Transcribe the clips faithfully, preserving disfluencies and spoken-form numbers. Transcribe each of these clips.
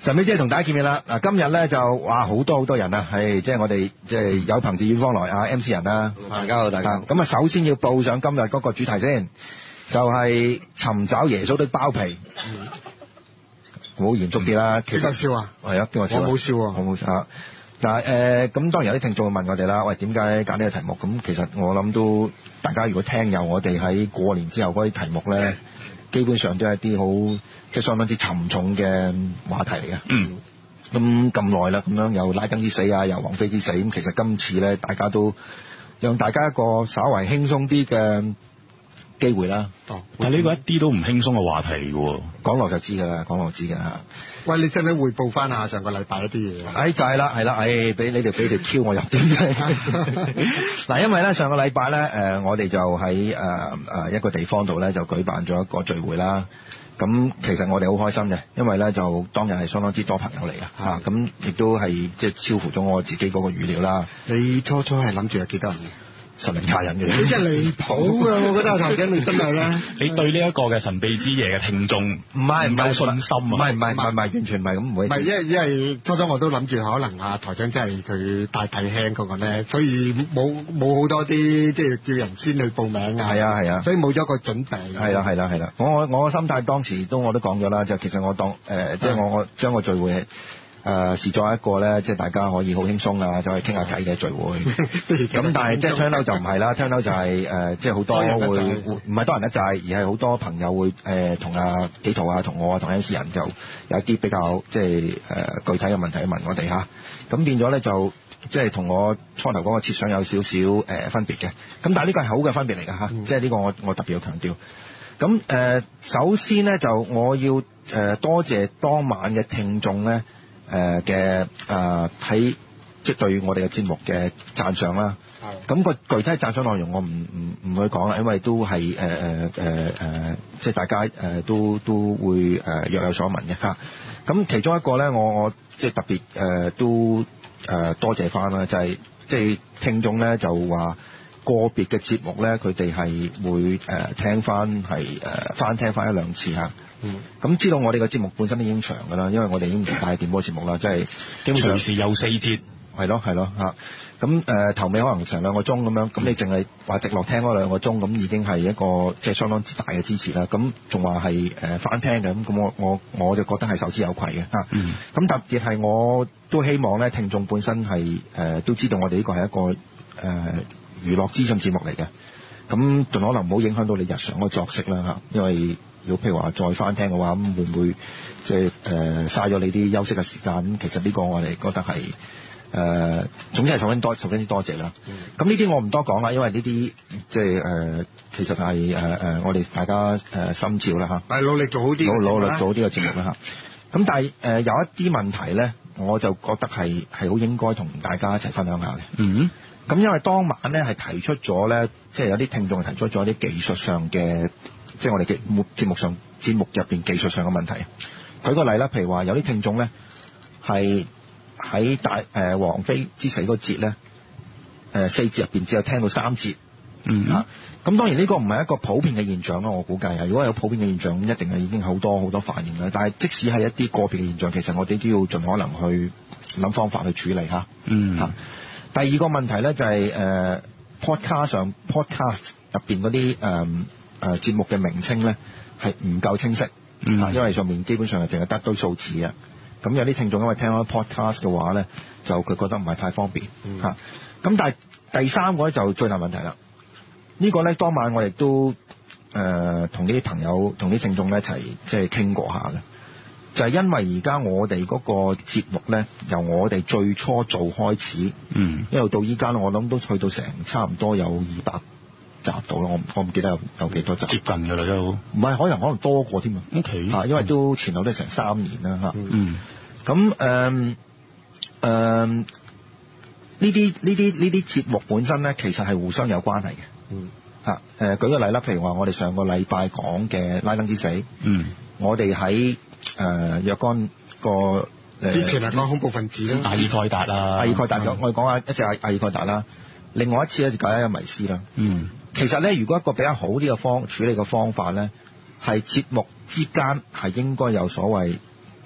神秘姐同大家見面啦！嗱，今日咧就哇好多好多人啊，係即係我哋即係有朋自遠方來啊 M C 人啦， 大家好，大家好。 咁啊，首先要報上今日嗰個主題先，就係、是、尋找耶穌的包皮。好嚴肅啲啦，其實笑啊， 係啊，邊個笑？ 我冇笑啊， 我冇笑。嗱誒，咁當然有啲聽眾會問我哋啦，喂，點解揀呢個題目？咁其實我諗都大家如果聽有我哋喺過年之後嗰啲題目咧，基本上都係一啲好即係相當之沉重嘅話題嚟嘅。嗯。咁咁耐啦，咁樣又拉登之死啊，又王菲之死，咁其實今次咧，大家都讓大家一個稍為輕鬆啲嘅機會啦。 哦，但係呢個一啲都唔輕鬆嘅話題嚟嘅喎， 講落就知㗎啦，講落知㗎嚇。 喂，你真係匯報翻下上個禮拜一啲嘢。 哎，就係啦，係啦，哎，俾你哋俾條 Q 我入點嗱，因為咧上個禮拜咧，誒我哋就喺誒誒一個地方度咧就舉辦咗一個聚會啦。咁其實我哋好開心嘅，因為咧就當日係相當之多朋友嚟嘅嚇，咁亦都係即係超乎咗我自己嗰個預料啦。 你初初係諗住有幾多人嘅？ 十零廿人嘅， 你真係離譜啊！我覺得頭先你真係咧， 你對呢一個嘅神秘之夜嘅聽眾唔係唔夠信心啊？ 唔係唔係唔係唔係完全唔係咁唔會。 唔係，因為因為初初我都諗住可能啊台長真係佢帶睇輕嗰個咧，所以冇冇好多啲即係叫人先去報名啊。 係啊係啊， 所以冇咗個準備。 係啦係啦係啦，我我我嘅心態當時都我都講咗啦，就其實我當誒、呃、即係我我將個聚會。誒、呃、視作一個咧，即係大家可以好輕鬆啊，就去傾下偈嘅聚會。咁但係即係 turn out 就唔係啦 turn out 就係、是、誒、呃，即係好多會唔係多人一滯，而係好多朋友會誒同阿紀陶啊、同我啊、同 M C 人就有一啲比較即係誒具體嘅問題問我哋嚇。咁變咗咧就即係同我初頭嗰個設想有少少誒分別嘅。咁但係呢個係好嘅分別嚟㗎嚇，即係呢個我我特別要強調。咁誒、呃、首先咧就我要誒、呃、多謝當晚嘅聽眾咧。誒嘅誒喺即係對我哋嘅節目嘅讚賞啦，咁個具體讚賞內容我唔唔唔去講啦，因為都係誒誒誒誒，即係大家誒、呃、都都會誒、呃、若有所聞嘅嚇。咁其中一個咧，我我即係特別誒、呃、都誒、呃、多謝翻啦，就係即係聽眾咧就話個別嘅節目咧，佢哋係會誒、呃、聽翻係誒翻聽翻一兩次嚇。嗯，咁知道我哋嘅節目本身都已經長㗎啦，因為我哋已經唔帶電波節目啦，即係基本上隨時有四節，係咯係咯嚇。咁誒、呃、頭尾可能成兩個鐘咁樣，咁你淨係話直落聽嗰兩個鐘，咁已經係一個即係相當之大嘅支持啦。咁仲話係誒翻聽嘅，咁咁我我我就覺得係受之有愧嘅嚇。咁、嗯、特別係我都希望咧，聽眾本身係誒、呃、都知道我哋呢個係一個誒、呃、娛樂資訊節目嚟嘅。咁盡可能唔好影響到你日常嘅作息啦嚇，因為如果譬如話再翻聽嘅話，咁會唔會即係誒嘥咗你啲休息嘅時間？咁其實呢個我哋覺得係誒、呃，總之係十分多十分之多謝啦。咁呢啲我唔多講啦，因為呢啲即係誒，其實係誒誒，我哋大家誒、呃、心照啦嚇。 係努力做好啲， 努努力做好啲嘅節目啦嚇。咁但係誒、呃、有一啲問題咧，我就覺得係係好應該同大家一齊分享下嘅。嗯。咁因為當晚咧係提出咗咧，即係有啲聽眾提出咗一啲技術上嘅。即係我哋嘅節目上節目入邊技術上嘅問題。舉個例啦，譬如話有啲聽眾咧係喺大誒王菲之死嗰節咧，誒、呃、四節入邊只有聽到三節。嗯嚇。咁、啊、當然呢個唔係一個普遍嘅現象咯，我估計係。如果有普遍嘅現象，咁一定係已經好多好多反應啦。但係即使係一啲個別嘅現象，其實我哋都要盡可能去諗方法去處理嚇。嗯嚇、啊。第二個問題咧就係、是、誒、呃、podcast 上 podcast 入邊嗰啲誒。呃誒、呃、節目嘅名稱咧係唔夠清晰，嗯，因為上面基本上係淨係得堆數字啊。咁有啲聽眾因為聽開 podcast 嘅話咧，就佢覺得唔係太方便嚇。咁、嗯啊、但係第三個咧就最大問題啦。這個、呢個咧當晚我亦都誒同啲朋友同啲聽眾咧一齊即係傾過下嘅，就係、是、因為而家我哋嗰個節目咧由我哋最初做開始，嗯，一路到依家咧我諗都去到成差唔多有二百集到啦，我我唔記得有有幾多集，接近㗎啦都，唔係可能可能多過添啊。O K 嚇，因為都前後都成三年啦嚇。嗯，咁誒誒呢啲呢啲呢啲節目本身咧，其實係互相有關係嘅。嗯嚇誒，舉個例啦，譬如話我哋上個禮拜講嘅拉登之死，嗯，我哋喺誒若干個誒之前係講恐怖分子啦， 阿爾蓋達啦， 阿爾蓋達嘅，我哋講下一隻阿阿爾蓋達啦。另外一次咧就講一個迷思啦。嗯，其實咧，如果一個比較好啲嘅方處理嘅方法咧，係節目之間係應該有所謂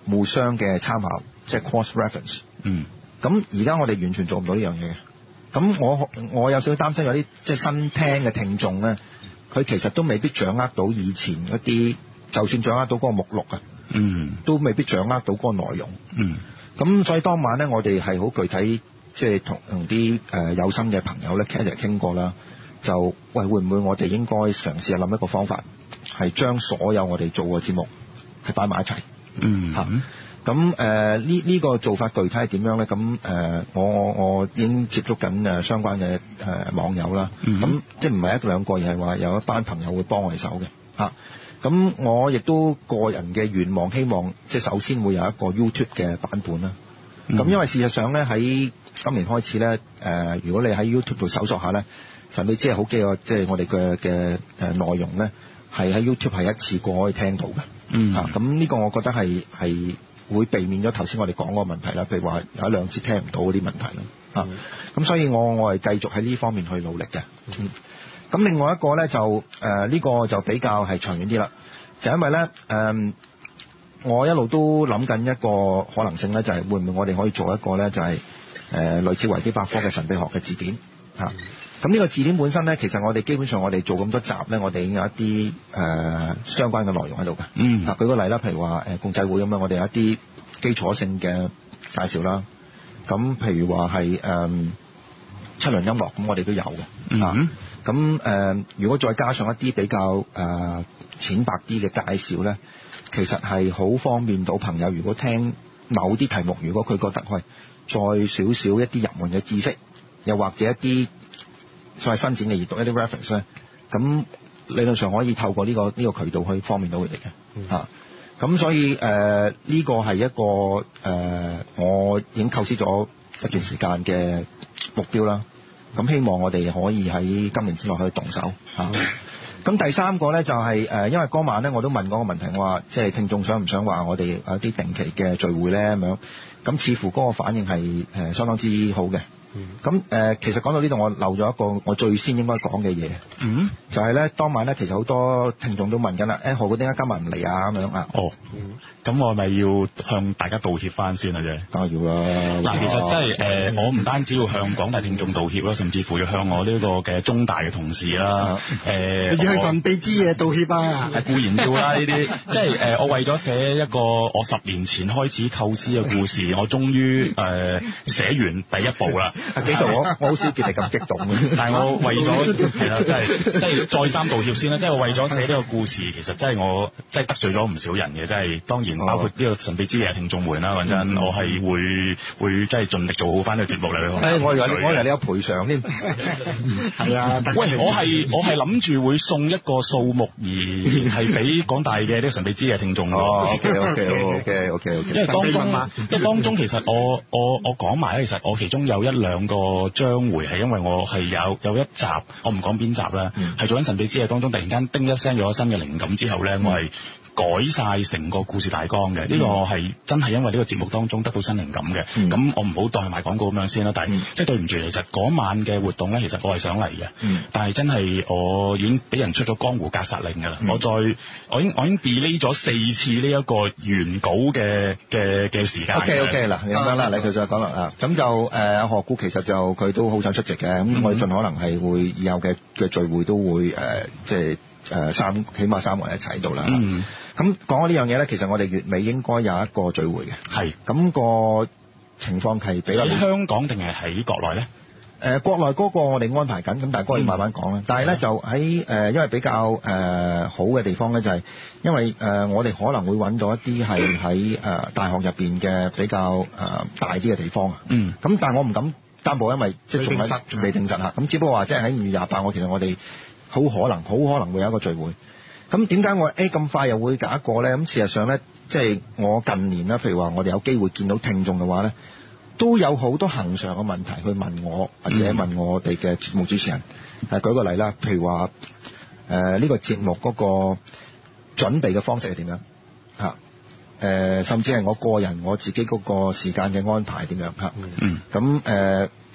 互相嘅參考，即係 cross reference。 嗯。 咁而家我哋完全做唔到呢樣嘢嘅。咁我我有少少擔心有啲即係新聽嘅聽眾咧，佢其實都未必掌握到以前一啲，就算掌握到嗰個目錄啊， 嗯， 都未必掌握到嗰個內容。 嗯。 咁所以當晚咧，我哋係好具體，即係同同啲誒有心嘅朋友咧，一齊傾過啦。就喂，會唔會我哋應該嘗試下諗一個方法，係將所有我哋做嘅節目係擺埋一齊。 嗯。 嚇。咁誒呢呢個做法具體係點樣咧？咁誒、呃、我我我已經接觸緊誒相關嘅誒、呃、網友啦。咁、嗯、即係唔係一兩個，而係話有一班朋友會幫我哋手嘅嚇。咁、啊、我亦都個人嘅願望，希望即係首先會有一個 YouTube 嘅版本啦。咁、嗯、因為事實上咧，喺今年開始咧，誒、呃、如果你喺 YouTube 度搜索下咧，神秘之夜好幾個即係我哋嘅嘅誒內容咧，係喺 YouTube 係一次過可以聽到嘅。嗯。嚇、啊，咁呢個我覺得係係。會避免咗頭先我哋講嗰個問題啦，譬如話有一兩節聽唔到嗰啲問題啦，啊、嗯，咁所以我我係繼續喺呢方面去努力嘅。嗯，咁另外一個咧就誒呢、呃這個就比較係長遠啲啦，就因為咧誒、呃、我一路都諗緊一個可能性咧，就係會唔會我哋可以做一個咧就係、是、誒、呃、類似維基百科嘅神秘學嘅字典嚇。咁呢個字典本身咧，其實我哋基本上我哋做咁多集咧，我哋已經有一啲誒、呃、相關嘅內容喺度嘅。嗯。嗱，舉個例啦，譬如話誒共濟會咁樣，我哋有一啲基礎性嘅介紹啦。咁譬如話係誒七輪音樂，咁我哋都有嘅。嗯。咁誒、呃，如果再加上一啲比較誒、呃、淺白啲嘅介紹咧，其實係好方便到朋友。如果聽某啲題目，如果佢覺得喂再少少一啲入門嘅知識，又或者一啲所謂新展嘅閱讀一啲 reference 咧，咁理論上可以透過呢、這個呢、這個渠道去方便到佢哋嘅嚇。咁、嗯、所以誒呢、呃這個係一個誒、呃、我已經構思咗一段時間嘅目標啦。咁希望我哋可以喺今年之內可以動手嚇。咁、嗯、第三個咧就係、是、誒、呃，因為嗰晚咧我都問過個問題，我話即係聽眾想唔想話我哋有啲定期嘅聚會咧咁樣。咁似乎嗰個反應係誒、呃、相當之好嘅。咁誒、呃，其實講到呢度，我漏咗一個我最先應該講嘅嘢，嗯，就係、是、咧當晚咧，其實好多聽眾都問緊啦，誒何故點解今日唔嚟啊咁樣啊？哦， 咁、嗯、我咪要向大家道歉翻先啦啫。 當然要啦。嗱， 其實真係誒，我唔單止要向廣大聽眾道歉啦，甚至乎要向我呢個嘅中大嘅同事啦，誒、呃， 你要向神秘之夜道歉啊！ 係固然要啦，呢啲即係誒，我為咗寫一個我十年前開始構思嘅故事，我終於誒寫完第一步啦。 幾度我我好少見你咁激動， 但係我為咗係啦，即係即係再三道歉先啦，即係我為咗寫呢個故事，其實真係我即係得罪咗唔少人嘅，即係當然包括呢個神秘之夜嘅聽眾們啦。講真，我係會會即係盡力做好翻呢個節目嚟。 誒，我以為我以為你有賠償添， 係啊。喂，我係我係諗住會送一個數目而係俾廣大嘅呢個神秘之夜聽眾咯。 哦 ，OK OK OK OK OK。 因為當中，因為當中其實我我我講埋咧，其實我其中有一兩個章回係因為我係有有一集，我唔講邊集啦，係、嗯、做緊神秘之夜當中，突然間叮一聲有咗新嘅靈感之後咧、嗯，我係改晒成個故事大綱嘅。呢、嗯這個係真係因為呢個節目當中得到新靈感嘅。咁、嗯、我唔好當係賣廣告咁樣先啦。但係、嗯、即係對唔住，其實嗰晚嘅活動咧，其實我係想嚟嘅、嗯。但係真係我已經俾人出咗江湖格殺令㗎啦、嗯。我再我已經我已經 delay 咗四次呢一個原稿嘅嘅嘅時間。 OK OK 嗱，咁樣啦，你佢再講啦啊。咁就誒、呃、何故其實就佢都好想出席嘅。咁、嗯、我哋盡可能係會以後嘅嘅聚會都會誒、呃、即係誒三起碼三個人一齊喺度啦。嗯。咁講咗呢樣嘢咧，其實我哋月尾應該有一個聚會嘅。係。咁、那個情況係比較喺香港定係喺國內咧？ 誒、呃、國內嗰個我哋安排緊，咁但係嗰個要慢慢講啦、嗯。但係咧就喺誒、呃，因為比較誒、呃、好嘅地方咧，就係、是、因為誒、呃、我哋可能會揾到一啲係喺誒大學入邊嘅比較誒、呃、大啲嘅地方啊。嗯。咁但係我唔敢擔保，因為即係仲喺仲未證實嚇。咁只不過話即係喺五月廿八，我其實我哋好可能好可能會有一個聚會。咁點解我誒咁快又會揀一個咧？咁事實上咧，即係我近年啦，譬如話我哋有機會見到聽眾嘅話咧，都有好多恆常嘅問題去問我，或者問我哋嘅節目主持人。誒，舉個例啦，譬如話誒呢個節目嗰個準備嘅方式係點樣嚇？誒，甚至係我個人我自己嗰個時間嘅安排點樣嚇？嗯。咁誒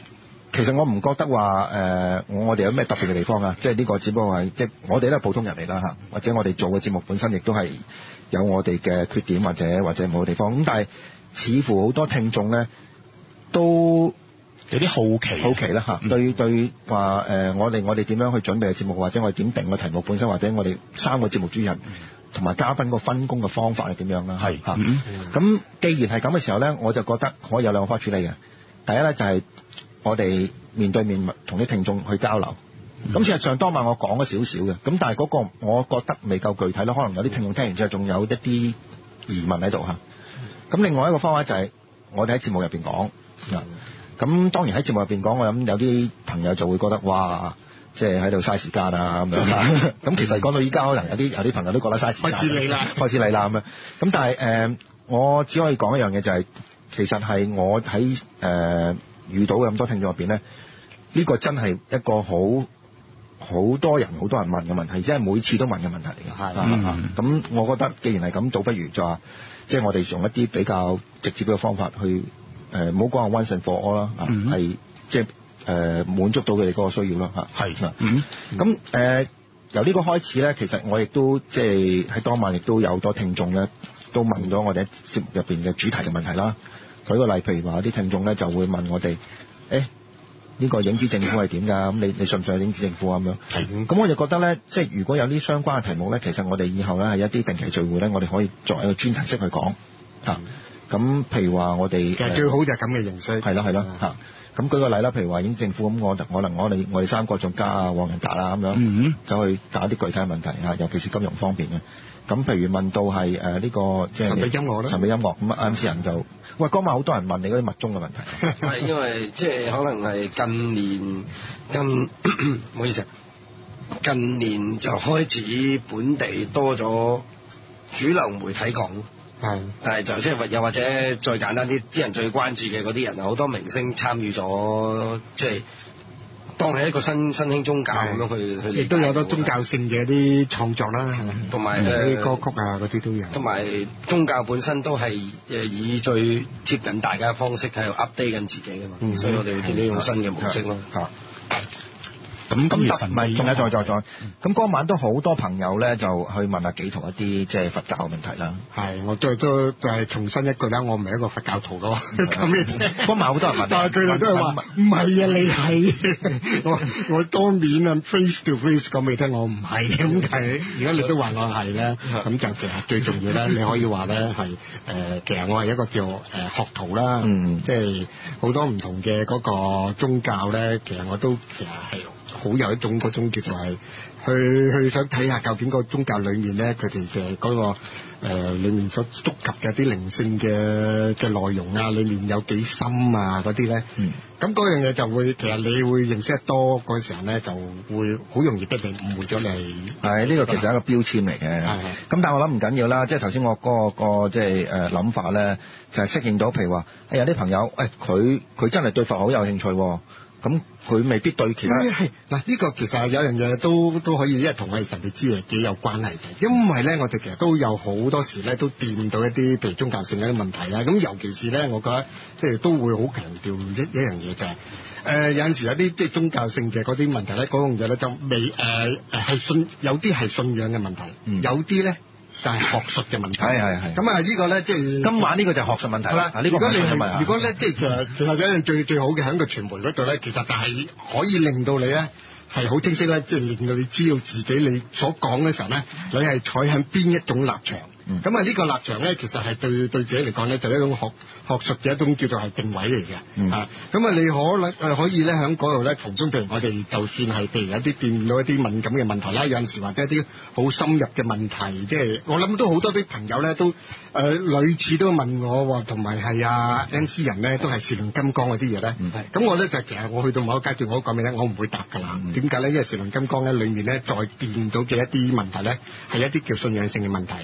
其實我唔覺得話誒、呃，我哋有咩特別嘅地方啊，即係呢個只不過係即係我哋都係普通人嚟啦嚇，或者我哋做嘅節目本身亦都係有我哋嘅缺點或者或者冇嘅地方。咁但係似乎好多聽眾咧都有啲好奇好奇啦嚇、嗯，對對話誒、呃，我哋我哋點樣去準備嘅節目，或者我哋點定個題目本身，或者我哋三個節目主持人同埋嘉賓個分工嘅方法係點樣啦？係嚇。咁、嗯嗯、既然係咁嘅時候咧，我就覺得可以有兩個方法處理嘅。第一咧就係、是我哋面對面同啲聽眾去交流，咁、嗯、事實上當晚我講咗少少嘅，咁但係嗰個我覺得未夠具體咯，可能有啲聽眾聽完之後仲有一啲疑問喺度嚇。咁另外一個方法就係我哋喺節目入邊講，咁、嗯、當然喺節目入邊講，我諗有啲朋友就會覺得哇，即係喺度嘥時間啊咁樣。咁其實講到依家，可能有啲有啲朋友都覺得嘥時間。開始嚟啦，開始嚟啦咁樣。咁但係誒、呃，我只可以講一樣嘢就係、是，其實係我喺誒。呃遇到咁多聽眾入邊咧，呢、呢個真係一個好好多人好多人問嘅問題，即係每次都問嘅問題嚟嘅。係啊，咁我覺得既然係咁，倒不如就話，即係我哋用一啲比較直接嘅方法去誒，唔好講話 once and for all 啦，係即係誒滿足到佢哋嗰個需要啦嚇。係啊，咁誒、呃、由呢個開始咧，其實我亦都即係喺當晚亦都有好多聽眾咧，都問咗我哋喺節目入邊嘅主題嘅問題啦。舉個例，譬如話有啲聽眾咧就會問我哋，誒、欸、呢、呢個影子政府係點㗎？咁你你信唔信影子政府啊？咁樣。係。咁我就覺得咧，即係如果有啲相關嘅題目咧，其實我哋以後咧係一啲定期聚會咧，我哋可以作為一個專題式去講。嚇、嗯。咁譬如話我哋其實最好就係咁嘅形式。 係咯係咯嚇。咁舉個例啦，譬如話影子政府咁，我可能我哋我哋三個仲加啊黃仁達啊咁樣，嗯、走去答一啲具體嘅問題嚇，尤其是金融方面嘅。咁譬如問到係誒呢個即係神秘音樂咧，神秘音樂咁 M C 人就喂嗰晚好多人問你嗰啲密宗嘅問題， 係因為即係可能係近年近唔好意思，近年就開始本地多咗主流媒體講，係，但係就即係又或者再簡單啲，啲人最關注嘅嗰啲人好多明星參與咗，即係。當係一個新新興宗教咁樣去去，亦都有好多宗教性嘅一啲創作啦，同埋啲歌曲啊嗰啲都有。同埋宗教本身都係誒以最貼近大家嘅方式喺度 update 緊自己㗎嘛、嗯，所以我哋會見到用新嘅模式咯。嚇。咁咁就唔係，仲有再再再。咁嗰晚都好多朋友咧，就去問阿紀陶一啲即係佛教嘅問題啦。係，我都都就係重申一句啦，我唔係一個佛教徒咯。咁嘅嗰晚好多人問，但係佢哋都係話唔係啊，你係我我當面啊 face to face 講俾你聽，我唔係咁係。如果你都話我係咧，咁就其實最重要咧，你可以話咧係誒，其實我係一個叫誒學徒啦。嗯，即係好多唔同嘅嗰個宗教咧，其實我都其實係。好有一種嗰種叫做係去去想睇下究竟個宗教裏面咧，佢哋嘅嗰個誒、呃、裏面所觸及嘅啲靈性嘅嘅內容啊，裏面有幾深啊嗰啲咧。嗯。咁嗰樣嘢就會其實你會認識得多嗰時候咧，就會好容易俾人誤會咗你。係呢、呢個其實係一個標籤嚟嘅。係。咁但係我諗唔緊要啦，即係頭先我嗰、嗰個即係誒諗法咧，就係、是、適應到，譬如話，哎有啲朋友誒佢佢真係對佛好有興趣喎。咁佢未必對其他係嗱呢個其實有樣嘢都都可以，因為同我哋神秘之夜幾有關係嘅。因為咧，我哋其實都有好多時咧，都掂到一啲譬如宗教性嘅問題啦。咁尤其是咧，我覺得即係都會好強調一一樣嘢就係、是、誒、呃、有陣時有啲即係宗教性嘅嗰啲問題咧，嗰樣嘢咧就未誒誒係信有啲係信仰嘅問題，嗯、有啲咧。就係、是、學術嘅問題，係係係。咁啊呢個咧即係今晚呢個就係學術問題啦。呢、這個學術問題。如果咧即係其實其實有一樣最最好嘅喺個傳媒嗰度咧，其實就係可以令到你咧係好清晰咧，即、就、係、是、令到你知道自己你所講嘅時候咧，你係採向邊一種立場。咁啊呢個立場咧，其實係對對自己嚟講咧，就係、是、一種學學術嘅一種叫做係定位嚟嘅。嗯、啊，咁啊你可能誒可以咧喺嗰度咧，從中譬如我哋就算係譬如有啲掂到一啲敏感嘅問題啦，有陣時或者一啲好深入嘅問題，即係我諗都好多啲朋友咧都誒、呃、類似都問我，同埋係啊 M C 人咧都係時輪金剛嗰啲嘢咧。咁、嗯、我咧就其實我去到某一個階段，我都講俾你聽，我唔會答㗎啦。點解咧？因為時輪金剛咧裡面咧再掂到嘅一啲問題咧，係一啲叫信仰性嘅問題。嗯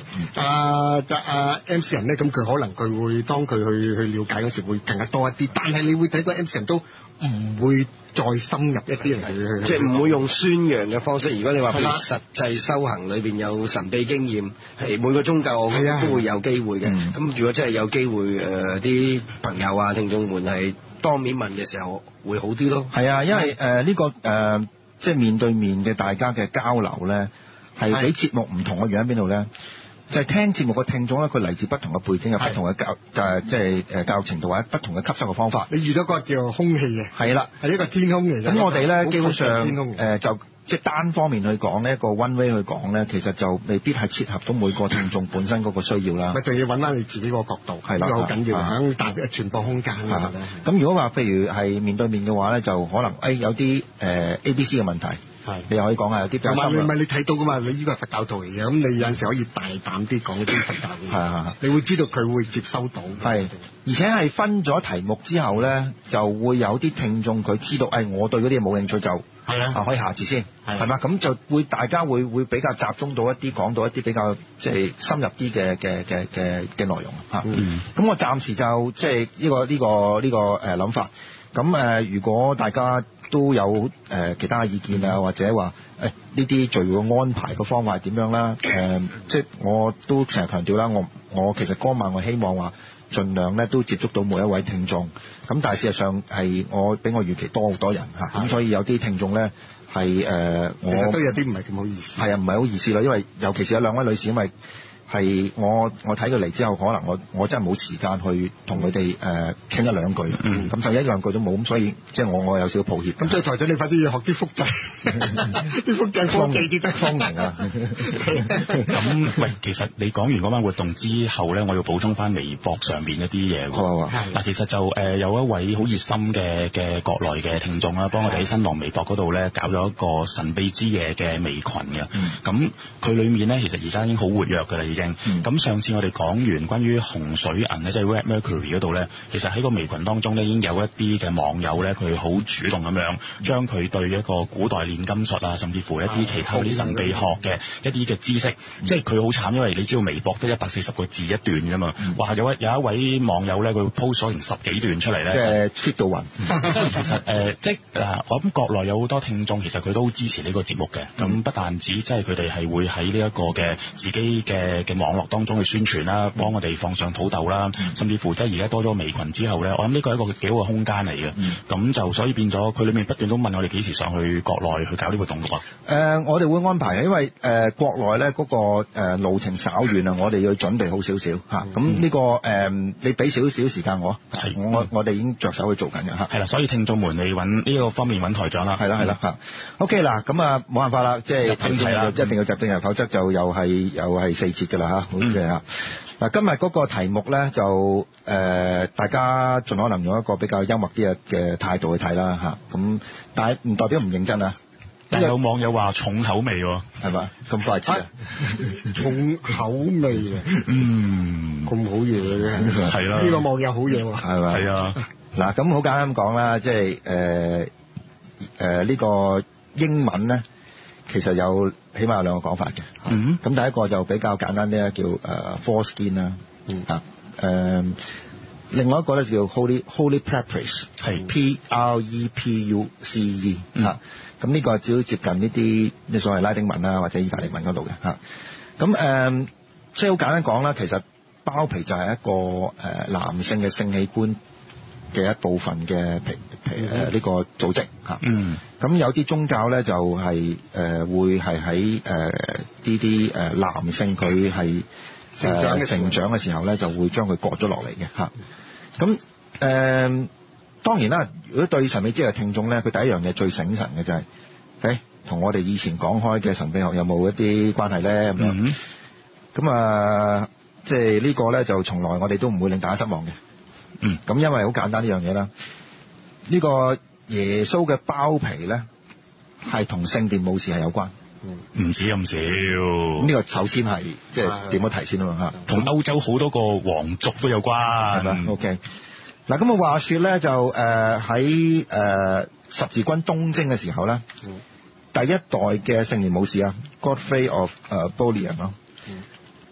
阿阿 M C 人咧，咁佢可能佢會當佢去去了解嗰時會更加多一啲，但係你會睇到 M C 人都唔會再深入一啲嚟去， 即係唔會用宣揚嘅方式。如果你話譬如實際修行裏邊有神秘經驗，係每個宗教我覺得都會有機會嘅。咁、嗯、如果真係有機會誒，啲、呃、朋友啊、聽眾們係當面問嘅時候，會好啲咯。 係啊，因為誒呢、呃這個誒、呃、即係面對面嘅大家嘅交流咧，係比節目唔同嘅原因邊度咧？就係、是、聽節目嘅聽眾咧，佢嚟自不同嘅背景，有不同嘅教誒，即係誒教育程度或者不同嘅吸收嘅方法。 你遇到個叫空氣嘅，係啦，係一個天空嚟嘅。咁我哋咧基本上誒、呃、就即係單方面去講呢一個 one way 去講咧，其實就未必係切合到每個聽眾本身嗰個需要啦。咪就要揾翻你自己個角度，係啦，好緊要喺大嘅傳播空間啊。咁如果話譬如係面對面嘅話咧，就可能誒、哎、有啲誒、呃、A B C 嘅問題。係，你又可以講下有啲比較深。唔係你睇到噶嘛？你呢個係佛教徒嚟嘅，咁你有陣時可以大膽啲講啲佛教嘅。係係係。你會知道佢會接收到。係，而且係分咗題目之後咧，就會有啲聽眾佢知道，誒、哎，我對嗰啲嘢冇興趣就係啊，可以下次先，係嘛？咁就會大家會會比較集中到一啲講到一啲比較即係深入啲嘅嘅嘅嘅嘅內容嚇。嗯。咁我暫時就即係呢個呢、呢個呢、呢個誒諗法。咁誒、呃，如果大家都有誒、呃、其他嘅意見啊，或者話誒呢啲聚會嘅安排嘅方法係點樣啦？誒、呃，即係我都成日強調啦，我我其實嗰晚我希望話盡量咧都接觸到每一位聽眾。咁但係事實上係我比我預期多好多人嚇，咁、啊、所以有啲聽眾咧係誒我其實都有啲唔係咁好意思。係啊，唔係好意思啦，因為尤其是有兩位女士，因為係我我睇佢嚟之後，可能我我真係冇時間去同佢哋誒傾一兩句，咁、嗯、就一兩句都冇，咁所以即係我我有少少抱歉。咁所以台長你快啲要學啲複製，啲複製科技啲得方明啊！ 咁喂，其實你講完嗰晚活動之後咧，我要補充翻微博上面一啲嘢。嗱、啊，其實就誒、呃、有一位好熱心嘅嘅國內嘅聽眾啦，幫我哋喺新浪微博嗰度咧搞咗一個神秘之夜嘅微群嘅。咁、嗯、佢裡面咧其實而家已經好活躍㗎啦。咁、嗯、上次我哋講完關於紅水銀咧，即係 Red Mercury 嗰度咧，其實喺個微群當中咧，已經有一啲嘅網友咧，佢好主動咁樣將佢對一個古代煉金術啊，甚至乎一啲其他啲神秘學嘅一啲嘅知識，嗯、即係佢好慘，因為你知道微博得一百四十個字一段㗎嘛，話、嗯、有一有一位網友咧，佢 post 咗成十幾段出嚟咧，即係 fit 到暈。即係其實誒、呃，即係嗱，我諗國內有好多聽眾，其實佢都支持呢個節目嘅，咁、嗯、不但止，即係佢哋係會喺呢一個嘅自己嘅嘅網絡當中去宣傳啦，幫我哋放上土豆啦、嗯，甚至乎即係而家多咗微群之後咧，我諗呢個係一個幾好嘅空間嚟嘅。咁、嗯、就所以變咗佢裏面不斷都問我哋幾時上去國內去搞呢個活動嘅喎。誒、呃，我哋會安排嘅，因為誒、呃、國內咧嗰個誒路程稍遠啊，我哋要準備好少少嚇。咁、嗯、呢、這個誒、呃、你俾少少時間我，我、嗯、我哋已經着手去做緊嘅嚇。係啦，所以聽眾們你揾呢個方面揾台長啦。係啦係啦嚇。OK 嗱，咁啊冇辦法啦，即係正題啦，一定要集正人，否則就又係又係四節㗎啦嚇。好嘅啊！嗱，今日嗰個題目咧就誒、呃，大家盡可能用一個比較幽默啲嘅嘅態度去睇啦嚇。咁但係唔代表唔認真啊。有網友話重口味喎，係嘛？咁快切啊！重口味啊！嗯，咁好嘢嘅啫。係啦，呢個網友好嘢喎。係咪？係啊。嗱，咁好簡單咁講啦，即係誒誒呢個英文咧。其實有起碼有兩個講法嘅，咁、嗯、第一個就比較簡單啲叫誒 foreskin 啦，啊誒，另外一個咧叫 holy holy preface，係 P R E P U C E，嚇，咁呢個只要接近呢啲你所謂拉丁文啦或者意大利文嗰度嘅嚇，咁誒即係好簡單講啦，其實包皮就係一個誒男性嘅性器官嘅一部分嘅皮皮誒呢個組織嚇，嗯，咁有啲宗教咧就係、是、誒、呃、會係喺誒呢啲誒男性佢係誒成長嘅時候咧就會將佢割咗落嚟嘅嚇，咁誒、呃、當然啦，如果對神秘之夜嘅聽眾咧，佢第一樣嘢最醒神嘅就係誒同我哋以前講開嘅神秘學有冇一啲關係咧咁樣，咁啊即係呢個咧就從來我哋都唔會令大家失望嘅。嗯，咁因為好簡單呢樣嘢啦，呢個耶穌嘅包皮咧係同聖殿武士係有關，唔止咁少。呢個首先係即係點樣提先啊嘛嚇，同歐洲好多個皇族都有關，係咪 ？OK，嗱咁啊話説咧就誒喺誒十字軍東征嘅時候咧，第一代嘅聖殿武士啊 ，Godfrey of 誒 Bouillon 咯。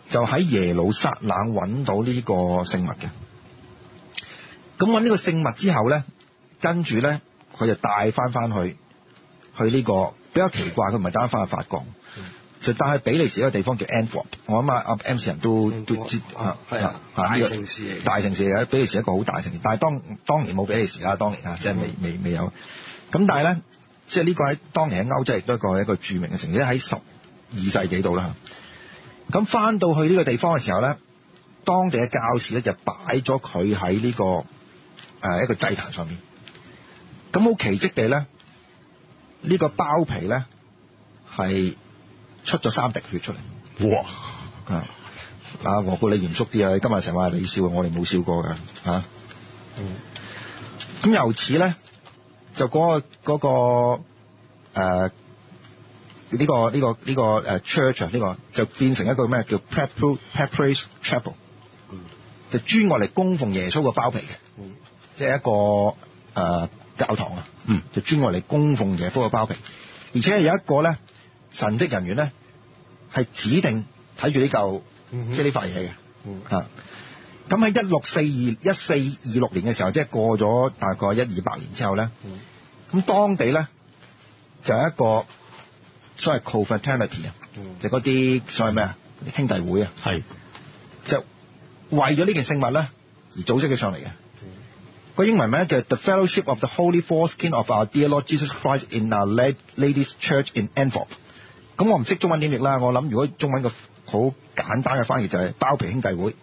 就喺耶路撒冷揾到呢個聖物嘅。咁揾呢個聖物之後咧，跟住咧佢就帶翻翻去去呢、這個比較奇怪，佢唔係帶翻去法國。就帶去比利時一個地方叫 Antwerp， 我諗啊阿 M 氏人都都知啊，係啊， 大城市嚟， 大城市嚟嘅，比利時一個好大城市，但係當當年冇比利時啦，當年啊，即係未未未有。咁但係咧，即係呢個喺當年喺歐洲亦都係一個一個著名嘅城市，喺十二世紀度啦。咁翻到去呢個地方嘅時候咧，當地嘅教士咧就擺咗佢喺呢個誒、呃、一個祭壇上面。咁好奇蹟地咧，呢、呢個包皮咧係出咗三滴血出嚟，哇！啊，啊，我估你嚴肅啲啊！今日成日話你笑，我哋冇笑過㗎嚇。嗯。咁由此咧，就嗰、嗰個嗰、嗰個誒呢、呃呢個呢、呢個呢、呢個誒 church 啊，呢個就變成一個咩叫 Preparatory Chapel，嗯，就專愛嚟供奉耶穌嘅包皮嘅，嗯，即係一個誒、呃、教堂啊，嗯，就專愛嚟供奉耶穌嘅包皮，而且有一個咧。神職人員咧係指定睇住呢嚿即係呢塊嘢嘅，嚇。咁喺一六四二一四二六年嘅時候，即係過咗大概一二百年之後咧，咁、嗯、當地咧就係一個所謂 confraternity 啊、嗯，就嗰啲所謂咩啊兄弟會啊，係就為咗呢件聖物咧而組織佢上嚟嘅。個、嗯、英文名咧就係 The Fellowship of the Holy Foreskin of Our Dear Lord Jesus Christ in Our Ladies Church in Antwerp。咁我唔識中文點譯啦，我諗如果中文個好簡單嘅翻譯就係包皮兄弟會，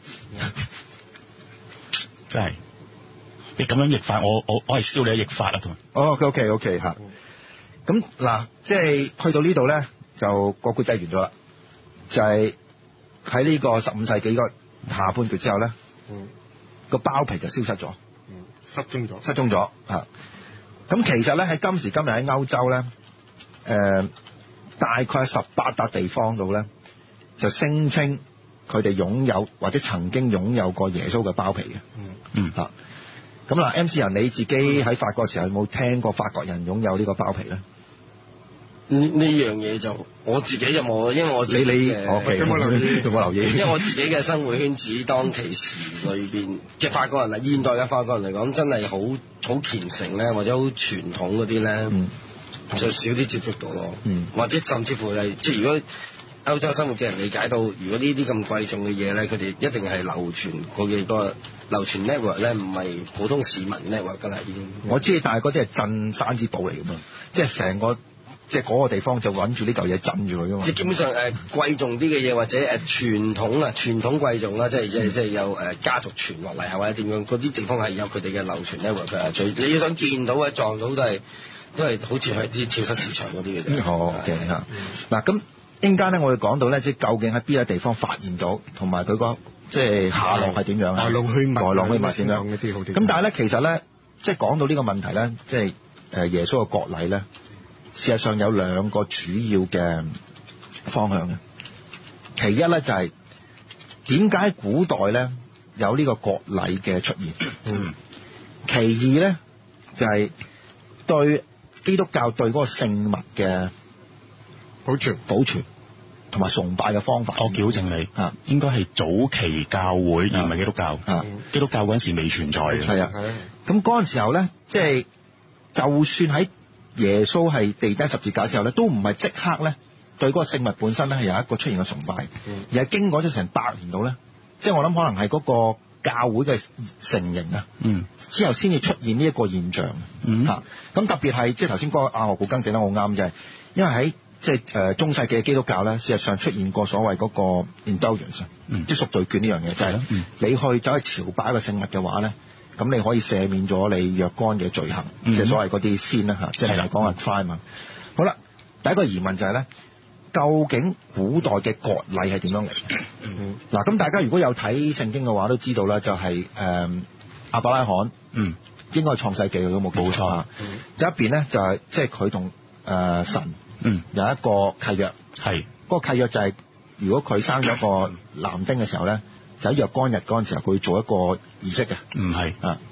真係你咁樣譯法，我我我係燒你嘅譯法啊，同哦 OK OK OK 嚇，咁嗱即係去到呢度咧，就個故仔完咗啦，就係喺呢個十五世紀個下半段之後咧，嗯，個包皮就消失咗，嗯，失蹤咗，失蹤咗嚇。咁其實咧喺今時今日喺歐洲咧，誒、呃。大概十八笪地方度咧，就聲稱佢哋擁有或者曾經擁有過耶穌嘅包皮嘅。嗯嗯嚇。咁嗱 ，M 氏人你自己喺法國時候有冇聽過法國人擁有呢個包皮咧？ 呢呢樣嘢就我自己就冇，因為我自己你你我有冇留意？有冇留意？ 因為我自己嘅生活圈子當其時裏邊嘅法國人啦，現代嘅法國人嚟講，真係好好虔誠咧，或者好傳統嗰啲咧。嗯就少啲接觸到咯，嗯，或者甚至乎係即係如果歐洲生活嘅人理解到，如果呢啲咁貴重嘅嘢咧，佢哋一定係流傳佢嘅個流傳 network 咧，唔係普通市民 network 㗎啦已經。我知，但係嗰啲係鎮山之寶嚟㗎嘛，即係成個即係嗰個地方就揾住呢嚿嘢鎮住佢㗎嘛。即係基本上誒、呃、貴重啲嘅嘢，或者誒傳統啊傳統貴重啦，即係即係即係有誒家族傳落嚟，係或者點樣嗰啲地方係有佢哋嘅流傳 network 㗎。最你要想見到嘅撞到都係。都係好似係啲跳蚤市場嗰啲嘅啫。好嘅嚇。嗱咁陣間咧，我哋講到咧，即係究竟喺邊個地方發現到，同埋佢個即係下落係點樣啊？來龍去脈，來龍去脈點樣？咁但係咧，其實咧，即係講到呢個問題咧，即係誒耶穌嘅割禮咧，事實上有兩個主要嘅方向嘅。其一咧就係點解古代咧有呢個割禮嘅出現？嗯。其二咧就係對基督教對嗰個聖物嘅保存、保存同埋崇拜嘅方法， 我矯正你啊，應該係早期教會而唔係基督教啊。基督教嗰陣時未存在嘅， 係啊。咁嗰陣時候咧，即係就算喺耶穌係被釘十字架之後咧，都唔係即刻咧對嗰個聖物本身咧係有一個出現嘅崇拜，嗯、而係經過咗成百年度咧，即係我諗可能係嗰個教會嘅成形啊，嗯，之後先至出現呢一個現象，嗯嚇。咁特別係即係頭先嗰個阿何古更正得好啱，就係因為喺即係誒中世紀嘅基督教咧，事實上出現過所謂嗰個 indulgence，嗯，即係贖罪券呢樣嘢，就係、是嗯、你去走去朝拜一個聖物嘅話咧，咁你可以赦免咗你若干嘅罪行，即、嗯、係所謂嗰啲先啦嚇，即係講話 crime 啊。好啦，第一個疑問就係、是、咧。究竟古代嘅割禮係點樣嚟？嗱、嗯，咁大家如果有睇聖經嘅話，都知道啦，就係誒亞伯拉罕，嗯，應該係創世記，有冇記錯？冇錯啊。就一邊咧就係即係佢同誒神，嗯，有一個契約，係嗰、嗰個契約就係、是、如果佢生咗個男丁嘅時候咧，就喺若干日嗰陣時候，佢做一個儀式嘅，唔係啊。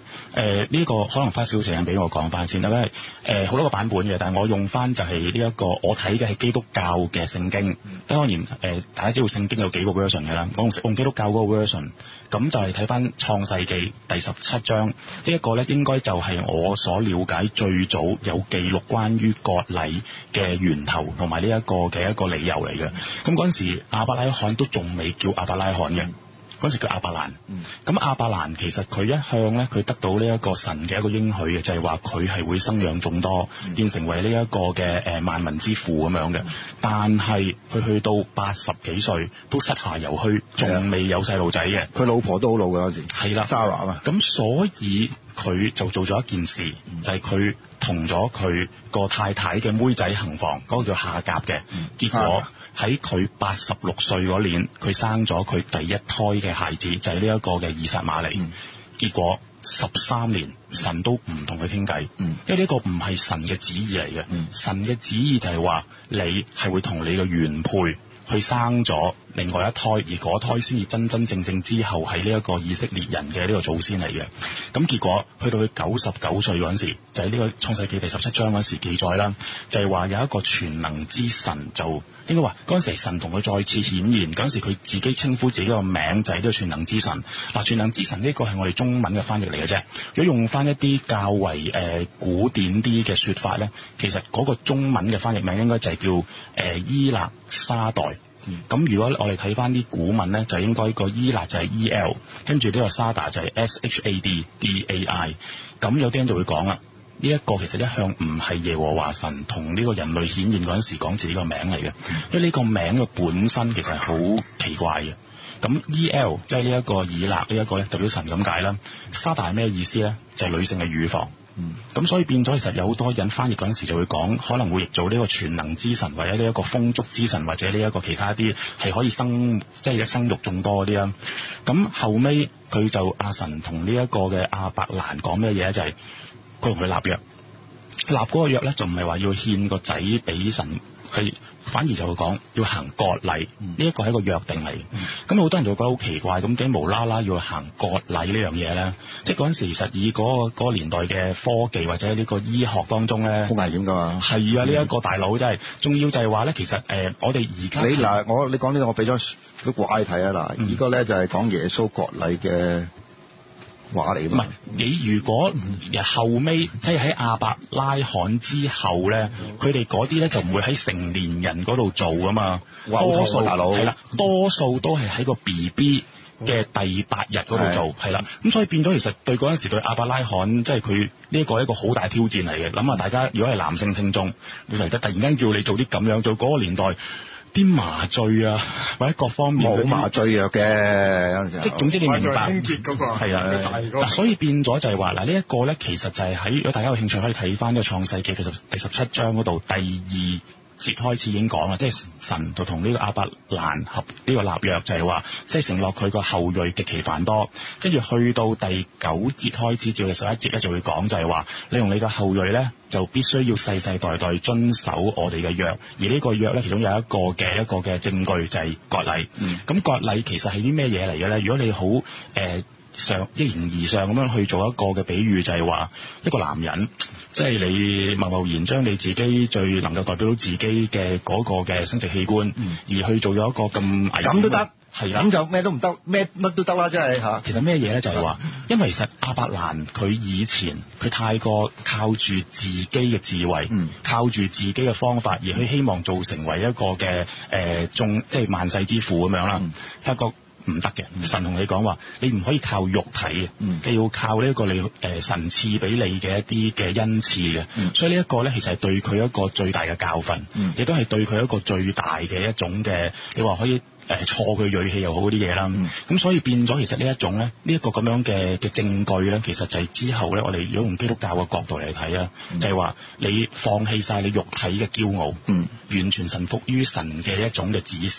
誒呢個可能花少少時間俾我講翻先，因為誒好多個版本嘅，但係我用翻就係呢一個我睇嘅係基督教嘅聖經。當然誒、呃、大家知道聖經有幾個 version 嘅啦，我用用基督教嗰個 version，咁就係睇翻創世記第十七章呢一、這個咧，應該就係我所了解最早有記錄關於割禮嘅源頭同埋呢一個嘅一個理由嚟嘅。咁嗰陣時亞伯拉罕都仲未叫亞伯拉罕嘅。嗰時叫亞伯蘭，咁、嗯、亞伯蘭其實佢一向咧，佢得到呢一個神嘅一個應許嘅，就係話佢係會生養眾多，嗯、變成為呢一個嘅誒萬民之父咁樣嘅。嗯、但係佢去到八十幾歲都膝下猶虛，仲未有細路仔嘅。 佢老婆都好老嘅嗰時，係啦，Sarah 啊。 咁所以佢就做咗一件事，嗯、就係佢同咗佢個太太嘅妹仔行房，嗰、嗰個叫夏甲嘅。嗯、結果喺佢八十六歲嗰年，佢生咗佢第一胎嘅孩子，就係呢一個嘅以撒瑪利。嗯、結果十三年神都唔同佢傾偈，嗯、因為呢個唔係神嘅旨意嚟嘅。嗯、神嘅旨意就係話你係會同你嘅原配去生咗另外一胎，而嗰胎先至真真正正之後係呢一個以色列人嘅呢個祖先嚟嘅。咁結果去到佢九十九歲嗰陣時，就喺呢個創世記第十七章嗰時記載啦，就係話有一個全能之神，就應該話嗰陣時神同佢再次顯現，嗰陣時佢自己稱呼自己個名就係呢個全能之神。嗱，全能之神呢個係我哋中文嘅翻譯嚟嘅啫。如果用翻一啲較為誒、呃、古典啲嘅說法咧，其實嗰個中文嘅翻譯名應該就係叫誒、呃、伊勒沙代。咁、嗯、如果我哋睇翻啲古文咧，就應該個伊勒就係 E L， 跟住呢個沙達就係 S H A D D A I。咁有啲人就會講啦，呢、這、一個其實一向唔係耶和華神同呢個人類顯現嗰陣時講自己個名嚟嘅，嗯、因為呢個名嘅本身其實係好奇怪嘅。咁 E L 即係呢一個以勒呢一個咧代表神咁解啦。沙達係咩意思咧？就係、是、女性嘅乳房。咁、嗯、所以變咗，其實有好多人翻譯嗰陣時就會講，可能會譯做呢個全能之神，或者呢一個豐足之神，或者呢一個其他啲係可以生，即係生育眾多嗰啲啦。咁後尾佢就阿神同呢一個嘅亞伯蘭講咩嘢咧？就係佢同佢立約，立嗰個約咧就唔係話要獻個仔俾神。佢反而就會講要行割禮，呢一個係一個約定嚟。咁好、嗯、多人就會覺得好奇怪，咁點解無啦啦要行割禮呢樣嘢咧？即係嗰陣時，其實以嗰、嗰個嗰個年代嘅科技或者呢個醫學當中咧， 好危險㗎嘛。係啊，呢一、嗯、個大佬真係，仲要就係話咧，其實誒、呃，我哋而家你嗱，我你講呢個，我俾咗幅畫你睇啊嗱，呢、嗯、個咧就係講耶穌割禮嘅話嚟。唔係你如果後尾即係喺亞伯拉罕之後咧，佢哋嗰啲咧就唔會喺成年人嗰度做噶嘛，多數大佬係啦，多數都係喺個 B B 嘅第八日嗰度做，係啦，咁所以變咗其實對嗰陣時對亞伯拉罕即係佢呢一個一個好大挑戰嚟嘅。諗下大家如果係男性聽眾，你突然間叫你做啲咁樣做嗰個年代。啲麻醉啊，或者各方面冇麻醉藥嘅，有陣時即係總之你明白， 清潔嗰個係啊，嗱，所以變咗就係話嗱，呢一個咧其實就係喺如果大家有興趣可以睇翻呢個創世記第十第十七章嗰度第二節開始已經講啦，即係神就同呢個亞伯蘭合呢個立約，就係話即係承諾佢個後裔極其繁多。跟住去到第九節開始至到十一節咧，就會講就係話你同你個後裔咧就必須要世世代代遵守我哋嘅約，而呢個約咧其中有一個嘅一個嘅證據就係割禮。咁、嗯、割禮其實係啲咩嘢嚟嘅咧？如果你好誒。呃上一形而上咁樣去做一個嘅比喻，就係話一個男人，即係你貿貿然將你自己最能夠代表到自己嘅嗰個嘅生殖器官，嗯、而去做咗一個咁咁都得， 係啦， 咁就咩都唔得，咩乜都得啦，真係嚇。 其實咩嘢咧？就係話，因為其實亞伯蘭佢以前佢太過靠住自己嘅智慧，嗯、靠住自己嘅方法，而佢希望做成為一個嘅誒眾，即係萬世之父咁樣啦，發覺。唔得嘅，神同你講話，你唔可以靠肉體嘅，嗯、你要靠呢一個你誒、呃、神賜俾你嘅一啲嘅恩賜嘅，嗯、所以呢一個咧，其實係對佢一個最大嘅教訓，亦都係對佢一個最大嘅一種嘅，你話可以誒挫佢銳氣又好嗰啲嘢啦。咁、嗯、所以變咗，其實呢一種咧，呢、這、一個咁樣嘅嘅證據咧，其實就係之後咧，我哋如果用基督教嘅角度嚟睇啊，嗯、就係話你放棄晒你肉體嘅驕傲，嗯、完全臣服於神嘅一種嘅指示。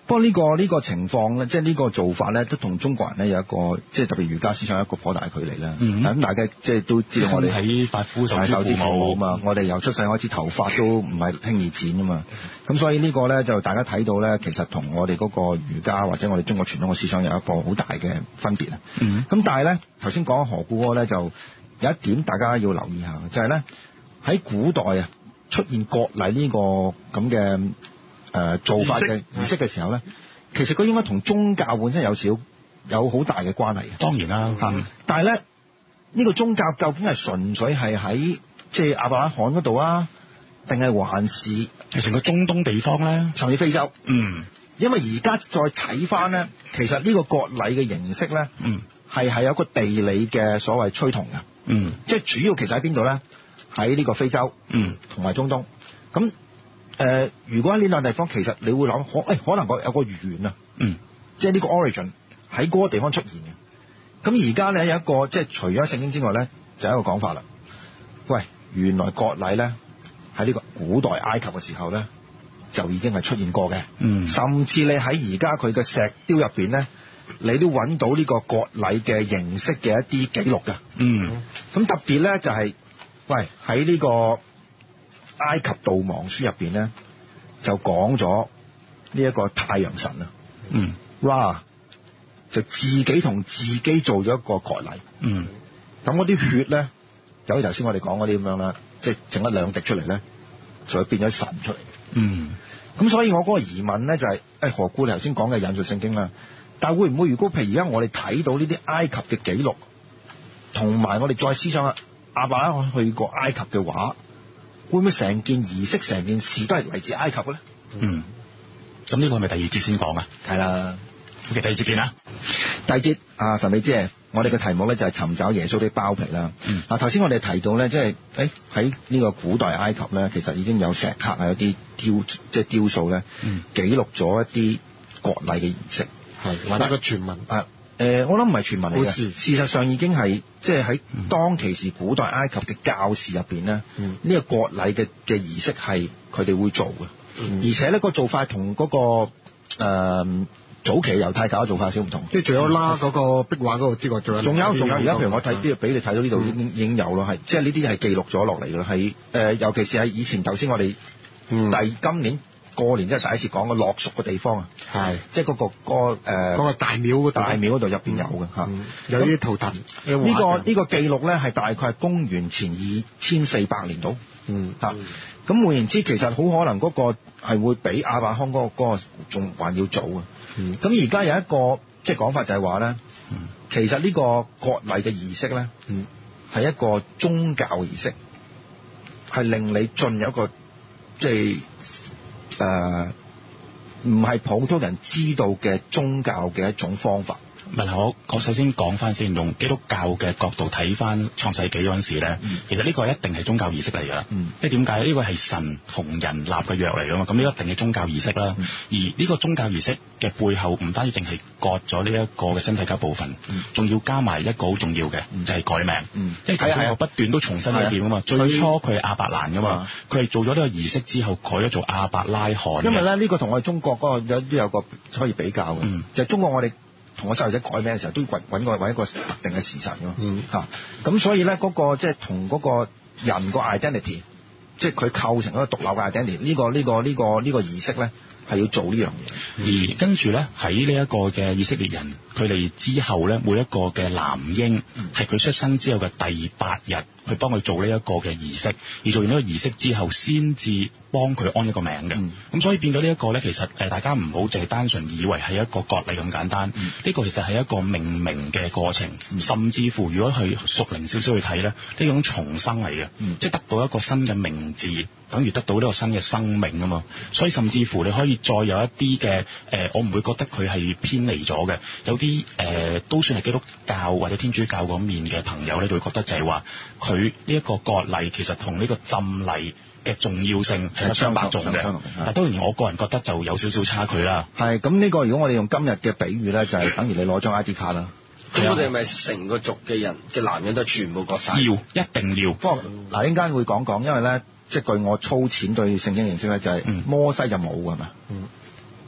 不過呢、這個呢、這個情況咧，即係呢個做法咧，都同中國人咧有一個即係特別儒家思想有一個頗大距離啦。咁、嗯、大家即係都知道我哋喺髮膚受之父母啊嘛，我哋由出世開始頭髮都唔係輕易剪啊嘛。咁所以呢個咧就大家睇到咧，其實同我哋嗰個儒家或者我哋中國傳統嘅思想有一個好大嘅分別啊。咁、嗯、但係咧頭先講何故咧，就有一點大家要留意下，就係咧喺古代啊出現割禮呢個咁嘅。誒、呃、做法嘅儀式嘅時候咧，其實佢應該同宗教本身有少有好大嘅關係嘅。 當然啦， 嗯、但係咧呢、呢個宗教究竟係純粹係喺即係亞伯拉罕嗰度啊，定係還是係成個中東地方咧， 甚至非洲？ 嗯， 因為而家再睇翻咧，其實呢個割禮嘅形式咧，嗯，係係有一個地理嘅所謂趨同嘅，嗯，即係主要其實喺邊度咧？喺呢個非洲，嗯，同埋中東咁。誒、呃，如果喺呢兩個地方，其實你會諗可，誒、欸、可能個有個源啊，嗯，即係呢個 origin 喺嗰個地方出現嘅。咁而家咧有一個，即係除咗聖經之外咧，就有一個講法啦。喂，原來割禮咧喺呢個古代埃及嘅時候咧，就已經係出現過嘅。嗯，甚至你喺而家佢嘅石雕入邊咧，你都揾到呢個割禮嘅形式嘅一啲記錄嘅。嗯，咁特別咧就係、是，喂喺呢個埃及悼亡書入邊咧，就講咗呢一個太陽神啊，嗯，Ra 就自己同自己做咗一個割禮，嗯，咁嗰啲血咧，就好似頭先我哋講嗰啲咁樣啦，即係整一兩滴出嚟咧，就會變咗神出嚟，嗯，咁所以我嗰個疑問咧就係、是，誒、哎、何故你頭先講嘅引述聖經啦，但係會唔會如果譬如而家我哋睇到呢啲埃及嘅記錄，同埋我哋再思想下亞伯拉罕去過埃及嘅話，會唔會成件儀式、成件事都係嚟自埃及嘅咧？嗯， 咁呢個係咪第二節先講啊？ 係啦。 OK，第二節見啦。 第二節啊，神秘之我哋嘅題目咧就係尋找耶穌的包皮啦。嗯。嗱，頭先我哋提到咧，即係誒喺呢個古代埃及咧，其實已經有石刻啊，有啲雕即係雕塑咧，嗯，記錄咗一啲割禮嘅儀式。 係，或者個傳聞啊。誒、呃，我諗唔係傳聞嚟嘅，事實上已經係即係喺當其時古代埃及嘅教士入邊咧，呢、嗯這個割禮嘅嘅儀式係佢哋會做嘅、嗯，而且咧個做法同嗰、那個誒、呃、早期猶太教嘅做法有少唔同。 即係除咗拉嗰個壁畫嗰個之外，仲有仲有仲有，而家譬如我睇啲俾你睇到呢度已經已經有咯，係即係呢啲係記錄咗落嚟嘅啦，係誒、呃、尤其是係以前頭先我哋第、嗯、今年。過年即係第一次講嘅落屬嘅地方啊，係即係嗰、那個、那個誒、呃那個、大廟嗰大廟嗰度入邊有嘅嚇、嗯，有啲圖騰。呢、這個呢、這個記錄咧係大概係公元前二千四百年度，嗯嚇。咁、嗯、換言之，其實好可能嗰個係會比亞伯拉罕嗰個仲還要早啊。咁而家有一個即係講法就係話咧，其實呢個割禮嘅儀式咧，係、嗯、一個宗教儀式，係令你進入一個即係。誒，唔係普通人知道嘅宗教嘅一種方法。 唔係，我我首先講翻先，用基督教嘅角度睇翻創世紀嗰陣時咧、嗯，其實呢個一定係宗教儀式嚟㗎啦。即係點解？呢個係神同人立嘅約嚟㗎嘛，咁呢一定係宗教儀式啦、嗯。而呢個宗教儀式嘅背後，唔單止淨係割咗呢一個嘅身體嘅部分，仲、嗯、要加埋一個好重要嘅、嗯，就係、是、改名。嗯、因為頭先我不斷都重申一點啊嘛。最初佢係亞伯蘭㗎嘛，佢係做咗呢個儀式之後改咗做亞伯拉罕。 因為咧呢、這個同我哋中國嗰個有都有個可以比較嘅、嗯，就係、是、中國我哋。同個細路仔改名嘅時候，都揾揾個揾一個特定嘅時辰咯。嗯，嚇，咁所以咧嗰、那個即係同嗰個人個 identity，即係佢構成一個獨立嘅 identity。呢、這個呢、這個呢、這個呢、這個儀式咧係要做呢樣嘢。 而跟住咧喺呢一個嘅以色列人，佢哋之後咧每一個嘅男嬰係佢出生之後嘅第八日，去幫佢做呢一個嘅儀式。而做完呢個儀式之後，先至幫佢安一個名嘅，咁、嗯、所以變到呢一個咧，其實誒大家唔好淨係單純以為係一個割禮咁簡單，呢、嗯這個其實係一個命名嘅過程、嗯，甚至乎如果去屬靈少少去睇咧，呢種重生嚟嘅、嗯，即係得到一個新嘅名字，等於得到呢個新嘅生命啊嘛。所以甚至乎你可以再有一啲嘅誒，我唔會覺得佢係偏離咗嘅，有啲誒、呃、都算係基督教或者天主教嗰面嘅朋友咧，就會覺得就係話佢呢一個割禮其實同呢個浸禮嘅重要性係相伯仲嘅，但當然我個人覺得就有少少差距啦。 係咁呢個，如果我哋用今日嘅比喻咧，就係、是、等於你攞張 I D 卡啦。 咁我哋咪成個族嘅人嘅男人都全部割晒？ 要，一定要。 不過嗱，陣間會講講，因為咧，即係據我粗淺對聖經認識咧，就係、是、摩西就冇㗎嘛。嗯。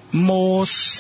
摩西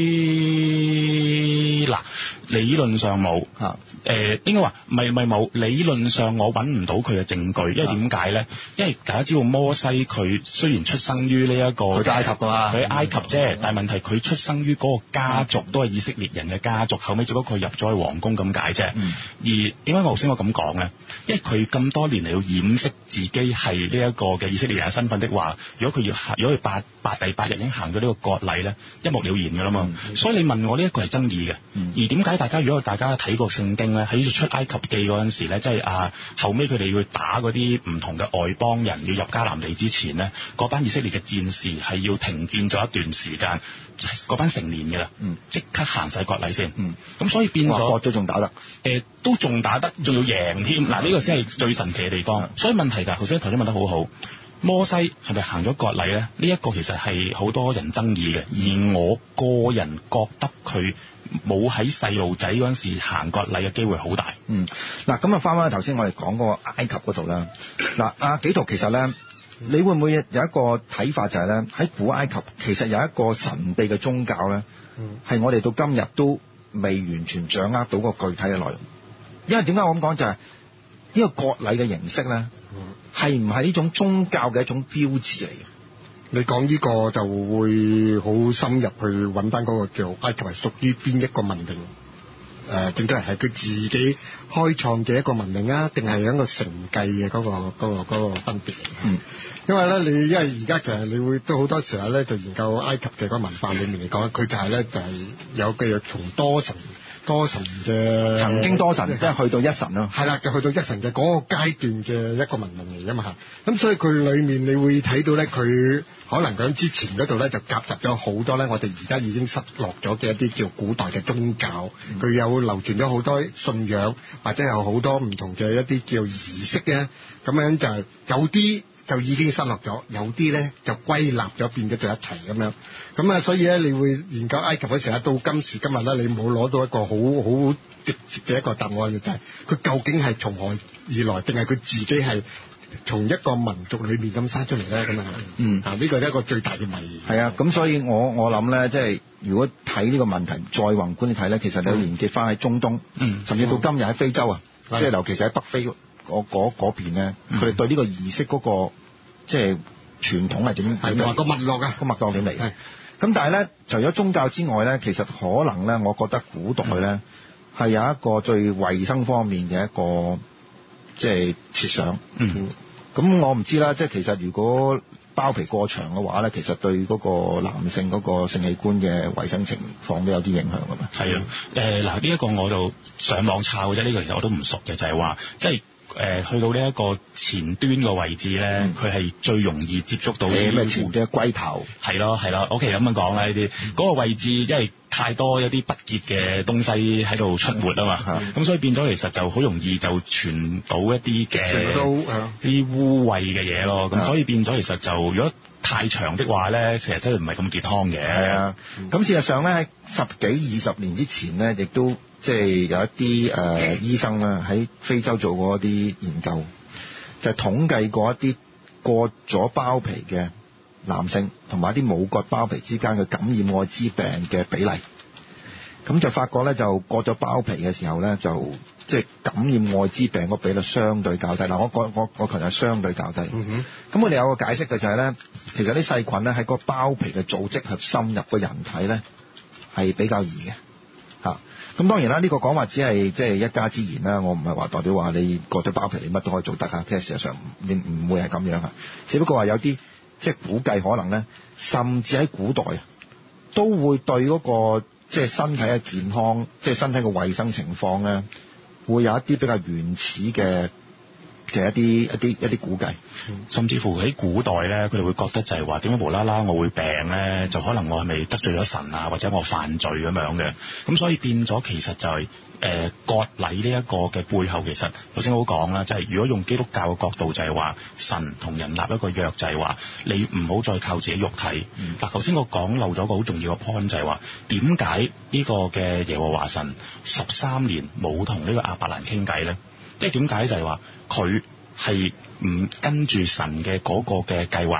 嗱，理論上冇嚇，誒應該話唔係唔係冇，理論上我揾唔到佢嘅證據，因為點解咧？因為大家知道摩西佢雖然出生於呢一個佢埃及㗎嘛， 佢埃及啫，但係問題佢出生於嗰個家族都係以色列人嘅家族，後尾只不過佢入咗去皇宮咁解啫。嗯、而點解我頭先我咁講咧？因為佢咁多年嚟要掩飾自己係呢一個嘅以色列人嘅身份的話，如果佢要如果佢八八第八日已經行咗呢個割禮咧，一目了然㗎啦嘛。嗯、所以你問我呢一個係爭議嘅。嗯、而點解大家如果大家睇過聖經咧，喺出埃及記嗰陣時咧，即係啊後尾佢哋要打嗰啲唔同嘅外邦人要入迦南地之前咧，嗰班以色列嘅戰士係要停戰咗一段時間，嗰班成年嘅啦，即、嗯、刻行晒割禮先。咁、嗯、所以變咗割咗仲打得，誒、呃、都仲打得，仲要贏添。嗱呢、嗯、個先係最神奇嘅地方。嗯、所以問題就係頭先頭先問得好好。摩西係咪行咗割禮咧？呢、這、一個其實係好多人爭議嘅，而我個人覺得佢冇喺細路仔嗰陣時行割禮嘅機會好大。 嗯，嗱咁啊，翻返去頭先我哋講嗰個埃及嗰度啦。嗱，阿紀陶其實咧，你會唔會有一個睇法就係咧，喺古埃及其實有一個神秘嘅宗教咧，係、嗯、我哋到今日都未完全掌握到個具體嘅內容。因為點解我咁講就係、是、呢個割禮嘅形式咧？係唔係呢種宗教嘅一種標誌嚟嘅？ 你講呢個就會好深入去揾翻嗰個叫埃及係屬於邊一個文明？誒、呃，正正係佢自己開創嘅一個文明啊，定係一個承繼嘅嗰個嗰、嗰個嗰個分別？嗯，因為咧，你因為而家其實你會都好多時候咧，就研究埃及嘅嗰個文化裏面嚟講，佢就係咧就係、是、有嘅從多神。多神嘅曾經多神，即係去到一神咯。 係啦，就去到一神嘅嗰個階段嘅一個文明嚟噶嘛嚇。咁所以佢裡面你會睇到咧，佢可能喺之前嗰度咧就夾雜咗好多咧，我哋而家已經失落咗嘅一啲叫古代嘅宗教。佢、嗯、有流傳咗好多信仰，或者有好多唔同嘅一啲叫儀式咧。咁樣就有啲就已經失落咗，有啲咧就歸納咗變咗做一齊咁樣。咁啊，所以咧，你會研究埃及嗰時候，到今時今日咧，你冇攞到一個好好直接嘅一個答案嘅，就係、是、佢究竟係從何而來，定係佢自己係從一個民族裏面咁生出嚟咧？咁啊，嗯，啊，呢個係一個最大嘅謎。 係啊，咁所以我我諗咧，即係如果睇呢個問題再宏觀啲睇咧，其實你要連結翻喺中東，嗯，甚至到今日喺非洲啊，即係、嗯、尤其是喺北非嗰嗰嗰邊咧，佢哋、嗯、對呢個儀式嗰、那個即係傳統係點？ 係話個脈絡啊， 個脈絡點嚟？係。咁但係咧，除咗宗教之外咧，其實可能咧，我覺得古代咧係有一個最衞生方面嘅一個即係設想。嗯。咁我唔知啦，即係其實如果包皮過長嘅話咧，其實對嗰個男性嗰個性器官嘅衞生情況都有啲影響㗎嘛。係啊。 誒嗱，呢一個我就上網抄嘅啫，呢個其實我都唔熟嘅，就係話即係。誒、呃、去到呢一個前端個位置咧，佢係、嗯、最容易接觸到啲咩前端嘅龜頭， 係咯係咯，OK 咁樣講啦呢啲，嗰、嗯、個位置因為太多一啲不潔嘅東西喺度出沒啊嘛，咁、嗯、所以變咗其實就好容易就傳到一啲嘅啲污穢嘅嘢咯，咁、嗯、所以變咗其實就如果太長的話咧，其實真係唔係咁健康嘅。 係啊，咁、嗯、事實上咧喺十幾二十年之前咧，亦都即係有一啲誒、呃、醫生啦喺非洲做過一啲研究，就係、統計過一啲割咗包皮嘅男性同埋一啲冇割包皮之間嘅感染愛滋病嘅比例，咁就發覺咧就割咗包皮嘅時候咧就即係、就是、感染愛滋病個比率相對較低。嗱，我我我我強調係相對較低。咁、嗯、哼我哋有個解釋嘅就係咧，其實啲細菌咧喺個包皮嘅組織係深入個人體咧係比較易嘅嚇。咁當然啦，呢、這個講話只係即係一家之言啦。我唔係話代表話你割咗包皮你乜都可以做得啊。即係事實上你唔會係咁樣啊。只不過話有啲即係估計可能咧，甚至喺古代都會對嗰、那個即係身體嘅健康，即係身體嘅衛生情況咧，會有一啲比較原始嘅嘅一啲一啲一啲估計。 甚至乎喺古代咧，佢哋會覺得就係話點解無啦啦我會病咧？就可能我係咪得罪咗神啊，或者我犯罪咁樣嘅？咁所以變咗其實就係、是、誒、呃、割禮呢一個嘅背後，其實頭先好講啦，就係、是、如果用基督教嘅角度，就係話神同人立一個約，就係話你唔好再靠自己肉體。嗱、嗯，頭先我講漏咗個好重要嘅 point，就係話點解呢個嘅耶和華神十三年冇同呢個亞伯蘭傾偈咧？即係點解就係話佢係唔跟住神嘅嗰個嘅計劃，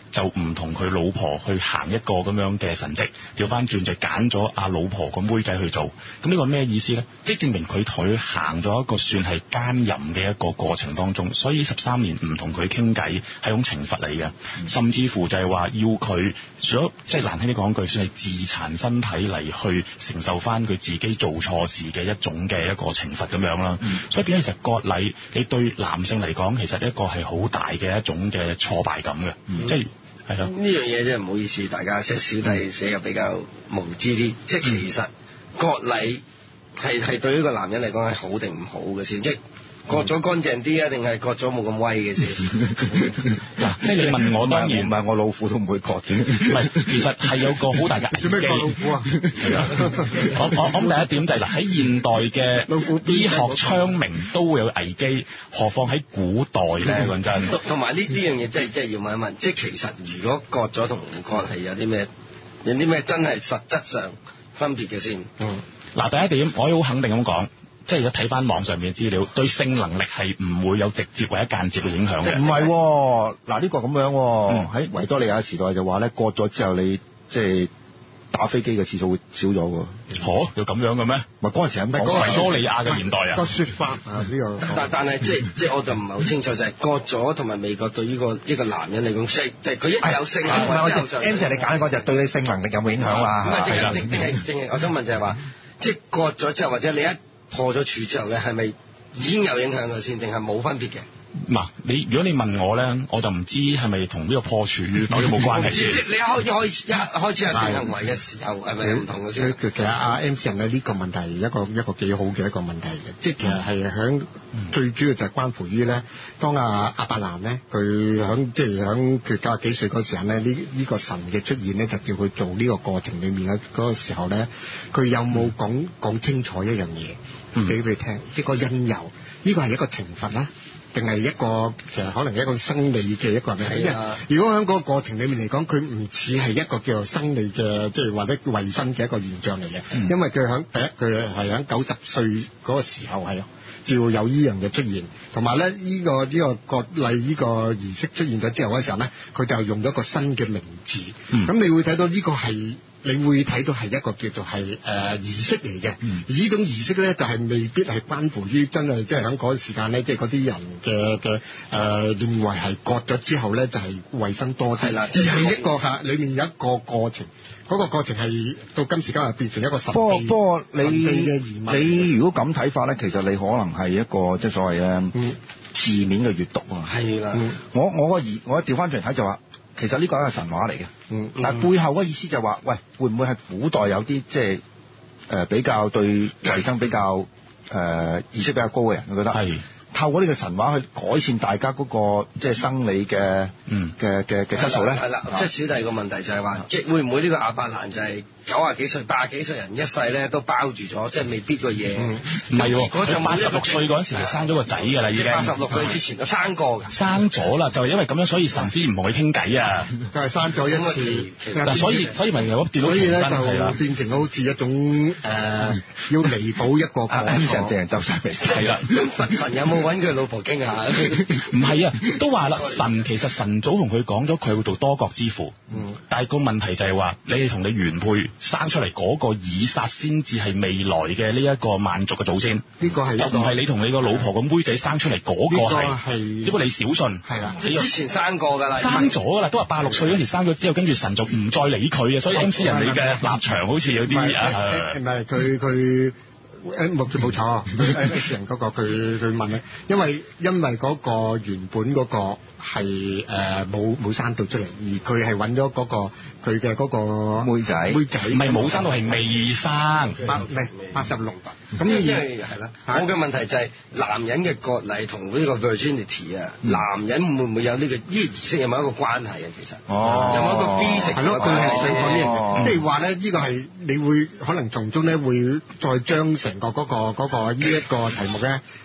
就唔同佢老婆去行一個咁樣嘅神蹟，調翻轉就揀咗阿老婆個妹仔去做。咁呢個咩意思咧？即係證明佢同佢行咗一個算係奸淫嘅一個過程當中，所以十三年唔同佢傾偈係種懲罰嚟嘅，嗯、甚至乎就係話要佢，除咗即係難聽啲講句，算係自殘身體嚟去承受翻佢自己做錯事嘅一種嘅一個懲罰咁樣啦。嗯、所以變咗其實割禮，你對男性嚟講，其實一個係好大嘅一種嘅挫敗感嘅，嗯、即係係咯。呢樣嘢真係唔好意思，大家即係小弟寫嘅比較無知啲，即係其實割禮係係對呢個男人嚟講係好定唔好嘅先，即係。割咗乾淨啲啊，定係割咗冇咁威嘅先？ 嗱，即係你問我，當然唔係我老虎都唔會割嘅。 唔係，其實係有個好大嘅危機。 做咩割老虎啊？ 我我講第一點就係、是、嗱，喺現代嘅醫學昌明都會有危機，何況喺古代咧？講真。 同埋呢呢樣嘢，即係即係要問一問，即係其實如果割咗同唔割係有啲咩有啲咩真係實質上分別嘅先？嗯。嗱， 第一點我可以好肯定咁講。即係而家睇翻網上面嘅資料，對性能力係唔會有直接或者間接嘅影響嘅。 唔係，嗱呢個咁樣喺維多利亞時代就話咧，割咗之後你即係打飛機嘅次數會少咗喎。 嚇，有咁樣嘅咩？ 咪嗰陣時咁講， 維多利亞嘅年代啊。 個説法啊，呢個。 但但係即係即係我就唔係好清楚，就係割咗同埋未割對呢個一個男人嚟講，即係即係佢一有性能力。唔係我就 M Sir 你揀嗰就對你性能力有冇影響啊？ 唔係，淨係淨係淨係，我想問就係話，即係割咗之後，或者你一破咗處之後咧，係咪已經有影響嘅先，定係冇分別嘅？ 嗱，你如果你問我咧，我就唔知係咪同呢個破處有冇關係。 即係你一開一開一開始有性行為嘅時候，係咪唔同嘅先？ 其實阿 M C 人咧呢個問題一個一個幾好嘅一個問題嘅，即係其實係響最主要就係關乎於咧，當阿阿伯蘭咧佢響即係響佢九十幾歲嗰時候咧，呢呢個神嘅出現咧，就叫佢做呢個過程裡面嘅嗰個時候咧，佢有冇講講清楚一樣嘢俾佢聽，即係個因由，呢個係一個懲罰啦。定係一個其實可能係一個生理嘅一個咩？因為如果喺嗰個過程裏面嚟講，佢唔似係一個叫做生理嘅，即係或者衞生嘅一個現象嚟嘅。嗯、因為佢喺第一，佢係喺九十歲嗰個時候係照有呢樣嘅出現，同埋咧呢個呢、呢個割禮呢個儀式出現咗之後嗰時候咧，佢就用咗一個新嘅名字。咁、嗯、你會睇到呢個係。你會睇到係一個叫做係誒、呃、儀式嚟嘅，嗯、而呢種儀式咧就係、是、未必係關乎於真係即係喺嗰個時間咧，即係嗰啲人嘅嘅誒認為係割咗之後咧就係、是、衞生多啲，而係一個嚇裏面有一個過程，嗰、那個過程係到今時今日變成一個神秘。不過不過你嘅疑問， 你如果咁睇法咧，其實你可能係一個即係所謂咧、嗯、字面嘅閲讀啊。 係啦、嗯， 我我個疑我調翻轉嚟睇就話。其實呢個係一個神話嚟嘅，嗯嗯、但係背後嗰個意思就係話，喂，會唔會係古代有啲即係誒比較對衞生比較誒、呃、意識比較高嘅人，我覺得係透過呢個神話去改善大家嗰、那個即係生理嘅嘅嘅嘅質素咧。係啦， 即係小弟個問題就係話，即係會唔會呢個亞伯蘭就係九啊幾歲、八啊幾歲人一世咧都包住咗，即係未必個嘢。 唔係喎，佢八十六歲嗰陣時就生咗個仔㗎啦，已經。 八十六歲之前就生過㗎。 生咗啦，就係因為咁樣，所以神仙唔同佢傾偈啊。 就係生咗一次。 嗱，所以所以咪有電腦所以咧就變成好似一種誒要彌補一個過錯。 成人就晒係啦。 神神有冇揾佢老婆傾下？ 唔係啊，都話啦，神其實神早同佢講咗，佢會做多國之父。嗯。但係個問題就係話，你哋同你原配。生出嚟嗰個以撒先至係未來嘅呢一個萬族嘅祖先， 呢個係就唔係你同你個老婆個妹仔生出嚟嗰個係，只不過你小信係啦， 你之前生過㗎啦， 生咗㗎啦，都話八六歲嗰時生咗之後，跟住神就唔再理佢啊，所以 M C 人你嘅立場好似有啲誒， 唔係佢佢誒冇冇錯，M C 人嗰個佢佢問咧，因為因為嗰個原本嗰個。係誒冇冇生到出嚟，而佢係揾咗嗰個佢嘅嗰個妹仔， 妹仔唔係冇生到係未生， 八唔係八十六。 咁嘅嘢係啦。我嘅問題就係男人嘅割禮同呢個 virginity 啊，男人會唔會有呢個呢個儀式有冇一個關係啊？其實哦，有冇一個 physical 係咯，佢係想講呢樣嘢，即係話咧呢個係你會可能從中咧會再將成個嗰個嗰個呢一個題目咧。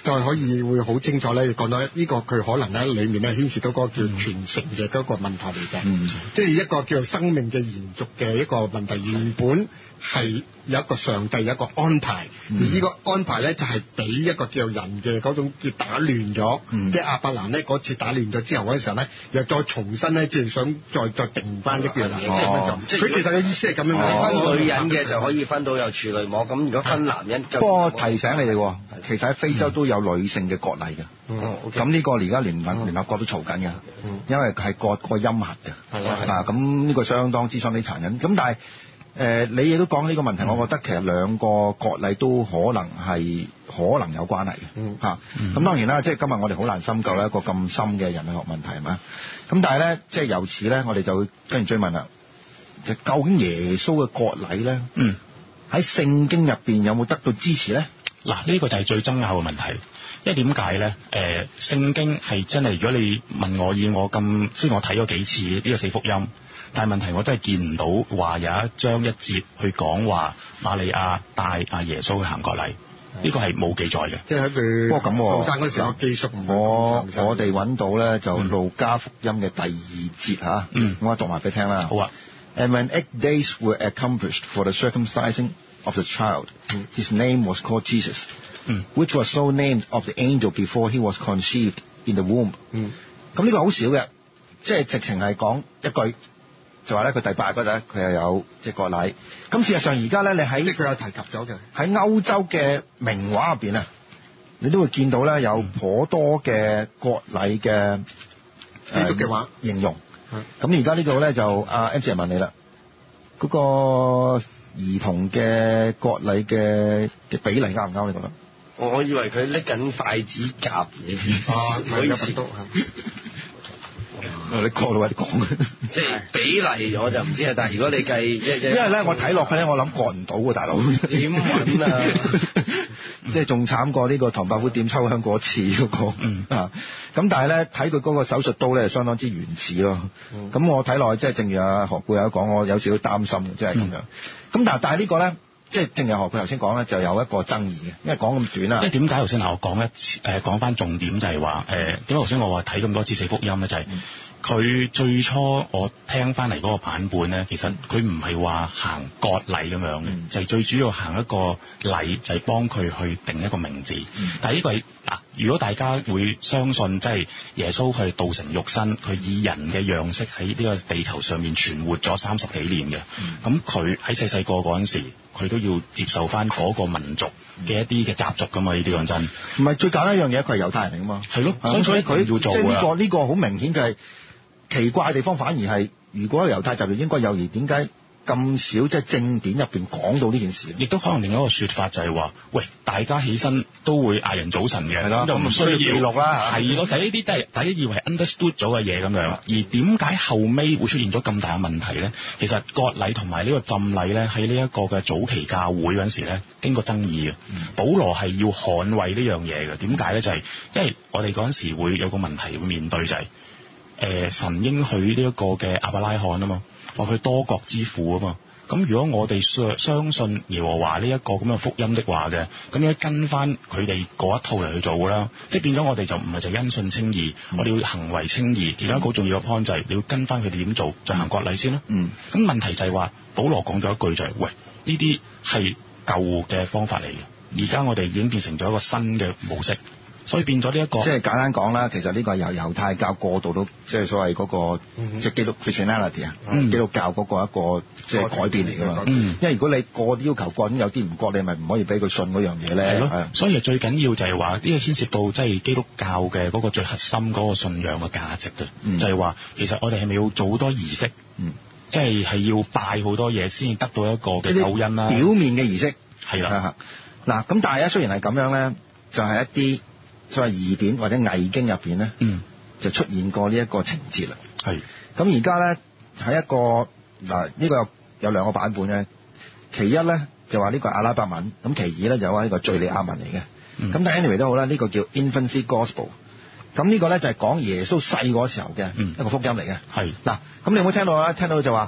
再可以會好清楚咧，講到呢個佢可能咧裡面咧牽涉到嗰個叫傳承嘅嗰個問題嚟嘅，嗯、即係一個叫生命嘅延續嘅一個問題。原本係有一個上帝有一個安排，嗯、而呢個安排咧就係俾一個叫人嘅嗰種叫打亂咗，嗯、即係亞伯蘭咧嗰次打亂咗之後嗰陣時候咧，又再重新咧即係想再再定翻一樣嘢，即係即係佢其實嘅意思係咁樣。 哦、分女人嘅就可以分到有處女膜，咁如果分男人， 不過提醒你哋，其實喺非洲都有女性嘅割禮嘅。 嗯， 咁呢個而家聯聯聯合國都嘈緊嘅，嗯、因為係割個陰核嘅。係啊，嗱咁呢個相當之相當殘忍。咁但係誒、呃，你亦都講呢個問題，嗯、我覺得其實兩個割禮都可能係可能有關係嘅。嗯，嚇、嗯。咁當然啦，即係今日我哋好難深究一個咁深嘅人類學問題係咪？咁但係咧，即係由此咧，我哋就會跟住追問啦，就究竟耶穌嘅割禮咧，嗯，喺聖經入邊有冇得到支持咧？ 嗱，呢個就係最爭拗嘅問題。因為點解咧？誒、呃，聖經係真係，如果你問我，以我咁，雖然我睇咗幾次呢個四福音，但係問題我真係見唔到話有一章一節去講話瑪利亞帶阿耶穌去行割禮，呢、這個係冇記載嘅。 即係喺佢不過咁後生嗰時候記述， 我我哋揾到咧就路加福音嘅第二節嚇，嗯，我讀埋俾你聽啦。 好啊。 And when eight days were accomplished for the circumcising of the child, his name was called Jesus. Mm. Which was so named of the angel before he was conceived in the womb。嗯，咁呢個好少嘅，即係直情係講一句，就話咧佢第八日嗰陣佢又有即係割禮。咁事實上而家咧，你喺即係佢有提及咗嘅，喺歐洲嘅名畫入邊啊，你都會見到咧有頗多嘅割禮嘅基督嘅話形容。咁而家呢度咧就阿 M C 問你啦，嗰、那個兒童嘅割禮嘅嘅比例啱唔啱？你覺得？ 我以為佢拎緊筷子夾嘢， 啊，唔係咁多嚇。 你過到位講， 即係比例我就唔知啊。但係如果你計，因為咧我睇落去咧，我諗割唔到喎，大佬。 點揾啊？ 即係仲慘過呢個唐伯虎點秋香嗰次嗰、那個、嗯、啊！咁但係咧睇佢嗰個手術刀咧，相當之原始咯。咁、嗯、我睇落去即係正如阿何故有講，我有少少擔心嘅，即係咁樣。咁、嗯、但係但係呢個咧。即係正如何佢頭先講咧，就有一個爭議嘅，因為講咁短啦。 即係點解頭先嗱我講一次誒講翻重點就係話誒點解頭先我話睇咁多次四福音咧，就係、是、佢、嗯、最初我聽翻嚟嗰個版本咧，其實佢唔係話行割禮咁樣嘅，嗯、就係最主要行一個禮，就係、是、幫佢去定一個名字。嗯、但係呢個係嗱，如果大家會相信即係耶穌佢道成肉身，佢以人嘅樣式喺呢個地球上面存活咗三十幾年嘅，咁佢喺細細個嗰陣時。佢都要接受翻嗰個民族嘅一啲嘅習俗噶嘛？呢啲講真， 唔係最簡單一樣嘢，佢係猶太人嚟噶嘛？ 係咯， 咁所以佢要做即係呢個呢個好明顯就係奇怪嘅地方，反而係如果猶太習俗應該有，而點解咁少即係正典入邊講到呢件事？ 亦都可能另一個説法就係話，喂，大家起身都會嗌人早晨嘅， 係咯， 就唔需要記錄啦。 係咯，就係呢啲都係大家以為 understood 咗嘅嘢咁樣。而點解後尾會出現咗咁大嘅問題咧？其實割禮同埋呢個浸禮咧，喺呢一個嘅早期教會嗰陣時咧，經過爭議嘅。嗯、保羅係要捍衛呢樣嘢嘅。點解咧？就係、是、因為我哋嗰陣時會有個問題會面對就係、是，誒、呃、神應許呢一個嘅亞伯拉罕啊嘛，話佢多國之父啊嘛。咁如果我哋相相信耶和華呢一個咁嘅福音的話嘅，咁應該跟翻佢哋嗰一套嚟去做啦，即係變咗我哋就唔係就因信稱義，嗯、我哋要行為稱義。其中一個好重要嘅 point 就係你要跟翻佢哋點做，就行割禮先啦。嗯，咁問題就係話，保羅講咗一句就係、是，喂，呢啲係舊嘅方法嚟嘅，而家我哋已經變成咗一個新嘅模式。所以變咗呢一個， 即係簡單講啦，其實呢個係由猶太教過渡到即係所謂嗰、那個、嗯、即係基督 Christianity 啊、嗯，基督教嗰個一個即係改變嚟㗎嘛。嗯、因為如果你過啲要求過，咁有啲唔過，你咪唔可以俾佢信嗰樣嘢咧。係咯， 係所以最緊要就係話呢個牽涉到即係基督教嘅嗰個最核心嗰個信仰嘅價值嘅，嗯、就係話其實我哋係咪要做好多儀式？嗯，即係係要拜好多嘢先得到一個嘅救恩啦。 表面嘅儀式係啦， 嗱咁，但係咧雖然係咁樣咧，就係、是、一啲。所謂異典或者偽經入邊咧，嗯、就出現過呢一個情節啦。係咁而家咧喺一個嗱呢、這個有有兩個版本嘅，其一咧就話呢個阿拉伯文，咁其二咧就話呢個敍利亞文嚟嘅。咁、嗯、但係 anyway 都好啦，呢、這個叫 Infancy Gospel。咁呢個咧就係講耶穌細嗰時候嘅一個福音嚟嘅。係嗱、嗯，咁你有冇聽到啊？聽到就話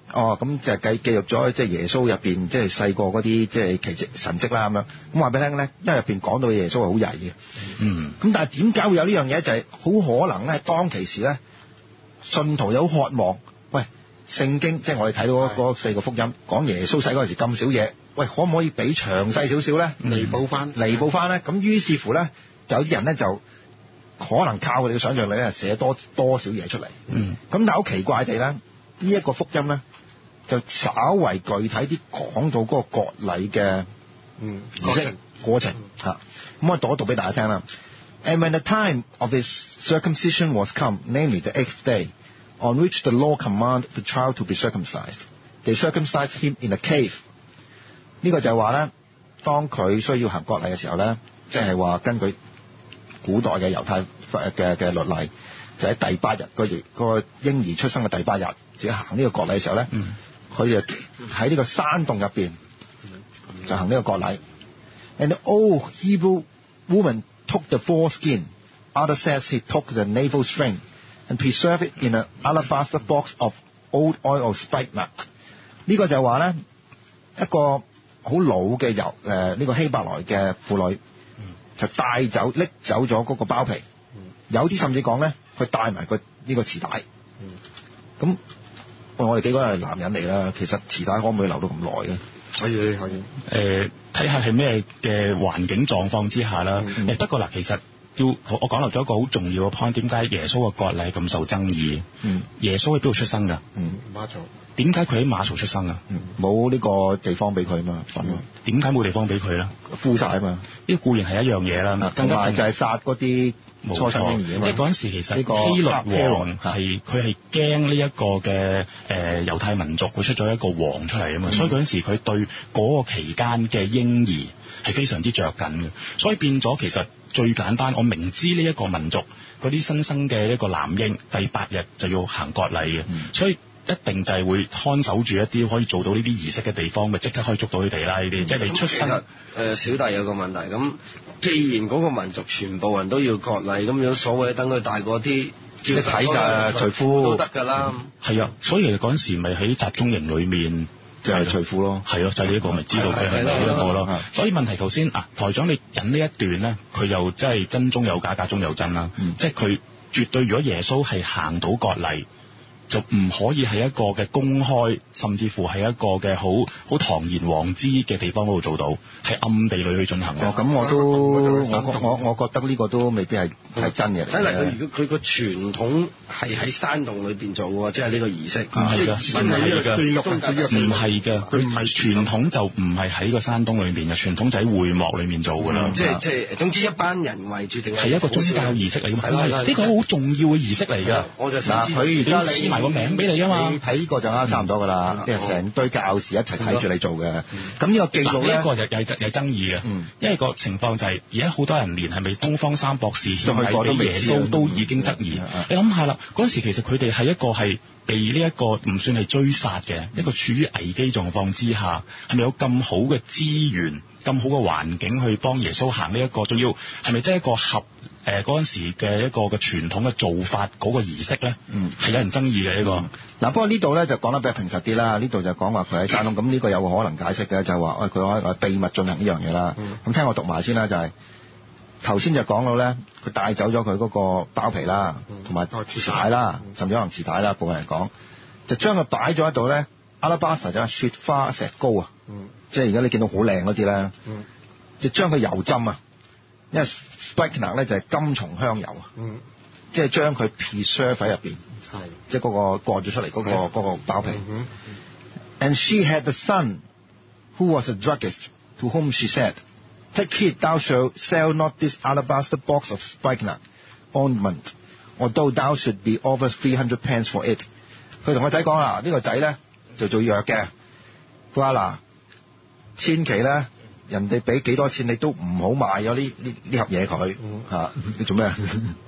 哦，咁就係記記錄咗即係耶穌入邊即係細個嗰啲即係奇蹟神蹟啦咁樣。咁話俾你聽咧，因為入邊講到耶穌係好曳嘅。嗯。咁但係點解會有呢樣嘢？就係、是、好可能咧，當其時咧，信徒有渴望，喂，聖經即係我哋睇到嗰嗰四個福音講耶穌細嗰陣時咁少嘢，喂，可唔可以俾詳細少少咧？ 彌補翻， 彌補翻咧。咁於是乎咧，就有啲人咧就可能靠佢哋嘅想像力咧，寫多多少嘢出嚟。嗯。咁但係好奇怪地咧，呢、這、一個福音咧，就稍為具體啲講到嗰個割禮嘅嗯儀式過程嚇，咁、嗯、我讀一讀俾大家聽啦。And when the time of his circumcision was come, namely the eighth day, on which the law commanded the child to be circumcised, they circumcised him in a cave。呢個就係話咧，當佢需要行割禮嘅時候咧，即係話根據古代嘅猶太嘅嘅律例，就喺第八日個兒個嬰兒出生嘅第八日，就要行呢個割禮嘅時候咧。嗯佢就喺呢個山洞入邊就行呢個割禮。And the old Hebrew woman took the foreskin. Others says he took the navel string and preserved it in an alabaster box of old oil of spikenard。呢個就係話咧，一個好老嘅猶誒呢個希伯來嘅婦女就帶走拎走咗嗰個包皮，有啲甚至講咧，佢帶埋個呢個臍帶。咁我哋幾個係男人嚟啦，其實臍帶可唔可以留到咁耐嘅？ 可以，可以。 誒，睇下係咩嘅環境狀況之下啦。誒、嗯，不過嗱，其實要我講漏咗一個好重要嘅 point， 點解耶穌嘅割禮咁受爭議？嗯，耶穌喺邊度出生㗎？嗯，馬槽。點解佢喺馬槽出生啊？ 冇呢、嗯、個地方俾佢嘛，瞓。 點解冇地方俾佢咧？ 枯晒啊嘛！ 呢個固然係一樣嘢啦， 同埋就係殺嗰啲初生嬰兒啊嘛。 因為嗰陣時其實希律王係佢係驚呢一個嘅誒猶太民族會出咗一個王出嚟啊嘛，嗯、所以嗰陣時佢對嗰個期間嘅嬰兒係非常之着緊嘅，所以變咗其實最簡單，我明知呢一個民族嗰啲新生嘅一個男嬰第八日就要行割禮嘅，嗯、所以。一定就係會看守住一啲可以做到呢啲儀式嘅地方，咪即刻可以捉到佢哋啦！呢啲、嗯、即係你出生。誒、 呃，小弟有個問題，咁既然嗰個民族全部人都要割禮，咁有所謂等佢大個啲， 即係睇咋除褲都得㗎啦。 係啊，所以其實嗰陣時咪喺集中營裏面就係除褲咯。 係咯，就係呢一個咪知道佢係呢一個咯。所以問題頭先啊，台長你引呢一段咧，佢又真係真中有假，假中有真啦。嗯、即係佢絕對，如果耶穌係行到割禮，就唔可以喺一個嘅公開，甚至乎係一個嘅好好堂而皇之嘅地方嗰度做到，係暗地裏去進行嘅。 哦，咁我都我我我覺得呢個都未必係係真嘅。 睇嚟佢如果佢個傳統係喺山洞裏邊做嘅，即係呢個儀式。唔係㗎， 唔係㗎，唔係㗎，佢唔係傳統就唔係喺個山洞裏邊嘅，傳統就喺會幕裏面做㗎啦。 即係即係總之一班人圍住定係一個宗教儀式嚟㗎嘛。係呢個好重要嘅儀式嚟㗎。 我就嗱，佢而家你個名俾你啊嘛， 你睇呢個就啱差唔多噶啦，即係成堆教士一齊睇住你做嘅。咁呢個記錄咧， 呢一個又又有爭議嘅，嗯、因為個情況就係而家好多人連係咪東方三博士獻禮俾耶穌都已經質疑。嗯、你諗下啦，嗰陣時其實佢哋係一個係被呢一個唔算係追殺嘅、嗯、一個處於危機狀況之下，係咪有咁好嘅資源、咁好嘅環境去幫耶穌行呢、這、一個？仲要係咪真係一個合？誒嗰陣時嘅一個嘅傳統嘅做法嗰、那個儀式咧，嗯，係有人爭議嘅呢、這個。嗱、 嗯，不過呢度咧就講得比較平實啲啦。呢度就講話佢喺山窿，咁呢個有個可能解釋嘅，就係話，喂，佢可以秘密進行呢樣嘢啦。咁、嗯、聽我讀埋先啦，就係頭先就講到咧，佢帶走咗佢嗰個包皮啦，同埋臍帶啦，甚至可能臍帶啦，部分人講，就將佢擺咗喺度咧。阿拉巴斯就係雪花石膏啊，嗯、即係而家你見到好靚嗰啲咧，嗯、就將佢油浸啊。因為 spikenard 咧就係金松香油啊，嗯、即係將佢 preserve 喺入邊，係即係嗰個割咗出嚟嗰、嗰個嗰、嗰個包皮。嗯嗯、And she had a son who was a druggist, to whom she said, "Take heed, thou shalt sell not this alabaster box of spikenard ointment, although thou should be offered three hundred pence for it." 佢同個仔講啦，呢個仔咧就做藥嘅，佢話嗱，千祈咧。人哋俾幾多錢你都唔好賣咗呢呢呢盒嘢佢嚇，你做咩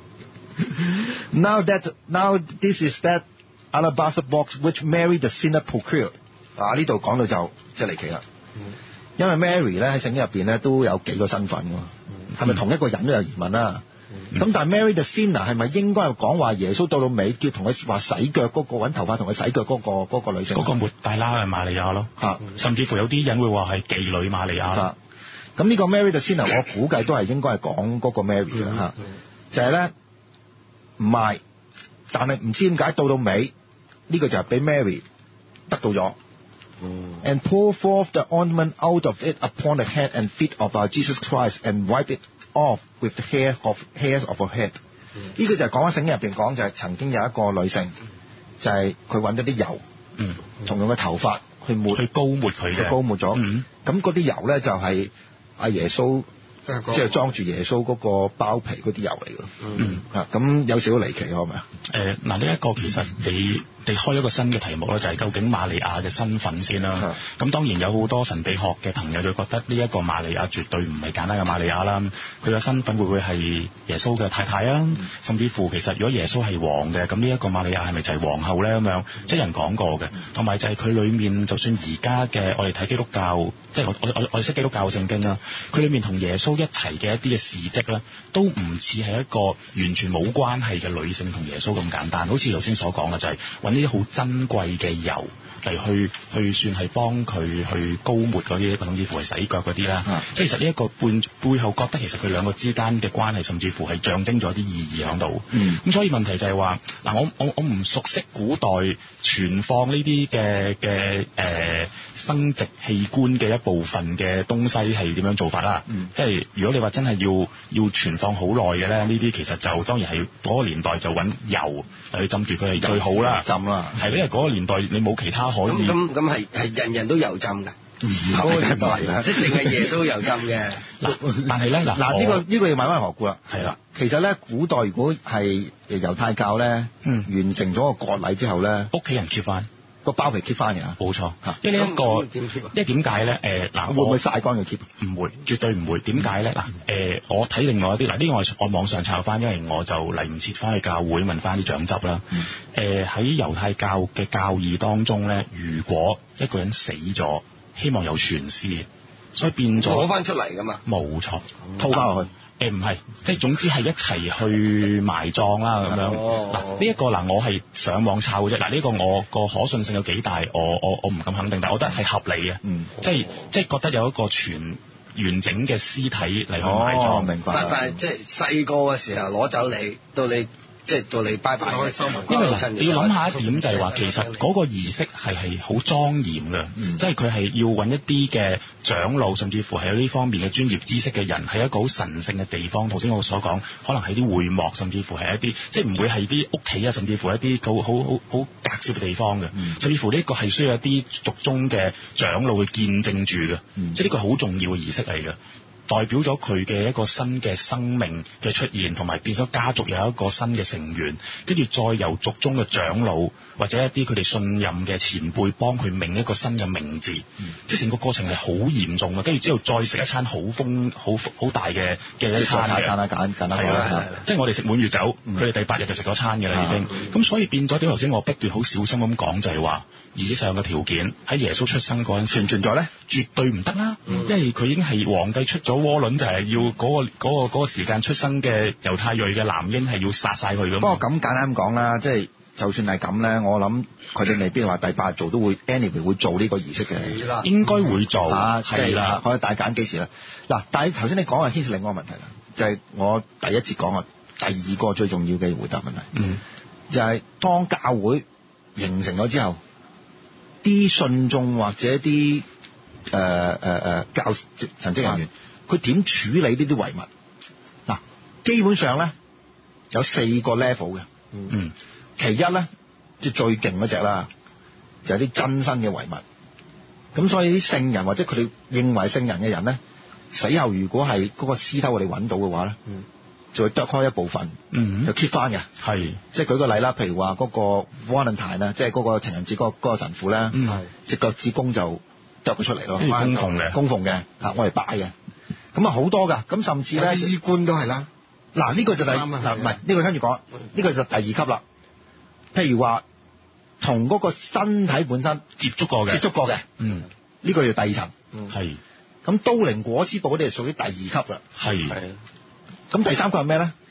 ？Now that now this is that alabaster box which Mary the sinner procured。啊，呢度講到就即係離奇啦，因為 Mary 咧喺聖經入邊咧都有幾個身份㗎，係咪同一個人都有疑問啦？ 咁、嗯、但係 Mary the Sinner 係咪應該係講話耶穌到到尾叫同佢話洗腳嗰、那個揾頭髮同佢洗腳嗰、那個那個女性？ 嗰、那個抹大拉嘅瑪利亞咯，啊、甚至乎有啲人會話係妓女瑪利亞。咁、啊、 呢個 Mary the Sinner 我估計都係應該係講嗰個 Mary 啦、啊、就係咧唔係，但係唔知點解到到尾呢、這個就係俾 Mary 得到咗。And pour forth the ointment out of it upon the head and feet of our Jesus Christ, and wipe it off with the hair of hairs of her head。呢、嗯、個就係講喺聖經入邊講，就係曾經有一個女性，就係佢揾咗啲油，嗯，同用嘅頭髮去抹， 去膏抹佢嘅， 去膏抹咗。咁嗰啲油咧就係阿耶穌，即係裝住耶穌嗰個包皮嗰啲油嚟嘅。嗯，啊，咁有少少離奇，係咪啊？ 誒，嗱，呢一個其實你。你開一個新嘅題目咧，就係究竟瑪利亞嘅身份先啦。咁當然有好多神秘學嘅朋友就覺得呢一個瑪利亞絕對唔係簡單嘅瑪利亞啦。佢嘅身份會唔會係耶穌嘅太太啊？嗯、甚至乎其實如果耶穌係王嘅，咁呢一個瑪利亞係咪就係皇后咧？咁樣即係有人講過嘅。同埋就係佢裡面，就算而家嘅我哋睇基督教，即係我我我我哋識基督教聖經啦，佢裡面同耶穌一齊嘅一啲嘅事蹟咧，都唔似係一個完全冇關係嘅女性同耶穌咁簡單。好似頭先所講嘅，就係揾呢啲好珍貴嘅油嚟去去算係幫佢去膏抹嗰啲，甚至乎係洗腳嗰啲啦。即係、嗯、其實呢一個背背後覺得其實佢兩個之間嘅關係，甚至乎係象徵咗啲意義喺度。咁、嗯、所以問題就係話嗱，我我我唔熟悉古代存放呢啲嘅嘅誒生殖器官嘅一部分嘅東西係點樣做法啦？嗯、即係如果你話真係要要存放好耐嘅咧，呢啲其實就當然係嗰個年代就揾油嚟去浸住佢係最好啦。浸啦，係因為嗰個年代你冇其他可以。 咁咁咁係係人人都油浸㗎。嗰個年代即係淨係耶穌油浸嘅。 嗱，但係咧嗱嗱呢個呢、呢個要慢慢學估啦。 係啦， 其實咧古代如果係猶太教咧，嗯、完成咗個割禮之後咧， 屋企人揭翻。 個包皮 keep 翻嘅， 冇錯。因為呢一個，因為點解咧？誒嗱， 會唔會曬乾嘅 keep？ 唔會，絕對唔會。點解咧？嗱，誒我睇另外一啲，嗱呢個我我網上查翻，因為我就嚟唔切翻去教會問翻啲長執啦。誒喺猶太教嘅教義當中咧，如果一個人死咗，希望有傳屍，所以變咗攞翻出嚟噶嘛。 冇錯， 套翻落去。 誒唔係，即係總之係一齊去埋葬啦咁樣。嗱呢一個嗱，我係上網抄嘅啫。嗱呢個我個可信性有幾大，我我我唔敢肯定，但係我覺得係合理嘅。嗯，即係即係覺得有一個全完整嘅屍體嚟去埋葬。 哦，明白。 但但係即係細個嘅時候攞走你，到你。即係到你拜拜嘅， 因為你要諗下一點就係話，其實嗰個儀式係係好莊嚴嘅，嗯、即係佢係要揾一啲嘅長老，甚至乎係有呢方面嘅專業知識嘅人，喺一個好神聖嘅地方。頭先我所講，可能係啲會幕，甚至乎係一啲即係唔會係啲屋企啊，甚至乎一啲好好好好隔絕嘅地方嘅。嗯、甚至乎呢個係需要一啲族中嘅長老去見證住嘅，嗯、即係呢個好重要嘅儀式嚟嘅。代表咗佢嘅一個新嘅生命嘅出現，同埋變咗家族有一個新嘅成員，跟住再由族中嘅長老或者一啲佢哋信任嘅前輩幫佢命一個新嘅名字，嗯、即係成個過程係好嚴重嘅。跟住之後再食一餐好豐好好大嘅嘅一餐嘅， 簡單簡單係啦， 即係我哋食滿月酒，佢哋、嗯、第八日就食咗餐嘅啦已經。咁、嗯、所以變咗啲頭先我不斷好小心咁講就係話，以上嘅條件喺耶穌出生嗰陣存唔存在咧？絕對唔得啦，嗯、因為佢已經係皇帝出咗窩輪，就係要嗰、嗰個嗰、嗰個嗰個時間出生嘅猶太裔嘅男嬰係要殺晒佢㗎嘛。 不過咁簡單咁講啦，即係就算係咁咧，我諗佢哋未必話第八日做，都會 anyway 會做呢個儀式嘅， 的應該會做嚇，係啦，可以大揀幾時啦。嗱，但係頭先你講係牽涉另外一個問題啦，就係、係、我第一節講嘅第二個最重要嘅回答問題，嗯，就係當教會形成咗之後，啲信眾或者啲誒誒誒教神職人員，佢點、嗯、處理呢啲遺物？嗱，基本上咧有四個 level 嘅，嗯，其一咧即係最勁嗰隻啦，就係、是、啲真身嘅遺物。咁所以啲聖人或者佢哋認為聖人嘅人咧，死後如果係嗰個屍頭我哋揾到嘅話咧，嗯，就會剁開一部分，嗯，就 keep 翻嘅，係是，即係舉個例啦，譬如話嗰個 Valentine 啊，即係嗰個情人節嗰個神父咧，嗯，隻腳趾公就剁佢出嚟咯， 供奉嘅， 供奉嘅，嚇我哋拜嘅，咁啊好多噶，咁甚至咧衣冠都係啦， 嗱呢個就係嗱唔係呢個跟住講，呢個就第二級啦，譬如話同嗰個身體本身接觸過嘅， 接觸過嘅，嗯，呢個叫第二層，係，咁都靈裹屍布嗰啲係屬於第二級啦， 係， 咁第三個係咩咧？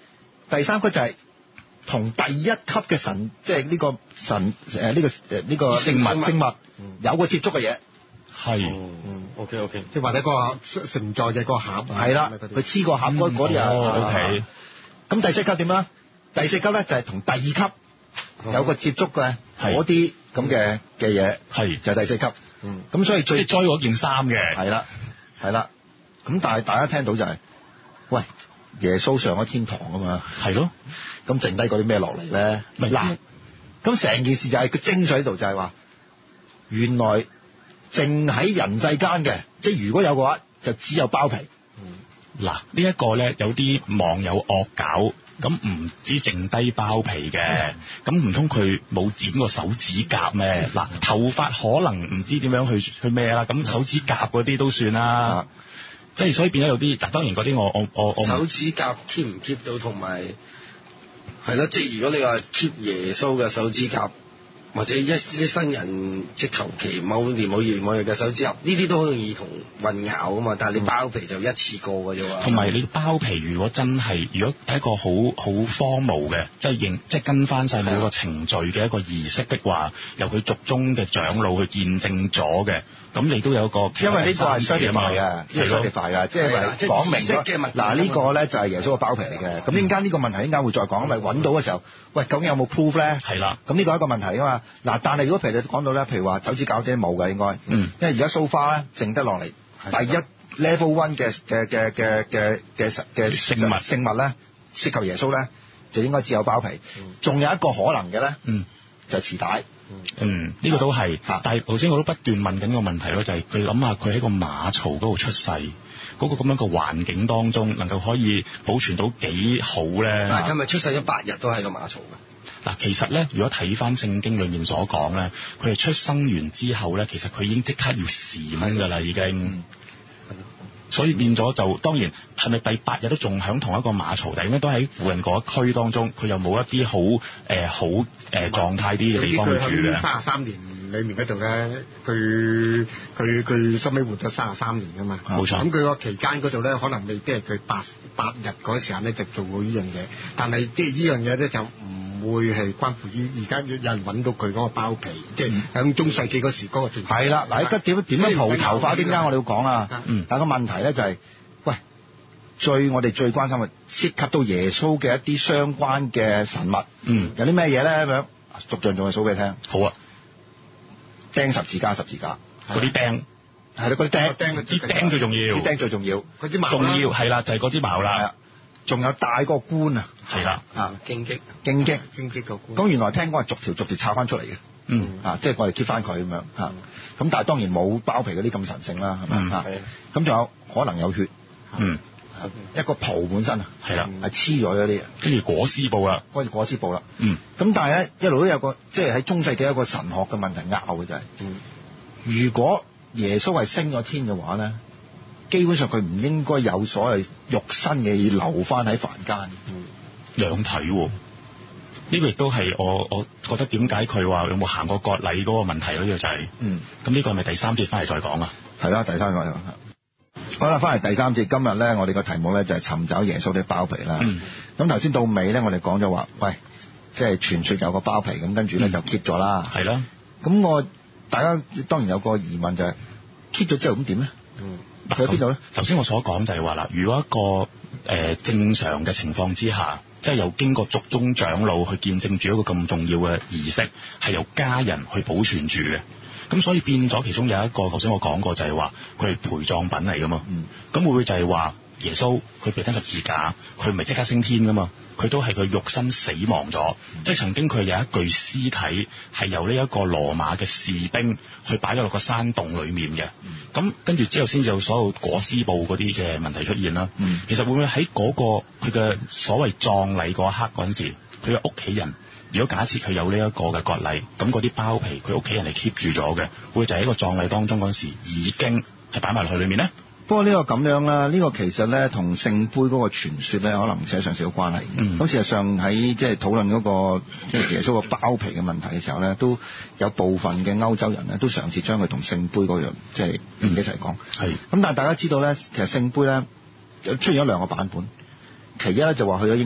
第三級就係同第一級嘅神，即係呢個神誒呢、呢個誒呢、呢個聖物聖物有個接觸嘅嘢。 係。 嗯 OK OK， 即係或者個承載嘅個盒。 係啦，佢黐個盒嗰嗰啲啊。 OK。咁第四級點啊？第四級咧就係同第二級有個接觸嘅嗰啲咁嘅嘅嘢，係就係第四級。嗯。咁所以最即係栽嗰件衫嘅。 係啦，係啦。咁但係大家聽到就係、是，喂，耶穌上咗天堂啊嘛。係咯。咁剩低嗰啲咩落嚟咧？嗱，咁成件事就係個精髓喺度，就係話，原來淨喺人世間嘅，即係如果有嘅話，就只有包皮。 嗱、嗯，呢一個咧有啲網友惡搞，咁唔止剩低包皮嘅，咁唔通佢冇剪過手指甲咩？嗱、嗯，頭髮可能唔知點樣去去咩啦，咁手指甲嗰啲都算啦。嗯、即係所以變咗有啲，但當然嗰啲我我我我手指甲 keep 唔 keep 到，同埋係咯，即係如果你話 keep 耶穌嘅手指甲。或者一一生人即求其某年某月某日嘅手指甲，呢啲都好容易同混淆噶嘛。但係你包皮就一次過嘅啫喎。 同埋你包皮如果真係，如果係一個好好荒謬嘅，即係認即係跟翻晒每個程序嘅一個儀式的話，由佢族中嘅長老去見證咗嘅，咁你都有一個。 因為呢個係 certify 嘅，呢個 certify 嘅，即係講明咗。嗱呢個咧就係耶穌嘅包皮嚟嘅。咁陣間呢個問題陣間會再講，因為揾到嘅時候，喂究竟有冇 proof 咧？ 係啦。 咁呢個係一個問題啊嘛。嗱，但係如果譬如你講到咧，譬如話手指搞啲冇嘅應該，嗯，因為而家 so far 咧剩得落嚟第一 level one 嘅嘅嘅嘅嘅嘅嘅聖物聖物咧，涉及耶穌咧，就應該只有包皮。仲、嗯、有一個可能嘅咧，嗯，就係臍帶。 嗯，呢、呢個都係。但係頭先我都不斷問緊個問題咯，就係佢諗下佢喺個馬槽嗰度出世，嗰、嗰個咁樣嘅環境當中，能夠可以保存到幾好咧？ 但係咪出世咗八日都喺個馬槽㗎？ 嗱，其實咧，如果睇翻聖經裏面所講咧，佢係出生完之後咧，其實佢已經即刻要閃㗎啦，已經。所以變咗就當然係咪第八日都仲響同一個馬槽，但應該都喺附近嗰一區當中，佢又冇一啲好誒好誒狀態啲嘅地方去住嘅。 三十三年裏面嗰度咧，佢佢佢收尾活咗三十三年㗎嘛。 冇錯。咁佢個期間嗰度咧，可能未即係佢八八日嗰時間咧就做過呢樣嘢，但係即係呢樣嘢咧就唔會係關乎於而家有人揾到佢嗰個包皮，即係喺中世紀嗰時嗰個傳。 係啦，嗱，而家點點樣蒲頭化？點解我哋要講啊？嗯，但係個問題咧就係、是，喂，最我哋最關心嘅涉及到耶穌嘅一啲相關嘅神物，嗯，有啲咩嘢咧咁樣？逐樣仲係數俾你聽。 好啊， 釘十字架，十字架， 嗰啲釘， 係啦，嗰啲釘， 啲釘最重要， 啲釘最重要， 嗰支矛重要係啦，就係嗰支矛啦。 仲有戴嗰個冠啊， 係啦， 啊，荊棘， 荊棘， 荊棘個冠。 咁原來聽講係逐條逐條拆翻出嚟嘅，嗯，啊，即係我哋 keep 翻佢咁樣嚇，咁、嗯、但係當然冇包皮嗰啲咁神聖啦，係咪啊？咁仲有可能有血，嗯，一個袍本身啊，係啦，係黐咗嗰啲， 跟住裹屍布啦， 跟住裹屍布啦，嗯，咁但係咧一路都有個即係喺中世紀有個神學嘅問題拗嘅就係、是，嗯，如果耶穌係升咗天嘅話咧。基本上佢唔應該有所謂肉身嘅嘢留翻喺凡間。 嗯，兩睇喎，呢個亦都係我我覺得點解佢話有冇行過割禮嗰個問題咯？呢個就係，嗯，咁呢個係咪第三節翻嚟再講啊？ 係啦，第三節。好啦，翻嚟第三節，今日咧我哋個題目咧就係尋找耶穌的包皮啦。嗯，咁頭先到尾咧，我哋講咗話，喂，即係傳説有個包皮，咁跟住咧就 keep 咗啦。係啦。咁我大家當然有個疑問就係 keep 咗之後咁點咧？嗯。喺邊度咧？ 頭先我所講就係話啦，如果一個誒、呃、正常嘅情況之下，即係由經過族中長老去見證住一個咁重要嘅儀式，係由家人去保存住嘅。咁所以變咗其中有一個，頭先我講過就係話佢係陪葬品嚟噶嘛。嗯。咁會唔會就係話耶穌佢被釘十字架，佢唔係即刻升天噶嘛？佢都係佢肉身死亡咗，嗯、即係曾經佢有一具屍體係由呢一個羅馬嘅士兵去擺咗落個山洞裡面嘅。咁、嗯、跟住之後先至有所有裹屍布嗰啲嘅問題出現啦。嗯、其實會唔會喺嗰、嗰個佢嘅所謂葬禮嗰一刻嗰陣時，佢嘅屋企人，如果假設佢有呢一個嘅割禮，咁嗰啲包皮佢屋企人係 keep 住咗嘅，會就喺一個葬禮當中嗰陣時已經係擺埋落去裡面咧？ 不過呢個咁樣啦，呢、呢個其實咧同聖杯嗰個傳說咧，可能寫上少少關係。咁、嗯、事實上喺即係討論嗰個即係耶穌個包皮嘅問題嘅時候咧，都有部分嘅歐洲人咧都嘗試將佢同聖杯嗰樣即係一齊講。係、嗯。咁但係大家知道咧，其實聖杯咧出現咗兩個版本，其一咧就話去咗英國，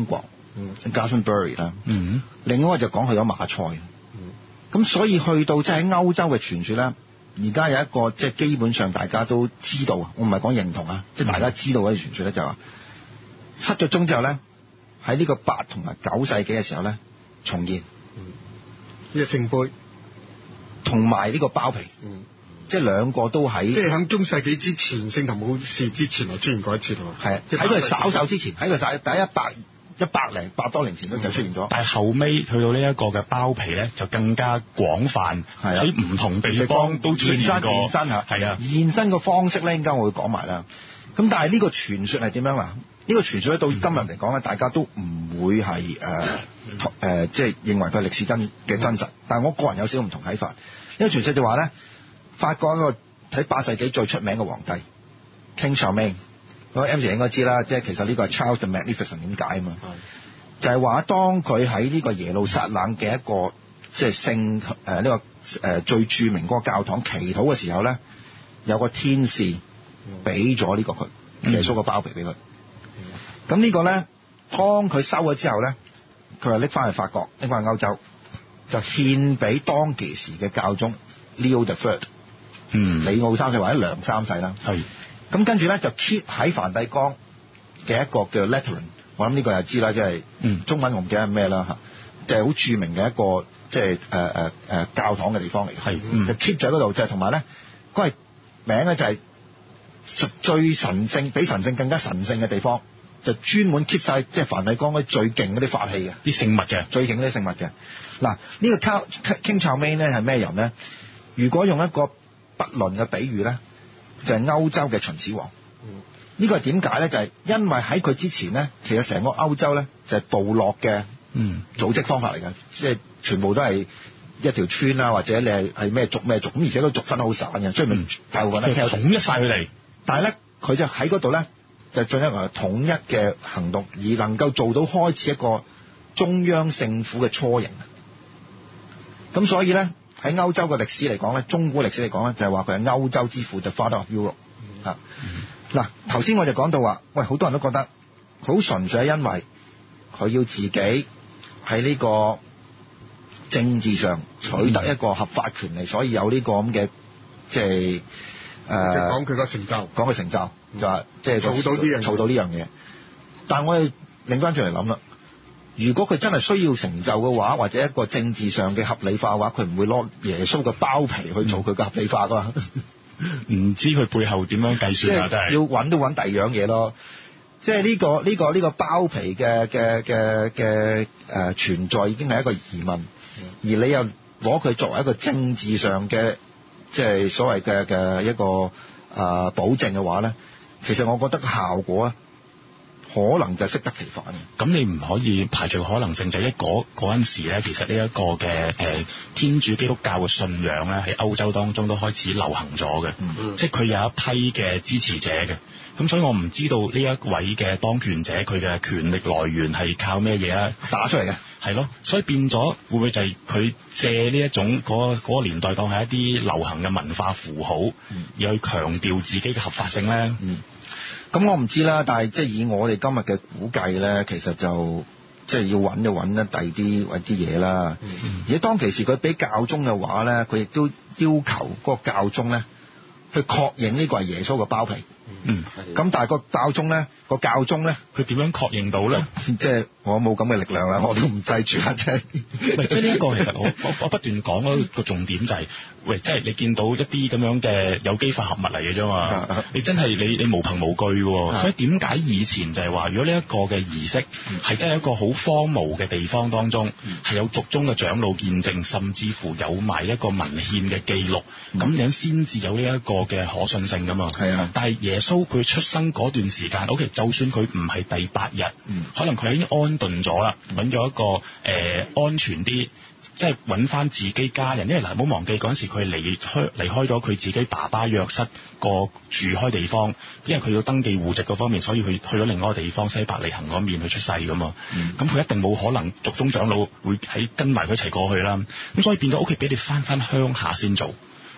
嗯 Glastonbury 啦， 嗯， 另外一個就講去咗馬賽，嗯，咁所以去到即係喺歐洲嘅傳說咧，而家有一個即係基本上大家都知道，我唔係講認同啊，即係大家知道嗰啲傳說咧就話失咗蹤之後咧，喺呢個八同埋九世紀嘅時候咧重現， 嗯，呢個聖杯同埋呢個包皮，嗯。即係兩個都喺， 即係喺中世紀之前，聖堂冇事之前就出現過一次咯。 係喺佢稍稍之前，喺佢稍第一百一百零百多年前都就出現咗。 但係後尾去到呢一個嘅包皮咧，就更加廣泛，喺唔同地方都出現過。 現身嚇，係啊，現身個方式咧，應該我會講埋啦。咁但係呢個傳說係點樣啊？呢個傳說咧到今日嚟講咧，大家都唔會係誒誒，即係認為佢係歷史真嘅真實。但係我個人有少少唔同睇法。呢個傳說就話咧。法國一個喺八世紀最出名嘅皇帝 King Charlemagne，嗰個 M 姐應該知啦，即係其實呢個係 Charles the Magnificent 點解啊嘛？就係話當佢喺呢個耶路撒冷嘅一個即係聖誒呢個誒最著名嗰個教堂祈禱嘅時候咧，有個天使俾咗呢個佢耶穌個包皮俾佢。咁、嗯、呢個咧，當佢收咗之後咧，佢就拎翻去法國，拎翻去歐洲，就獻俾當其時嘅教宗 Leo the Third。嗯，李奧三世或者梁三世啦，係，咁跟住咧就 keep 喺梵蒂岡嘅一個叫 Lateran， 我諗呢個又知啦，即係，嗯，中文我唔記得係咩啦嚇，就係、是、好著名嘅一個即係誒誒誒教堂嘅地方嚟嘅，係、嗯，就 keep 咗喺嗰度，就係同埋咧嗰係名咧就係最神聖，比神聖更加神聖嘅地方，就專門 keep 晒即係梵蒂岡嗰啲最勁嗰啲法器嘅， 啲聖物嘅， 最勁嗰啲聖物嘅。嗱，呢個 King Charlemagne 咧係咩人咧？如果用一個不倫嘅比喻咧，就係、是、歐洲嘅秦始皇。嗯，呢個係點解咧？就係、是、因為喺佢之前咧，其實成個歐洲咧就係、是、部落嘅嗯組織方法嚟嘅，即、就、係、是、全部都係一條村啊，或者你係係咩族咩族，咁而且都族分得好散嘅，所以咪大部分咧統一晒佢哋。 但係咧，佢就喺嗰度咧就進行一個統一嘅行動，而能夠做到開始一個中央政府嘅雛形。咁所以咧。喺歐洲嘅歷史嚟講咧，中古歷史嚟講咧，就係話佢係歐洲之父，就 Father of Europe。啊，嗱，頭先我就講到話，喂，好多人都覺得好純粹係因為佢要自己喺呢個政治上取得一個合法權利，所以有呢個咁嘅即係誒講佢個成就， 講佢成就就話即係做到呢樣， 做到呢樣嘢。但係我哋擰翻轉嚟諗啦。如果佢真係需要成就嘅話，或者一個政治上嘅合理化嘅話，佢唔會攞耶穌嘅包皮去做佢嘅合理化噶嘛？ 唔知佢背後點樣計算啊？真係要揾都揾第二樣嘢咯。即係呢個呢個呢個包皮嘅嘅嘅嘅誒存在已經係一個疑問，而你又攞佢作為一個政治上嘅即係所謂嘅嘅一個誒、呃、保證嘅話咧，其實我覺得個效果啊〜可能就適得其反。 咁你唔可以排除可能性，就係一嗰嗰陣時咧，其實呢一個嘅誒、呃、天主基督教嘅信仰咧，喺歐洲當中都開始流行咗嘅，嗯、即係佢有一批嘅支持者嘅。咁所以我唔知道呢一位嘅當權者佢嘅權力來源係靠咩嘢啊？ 打出嚟嘅係咯，所以變咗會唔會就係佢借呢一種嗰、嗰個年代當係一啲流行嘅文化符號，嗯、而去強調自己嘅合法性咧？ 嗯咁我唔知啦，但係即係以我哋今日嘅估計咧，其實就即係要揾就揾得第二啲或啲嘢啦。嗯、而當其時佢俾教宗嘅話咧，佢亦都要求嗰個教宗咧去確認呢個係耶穌嘅包皮。嗯，咁但係個教宗咧，個教宗咧， 佢點樣確認到咧？ 即係我冇咁嘅力量啦，我都唔制住啦，即係。 喂，即係呢一個其實我我我不斷講嗰個重點就係、是，喂，即係你見到一啲咁樣嘅有機化合物嚟嘅啫嘛，你真係你你無憑無據嘅，所以點解以前就係話，如果呢一個嘅儀式係真係一個好荒蕪嘅地方當中，係有族中嘅長老見證，甚至乎有埋一個文獻嘅記錄，咁、嗯、樣先至有呢一個嘅可信性噶嘛。係啊，但係耶穌佢出生嗰段時間 ，OK， 就算佢唔係第八日，嗯、可能佢已經安頓咗啦，揾咗一個誒、呃、安全啲，即係揾翻自己家人。因為嗱，唔好忘記嗰陣時佢離開離開咗佢自己爸爸約瑟個住開地方，因為佢要登記戶籍嗰方面，所以佢去咗另外一個地方西伯利恆嗰邊去出世噶嘛。咁佢、嗯、一定冇可能族中長老會喺跟埋佢一齊過去啦。咁所以變咗 OK，俾你翻翻鄉下先做。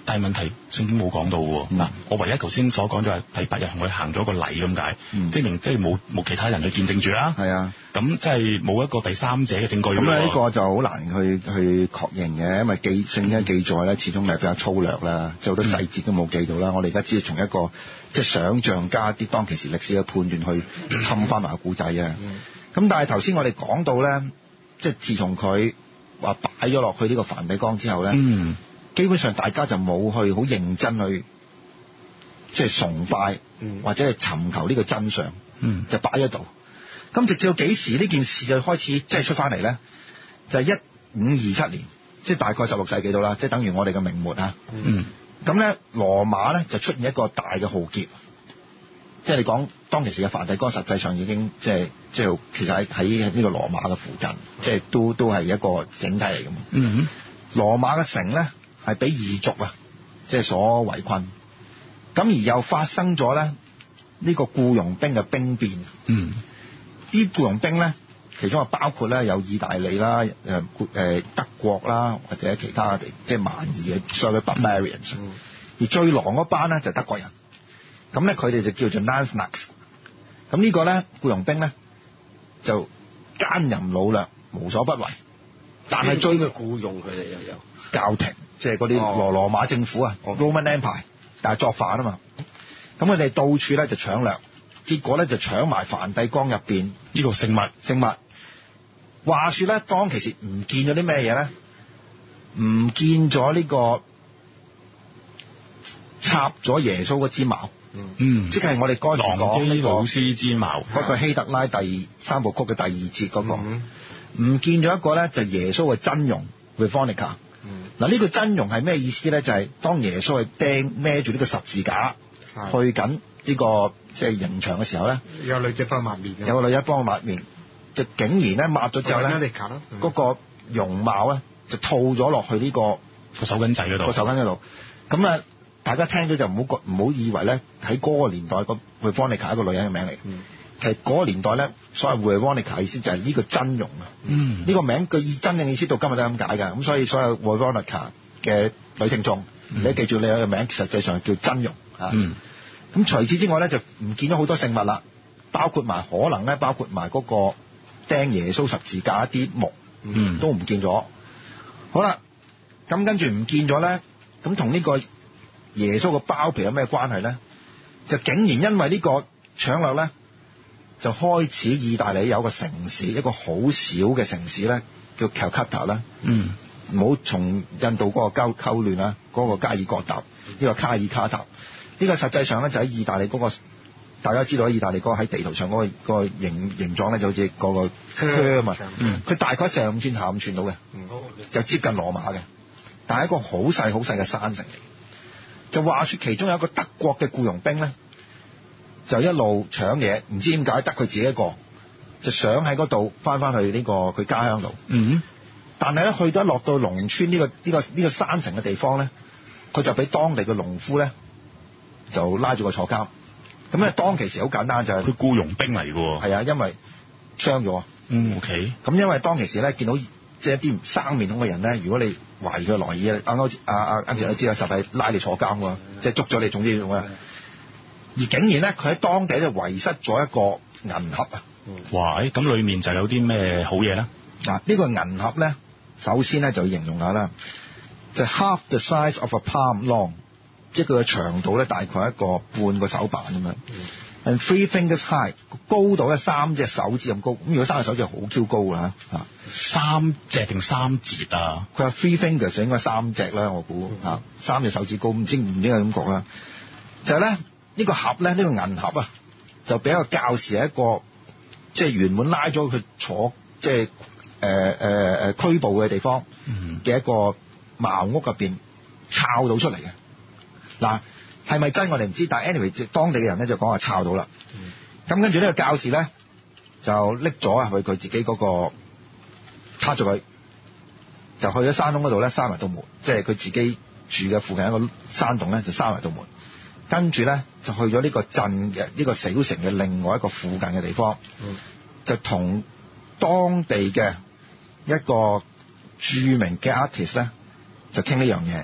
但係問題聖經冇講到喎。嗱、嗯，我唯一頭先所講就係第八日同佢行咗個禮咁解，嗯、證明即係冇冇其他人去見證住啦。係啊，咁即係冇一個第三者嘅證據。咁呢個就好難去去確認嘅，因為記聖經記載咧，始終係比較粗略啦，即係好多細節都冇記到啦。嗯、我哋而家只係從一個即係想像加啲當其時歷史嘅判斷去氹翻埋個故仔啊。咁、嗯、但係頭先我哋講到咧，即係自從佢話擺咗落去呢個梵蒂岡之後咧。嗯基本上大家就冇去好認真去即係崇拜、嗯、或者係尋求呢個真相，嗯、就擺喺度。咁直至到幾時呢件事就開始即係出翻嚟咧？就係一五二七年，即係大概十六世紀到啦，即係等於我哋嘅明末啊。咁咧、嗯、羅馬咧就出現一個大嘅浩劫，即係你講當其時嘅梵蒂岡實際上已經即係即係其實喺喺呢個羅馬嘅附近，即係都都係一個整體嚟嘅嘛。嗯、羅馬嘅城咧。係俾異族啊，即係所圍困，咁而又發生咗咧呢個僱傭兵嘅兵變。嗯，啲僱傭兵咧，其中啊包括咧有意大利啦、誒誒德國啦，或者其他地即係蠻夷嘅所謂 barbarians。嗯，而最狼嗰班咧就係德國人，咁咧佢哋就叫做 Lanzknechts。咁呢個咧僱傭兵咧就奸淫擄掠，無所不為。但係最嘅僱傭佢哋又有教廷。即係嗰啲羅羅馬政府啊、哦、Roman Empire，但係作反啊嘛，咁佢哋到處咧就搶掠，結果咧就搶埋梵蒂岡入邊呢個聖物。聖物話說咧，當其時唔見咗啲咩嘢咧？唔見咗呢個插咗耶穌嗰支矛，嗯，即係我哋剛才講呢個老師之矛，嗰個希特拉第三部曲嘅第二節嗰、那個，唔、嗯、見咗一個咧就是、耶穌嘅真容 Veronica。嗱，呢個真容係咩意思咧？就係、是、當耶穌係釘孭住呢個十字架的去緊呢、這個即係刑場嘅時候咧，有女仔幫抹面，有個女仔幫我抹面，就竟然咧抹咗之後咧，嗰、那個容貌咧就套咗落去呢、這個個手巾仔嗰度，個手巾嗰度。咁啊，大家聽到就唔好唔好以為咧喺嗰個年代個 Veronica 一個女人嘅名嚟。嗯其實嗰個年代咧，所謂 Veronica 意思就係呢個真容啊。嗯，呢個名佢意真正意思到今日都係咁解㗎。咁所以所有 Veronica 嘅女聽眾，嗯、你記住你有個名，實際上係叫真容啊。嗯。咁除此之外咧，就唔見咗好多聖物啦，包括埋可能咧，包括埋嗰個釘耶穌十字架一啲木，嗯，都唔見咗。好啦，咁跟住唔見咗咧，咁同呢個耶穌嘅包皮有咩關係咧？就竟然因為呢個搶掠咧。就開始意大利有個城市，一個好小嘅城市咧，叫 Calcutta 啦。嗯，唔好從印度嗰個交溝亂啦，嗰、那個加爾各答，呢、這個卡爾卡塔，呢、這個實際上咧就喺意大利嗰、那個，大家知道喺意大利嗰個喺地圖上嗰、那個那個形形狀咧就好似個個圈啊嘛。嗯，佢大概就係五寸下五寸到嘅，就接近羅馬嘅，但係一個好細好細嘅山城嚟。就話說其中有一個德國嘅僱傭兵咧。就一路搶嘢，唔知點解得佢自己一個，就想喺嗰度翻翻去呢個佢家鄉度。嗯，但係咧去到落到農村呢個呢個呢個山城嘅地方咧，佢就俾當地嘅農夫咧就拉住個坐監。咁咧當其時好簡單就係佢僱傭兵嚟嘅喎。係啊，因為傷咗。嗯 ，OK。咁因為當其時咧見到即係一啲生面孔嘅人咧，如果你懷疑佢來意，啱啱阿阿啱先都知啦，實係拉你坐監喎，即係捉咗你，總之咁啊。而竟然咧，佢喺當地就遺失咗一個銀盒啊！哇！咁裡面就有啲咩好嘢咧？嗱，呢個銀盒咧，首先咧就要形容下啦，就係 half the size of a palm long， 即係佢嘅長度咧大概一個半個手板咁樣。and three fingers high， 高度咧三隻手指咁高。咁如果三隻手指好 Q 高㗎嚇，三隻定三節啊？佢話 three fingers 應該三隻啦，我估嚇，三隻手指高，唔知唔知係咁講啦。就係咧。呢個盒咧，呢、這個銀盒啊，就俾一個教士喺一個即係原本拉咗佢坐即係誒誒誒拘捕嘅地方嘅一個茅屋入邊抄到出嚟嘅。嗱，係咪真我哋唔知，但係 anyway， 當地嘅人咧就講話抄到啦。咁、嗯、跟住呢個教士咧就拎咗去佢自己嗰、那個卡住佢，就去咗山窿嗰度咧閂埋道門，即係佢自己住嘅附近一個山洞咧就閂埋道門。跟住咧就去咗呢個鎮嘅呢、這個小城嘅另外一個附近嘅地方，嗯、就同當地嘅一個著名嘅 artist 咧就傾呢樣嘢。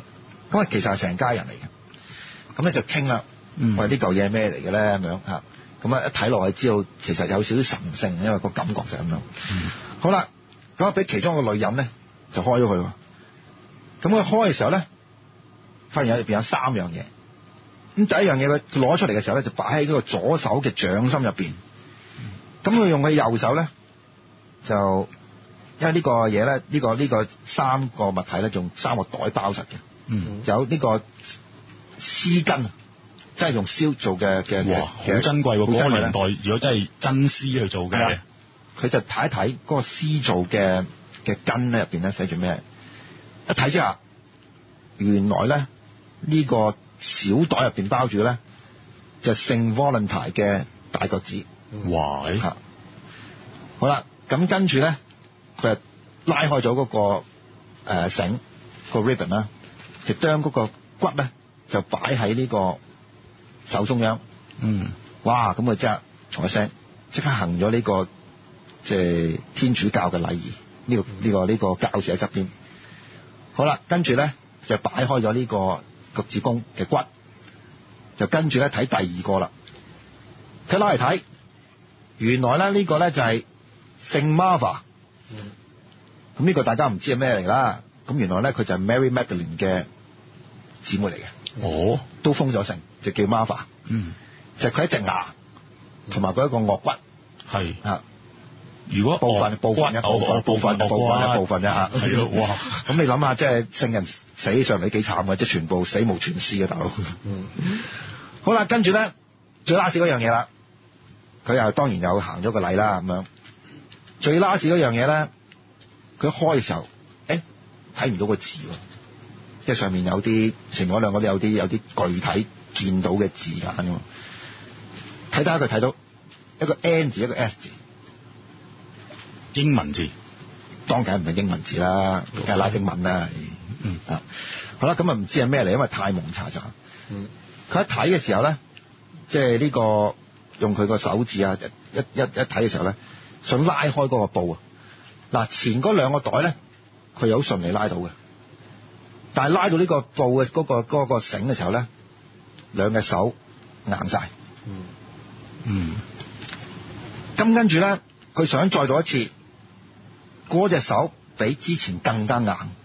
咁啊其實係成家人嚟嘅，咁咧就傾啦， 嗯、 喂呢嚿嘢係咩嚟嘅咧咁樣嚇，咁啊一睇落去知道其實有少少神聖，因為個感覺就係咁樣。 嗯、 好啦，咁啊俾其中一個女人咧就開咗佢喎，咁佢開嘅時候咧，發現入邊有三樣嘢。咁第一樣嘢佢攞出嚟嘅時候咧，就擺喺嗰個左手嘅掌心入邊。咁佢用佢右手咧，就因為呢個嘢咧，呢、呢個呢、呢個三個物體咧，用三個袋包實嘅。 嗯， 有呢個絲巾，即係用絲做嘅嘅。 哇，好珍貴喎！嗰個年代，如果真係真絲去做嘅， 佢就睇一睇嗰個絲做嘅嘅巾咧，入邊咧寫住咩？一睇之下，原來咧呢、呢個小袋入邊包住咧，就係聖 Valentine 嘅大腳趾。 哇！ 嚇，好啦，咁跟住咧，佢就拉開咗嗰、嗰個誒、呃、繩、個 ribbon 啦，就將嗰個骨咧就擺喺呢個手中央。 嗯， 哇！咁佢即刻嘈一聲，即刻行咗呢、呢個即係、就是、天主教嘅禮儀。呢、呢個呢、呢個呢、呢個教士喺側邊。好啦，跟住咧就擺開咗呢個腳趾公嘅骨，就跟住咧睇第二個啦。佢攞嚟睇，原來咧呢個咧就係聖 Martha。嗯。咁呢個大家唔知係咩嚟啦。咁原來咧佢就係 Mary Magdalene 嘅姊妹嚟嘅。 哦。 都封咗聖，就叫 Martha。 嗯。就係佢一隻牙，同埋佢一個顎骨。 係。 啊。 如果部分部分一部分部分部分一部分啫嚇， 係咯，哇！ 咁你諗下，即係聖人死起上嚟幾慘嘅，即係全部死無全屍嘅大佬。嗯。好啦，跟住咧最 last 嗰樣嘢啦，佢又當然有行咗個禮啦咁樣。最 last 嗰樣嘢咧，佢一開嘅時候，誒睇唔到個字喎，即係上面有啲前面嗰兩個都有啲有啲具體見到嘅字眼喎。睇睇下佢睇到一個 N 字一個 S 字。 英文字， 當然唔係英文字啦，梗係拉丁文啦。 嗯啊，好啦，咁啊唔知係咩嚟，因為太蒙查查。嗯，佢一睇嘅時候咧，即係呢個用佢個手指啊，一一一睇嘅時候咧，想拉開嗰個布啊。嗱，前嗰兩個袋咧，佢有好順利拉到嘅，但係拉到呢個布嘅嗰個嗰個繩嘅時候咧，兩隻手硬晒。嗯嗯，咁跟住咧，佢想再做一次。嗰隻手比之前更加硬，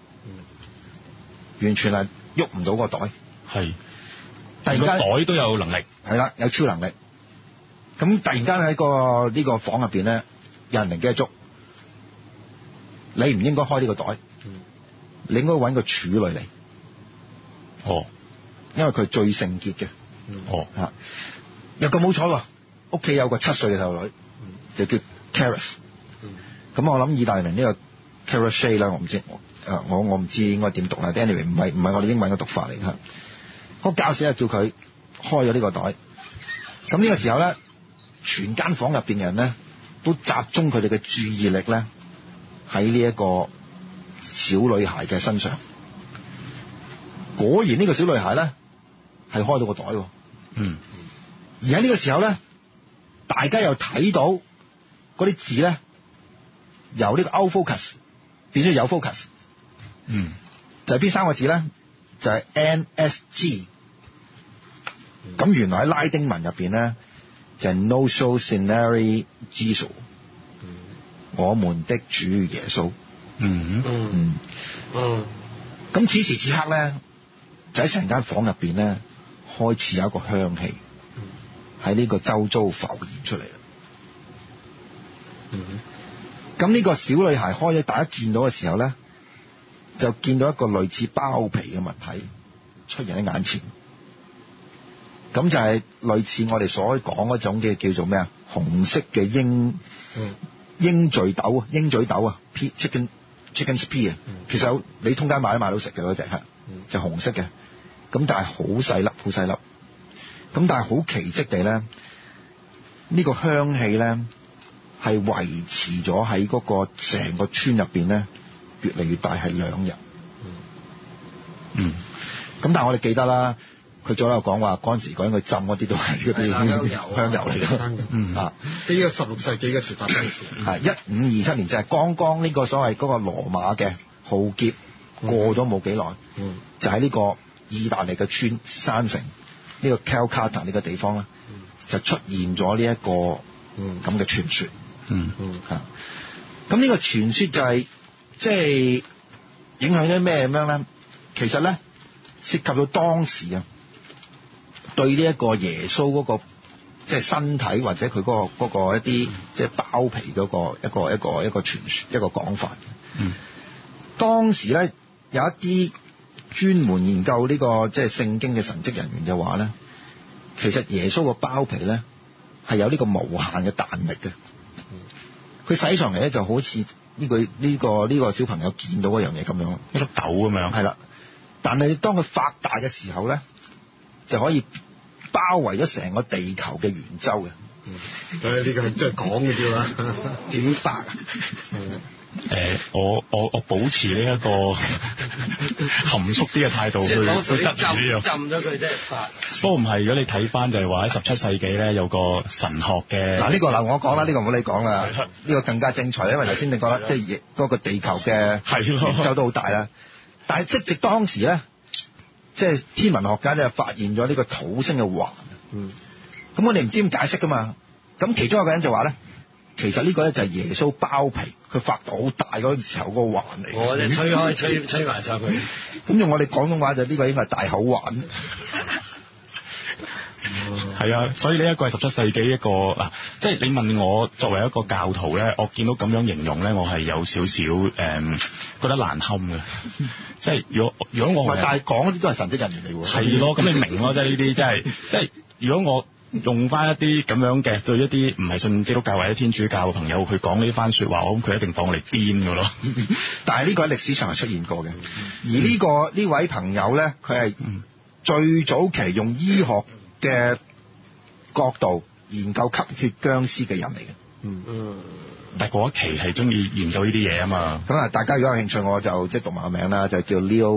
完全係喐唔到個袋。係，突然間個袋都有能力， 係啦，有超能力。咁突然間喺個呢個房入邊咧，有人靈機一觸，你唔應該開呢個袋，你應該揾個處女嚟。哦，因為佢最聖潔嘅。哦，嚇，又咁好彩喎，屋企有個七歲嘅細路女，就叫 Caris。咁我諗意大利人呢個 Carashay 啦，我唔知，誒我我唔知應該點讀啦。Anyway 唔係唔係我哋英文嘅讀法嚟嚇。個教士就叫佢開咗呢個袋。咁呢個時候咧，全間房入邊嘅人咧都集中佢哋嘅注意力咧喺呢一個小女孩嘅身上。果然呢個小女孩咧係開到個袋喎。嗯。而喺呢個時候咧，大家又睇到嗰啲字咧。由呢個 out focus 變咗有 focus，嗯，就係邊三個字咧？就係、是、N S G。咁、嗯、原來喺拉丁文入邊咧，就係、是、Nosso Signore Gesù，我們的主耶穌。嗯嗯嗯。咁此時此刻咧，就喺成間房入邊咧，開始有一個香氣喺呢個周遭浮現出嚟啦。嗯。咁呢個小女孩開咗，大家見到嘅時候咧，就見到一個類似包皮嘅物體出現喺眼前。咁就係類似我哋所講嗰種嘅叫做咩啊？紅色嘅鷹鷹嘴豆啊，鷹嘴豆啊 ，P chicken chicken's pea 啊。其實你通街買都買到食嘅嗰隻係，就紅色嘅。咁但係好細粒，好細粒。咁但係好奇蹟地咧，呢個香氣咧，係維持咗喺嗰個成個村入邊咧，越嚟越大，係兩日。嗯。咁但係我哋記得啦，佢早有講話嗰陣時講佢浸嗰啲都係嗰啲香油香油嚟嘅。嗯啊， 呢個十六世紀嘅時發生嘅事。 係一五二七年，就係剛剛呢個所謂嗰個羅馬嘅浩劫過咗冇幾耐。嗯。就喺呢個意大利嘅村山城呢、呢個 Calcutta 呢個地方咧，就出現咗呢一個咁嘅傳說。 嗯嗯嚇。咁呢個傳說就係即係影響咗咩咁樣咧？其實咧涉及到當時啊對呢一個耶穌嗰、嗰個即係身體或者佢嗰、嗰個嗰、嗰個一啲即係包皮嗰個一個一個一個傳說一個講法。 嗯。當時咧有一啲專門研究呢、這個即係聖經嘅神蹟人員就話咧，其實耶穌個包皮咧係有呢個無限嘅彈力嘅。佢洗上嚟咧就好似呢、這個呢、這個呢、這個小朋友見到嗰樣嘢咁樣， 一粒豆咁樣。 係啦，但係當佢發大嘅時候咧，就可以包圍咗成個地球嘅圓周嘅。 誒呢個係真係講嘅啫嘛，點發啊？ 誒、呃，我我我保持呢一個含蓄啲嘅態度去去質疑呢樣， 浸咗佢即係發。 不過唔係，如果你睇翻就係話喺十七世紀咧有個神學嘅嗱呢個嗱我講啦，呢、呢個唔好你講啦，呢、呢個更加精彩，因為頭先你覺得即係嗰個地球嘅圓周都好大啦，但係即直當時咧，即係天文學家咧發現咗呢個土星嘅環，嗯，咁我哋唔知點解釋噶嘛，咁其中一個人就話咧。其實呢個咧就係耶穌包皮，佢發到好大嗰陣時候嗰個環嚟。 我就吹開吹吹埋晒佢。 咁用我哋廣東話就呢個應該係大口環。 係啊，所以呢一個係十七世紀一個嗱，即係你問我作為一個教徒咧，我見到咁樣形容咧，我係有少少誒、嗯、覺得難堪嘅。即係如果如果我但係講嗰啲都係神蹟人員嚟喎。 係咯，咁你明咯，即係呢啲即係即係如果我。用翻一啲咁樣嘅對一啲唔係信基督教或者天主教嘅朋友去講呢番説話，我諗佢一定當你癲㗎咯。 但係呢個喺歷史上係出現過嘅，而呢、呢個呢位朋友咧，佢係最早期用醫學嘅角度研究吸血僵屍嘅人嚟嘅。嗯嗯。 但係嗰一期係中意研究呢啲嘢啊嘛。 咁啊，大家如果有興趣，我就即係讀埋個名啦，就叫 Leo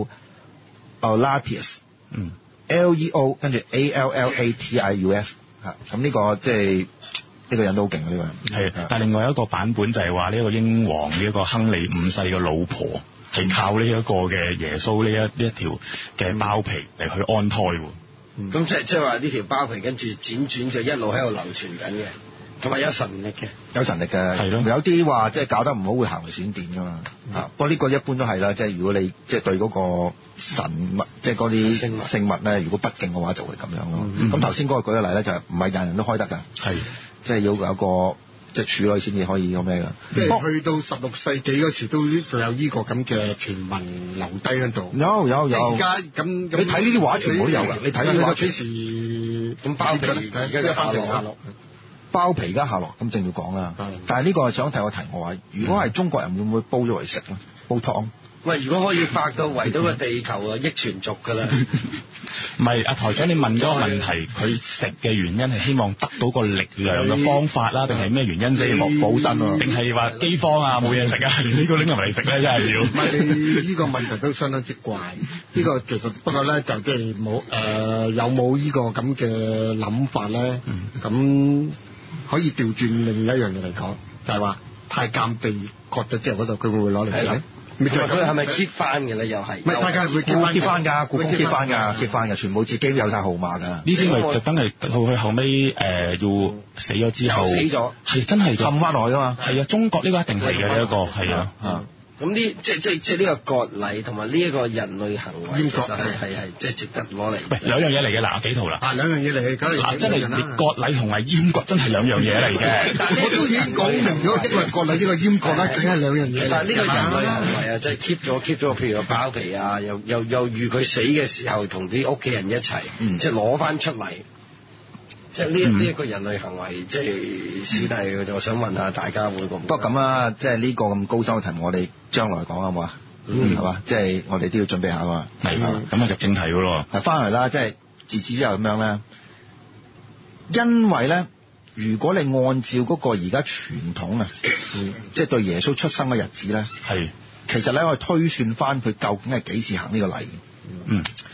Allatius。嗯。L E O 跟住 A L L A T I U S。咁呢個即係呢個人都好勁嘅呢個人。 係，但係另外一個版本就係話呢一個英皇呢一個亨利五世嘅老婆係靠呢一個嘅耶穌呢一呢一條嘅包皮嚟去安胎喎。咁、 嗯、即係即係話呢條包皮跟住輾轉就一路喺度流傳緊嘅，同埋有神力嘅。 有神力嘅， 係咯。 有啲話即係搞得唔好會行雷閃電㗎嘛。嗯、啊，不過呢個一般都係啦，即係如果你即係對嗰個神物，即係嗰啲聖物咧，如果不敬嘅話，就會咁樣咯。咁頭先嗰個舉個例咧，就係唔係人人都開得㗎，係即係要有個即係處女先至可以咁咩㗎。 即係去到十六世紀嗰時都仲有呢個咁嘅傳聞留低喺度。有有有。而家咁你睇呢啲畫全部都有㗎。你睇呢啲畫幾時咁包皮而家翻嚟下落？ 包皮而家下落，咁正要講啦。但係呢個係想提我提我話，如果係中國人會唔會煲咗嚟食咧？煲湯。 喂，如果可以發到圍到個地球啊，益全族㗎啦。 唔係，阿台長，你問咗個問題，佢食嘅原因係希望得到個力量嘅方法啦，定係咩原因啫？冇補身啊？定係話饑荒啊？冇嘢食啊？連呢個拎入嚟食咧，真係要。 唔係，你呢個問題都相當之怪。呢個其實不過咧，就即係冇誒，有冇呢個咁嘅諗法咧？咁可以調轉另一樣嘢嚟講，就係話太監被割咗之後嗰度，佢會唔會攞嚟食？ 咪就係佢係咪 keep 翻嘅咧？又係， 唔係大家會 keep 翻㗎，故宮 keep 翻㗎，keep 翻㗎，全部自己有晒號碼㗎。呢啲咪特登係到佢後尾誒、呃、要死咗之後， 死咗係真係冚翻落去㗎嘛。 係啊，中國呢個一定係嘅呢一個係啊。嗯咁呢，即即即呢個割禮同埋呢一個人類行為，其實係係係即值得攞嚟。 喂，兩樣嘢嚟嘅，嗱，我幾圖啦。 啊，兩樣嘢嚟嘅， 嗱，真係你割禮同埋閹割真係兩樣嘢嚟嘅。 但係我都已經講明咗，一個係割禮，一個閹割啦，梗係兩樣嘢。 但係呢個人類行為啊，即係 keep 咗 keep 咗，譬如個包皮啊，又又又預佢死嘅時候同啲屋企人一齊，嗯、即係攞翻出嚟。即係呢一呢一個人類行為，即係史弟，就想問下大家會唔會？ 不過咁啊，即係呢個咁高深嘅題目，我哋將來講好唔好啊？嗯，係嘛？即係我哋都要準備下㗎嘛。 係啊，咁啊入正題㗎咯。 係翻嚟啦，即係自此之後咁樣咧，因為咧，如果你按照嗰個而家傳統啊，嗯、即係對耶穌出生嘅日子咧，係其實咧我哋推算翻佢究竟係幾時行呢個禮？嗯，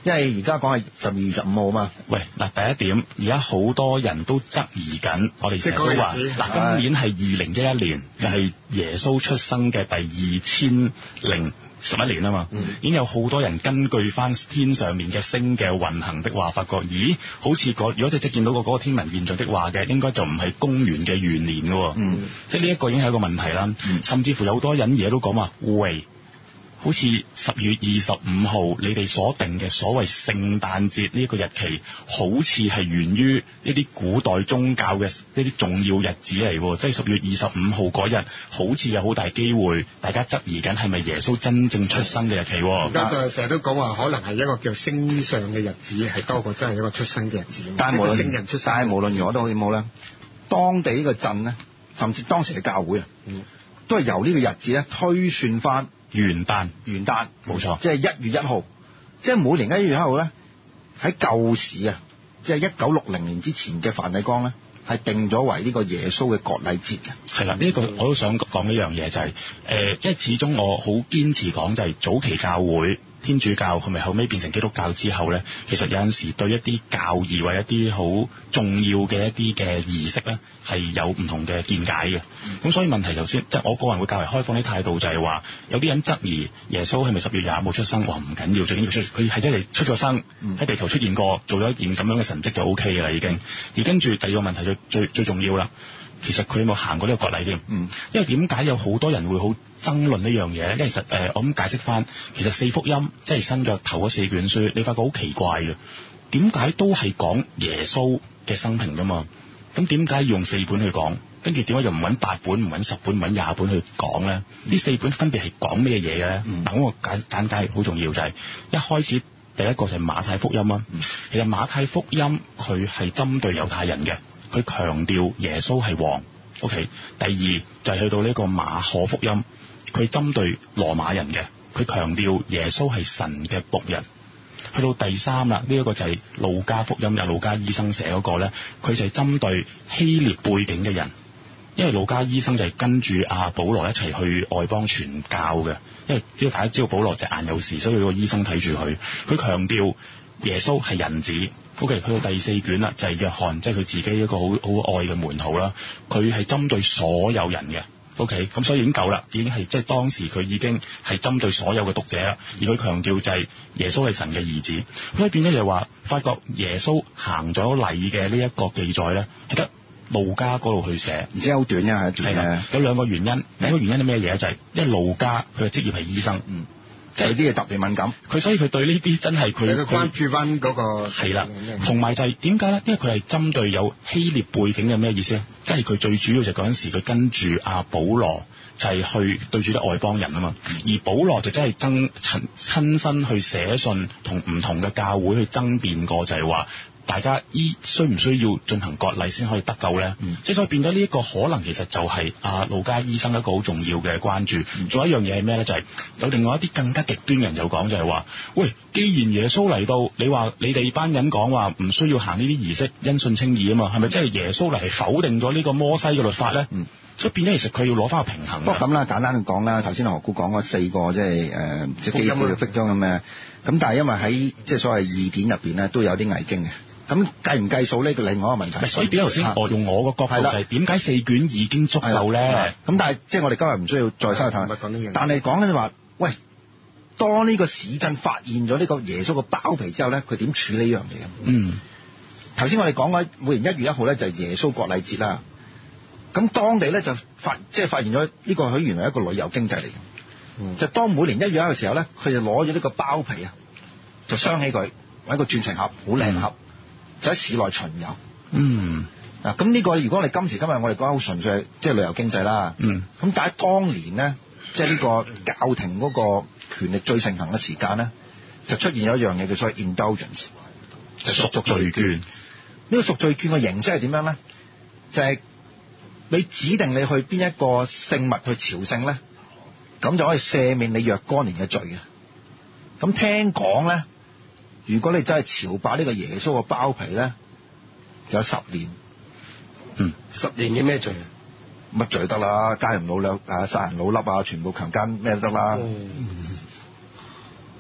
因為而家講係十二月十五號啊嘛。 喂，嗱第一點，而家好多人都質疑緊，我哋成日都話，嗱今年係二零一一年，就係、是、耶穌出生嘅第二千零十一年啊嘛，嗯、已經有好多人根據翻天上面嘅星嘅運行的話，發覺，咦，好似、那個、如果即係見到個嗰個天文現象的話嘅，應該就唔係公元嘅元年嘅喎，嗯、即係呢一個已經係一個問題啦。嗯、甚至乎有好多人而家都講話，喂。好似十月二十五號，你哋所定嘅所謂聖誕節呢一個日期，好似係源於一啲古代宗教嘅一啲重要日子嚟喎，即係十月二十五號嗰日，好似有好大機會，大家質疑緊係咪耶穌真正出生嘅日期？而家就成日都講話，可能係一個叫星上嘅日子，係多過真係一個出生嘅日子。 但係無論聖人出生， 但係無論如何都好點好咧，當地呢個鎮咧，甚至當時嘅教會啊，嗯、都係由呢個日子咧推算翻。 元旦， 元旦冇錯， 即係一月一號，即係每年一月一號咧，喺舊時啊，即係一九六零年之前嘅梵蒂岡咧，係定咗為呢個耶穌嘅割禮節嘅。 係啦，呢、這個我都想講一樣嘢就係、是，誒、呃，因為始終我好堅持講就係早期教會。天主教係咪後尾變成基督教之後咧？其實有陣時對一啲教義或一啲好重要嘅一啲嘅儀式咧，係有唔同嘅見解嘅。咁、嗯、所以問題頭先，即係我個人會較為開放啲態度，就係話有啲人質疑耶穌係咪十月廿五號出生？話唔緊要，最緊要出佢係真係出咗生，喺、嗯、地球出現過，做咗一件咁樣嘅神蹟就 O K 嘅啦已經。而跟住第二個問題就最最重要啦。其實佢有冇行過呢個割禮添？嗯，因為點解有好多人會好爭論呢樣嘢咧？因為其實誒、呃，我咁解釋翻，其實四福音即係新約頭嗰四卷書，你發覺好奇怪嘅，點解都係講耶穌嘅生平噶嘛？咁點解要用四本去講？跟住點解又唔揾八本、唔揾十本、唔揾廿本去講咧？呢、嗯、四本分別係講咩嘢嘅咧？等、嗯、我簡簡介好重要就係、是、一開始第一個就係馬太福音啊。嗯、其實馬太福音佢係針對猶太人嘅。佢強調耶穌係王 ，OK。第二就係、是、去到呢個馬可福音，佢針對羅馬人嘅，佢強調耶穌係神嘅僕人。去到第三啦，呢、這、一個就係路加福音，有路加醫生寫嗰個咧，佢就係針對希臘背景嘅人，因為路加醫生就係跟住阿保羅一齊去外邦傳教嘅，因為只要大家知道保羅隻眼有事，所以個醫生睇住佢，佢強調耶穌係人子。OK，去到第四卷啦，就係、是、約翰，即係佢自己一個好好愛嘅門徒啦。佢係針對所有人嘅。OK，咁所以已經夠啦，已經係即係當時佢已經係針對所有嘅讀者啦。而佢強調就係耶穌係神嘅兒子。咁變咗就係話，發覺耶穌行咗禮嘅呢一個記載咧，係得路加嗰度去寫， 而且好短嘅係短嘅。 有兩個原因，第一個原因係咩嘢？就係、是、因為路加佢嘅職業係醫生。嗯。 即係啲嘢特別敏感， 佢所以佢對呢啲真係佢佢關注翻嗰個係啦，同埋就係點解咧？因為佢係針對有希臘背景嘅咩意思咧？即係佢最主要就嗰陣時佢跟住阿保羅就係去對住啲外邦人啊嘛，嗯、而保羅就真係爭親親身去寫信同唔同嘅教會去爭辯過，就係話。大家依需唔需要進行割禮先可以得救咧？即係、嗯、所以變咗呢一個可能其實就係阿路加醫生一個好重要嘅關注。仲、嗯、有一樣嘢係咩咧？就係、是、有另外一啲更加極端嘅人有講就係話：喂，既然耶穌嚟到，你話你哋班人講話唔需要行呢啲儀式，因信稱義啊嘛，係咪即係耶穌嚟係否定咗呢個摩西嘅律法咧？嗯、所以變咗其實佢要攞翻個平衡。 不過咁啦，簡單講啦，頭先何故講嗰四個即係誒即係基本嘅 figure 咁嘅，咁但係因為喺即係所謂義典入邊咧都有啲偽經嘅。咁計唔計數呢個另外一個問題。 所以點頭先我用我個角度係點解四卷已經足夠咧？ 咁但係即係我哋今日唔需要再深入談。但係講緊就話，喂，當呢個市鎮發現咗呢個耶穌個包皮之後咧，佢點處理呢樣嘢？嗯。頭先我哋講緊每年一月一號咧就係耶穌割禮節啦。咁當地咧就發即係發現咗呢個佢原來一個旅遊經濟嚟嘅。嗯。就當每年一月一號嘅時候咧，佢就攞咗呢個包皮啊，就鑲起佢，揾個鑽石盒，好靚盒。嗯就喺市內巡遊。嗯。嗱，咁呢個如果你今時今日我哋講好純粹即係旅遊經濟啦。嗯。咁但係當年咧，即係呢個教廷嗰個權力最盛行嘅時間咧，就出現咗一樣嘢叫所謂 indulgence，就贖罪券。呢個贖罪券嘅形式係點樣咧？就係、是、你指定你去邊一個聖物去朝聖咧，咁就可以赦免你若干年嘅罪嘅。咁聽講咧。如果你真係朝拜呢個耶穌嘅包皮咧，就有十年。 嗯，十年嘅咩罪啊？ 乜罪得啦？奸人老兩啊，殺人老粒啊，全部強姦咩都得啦。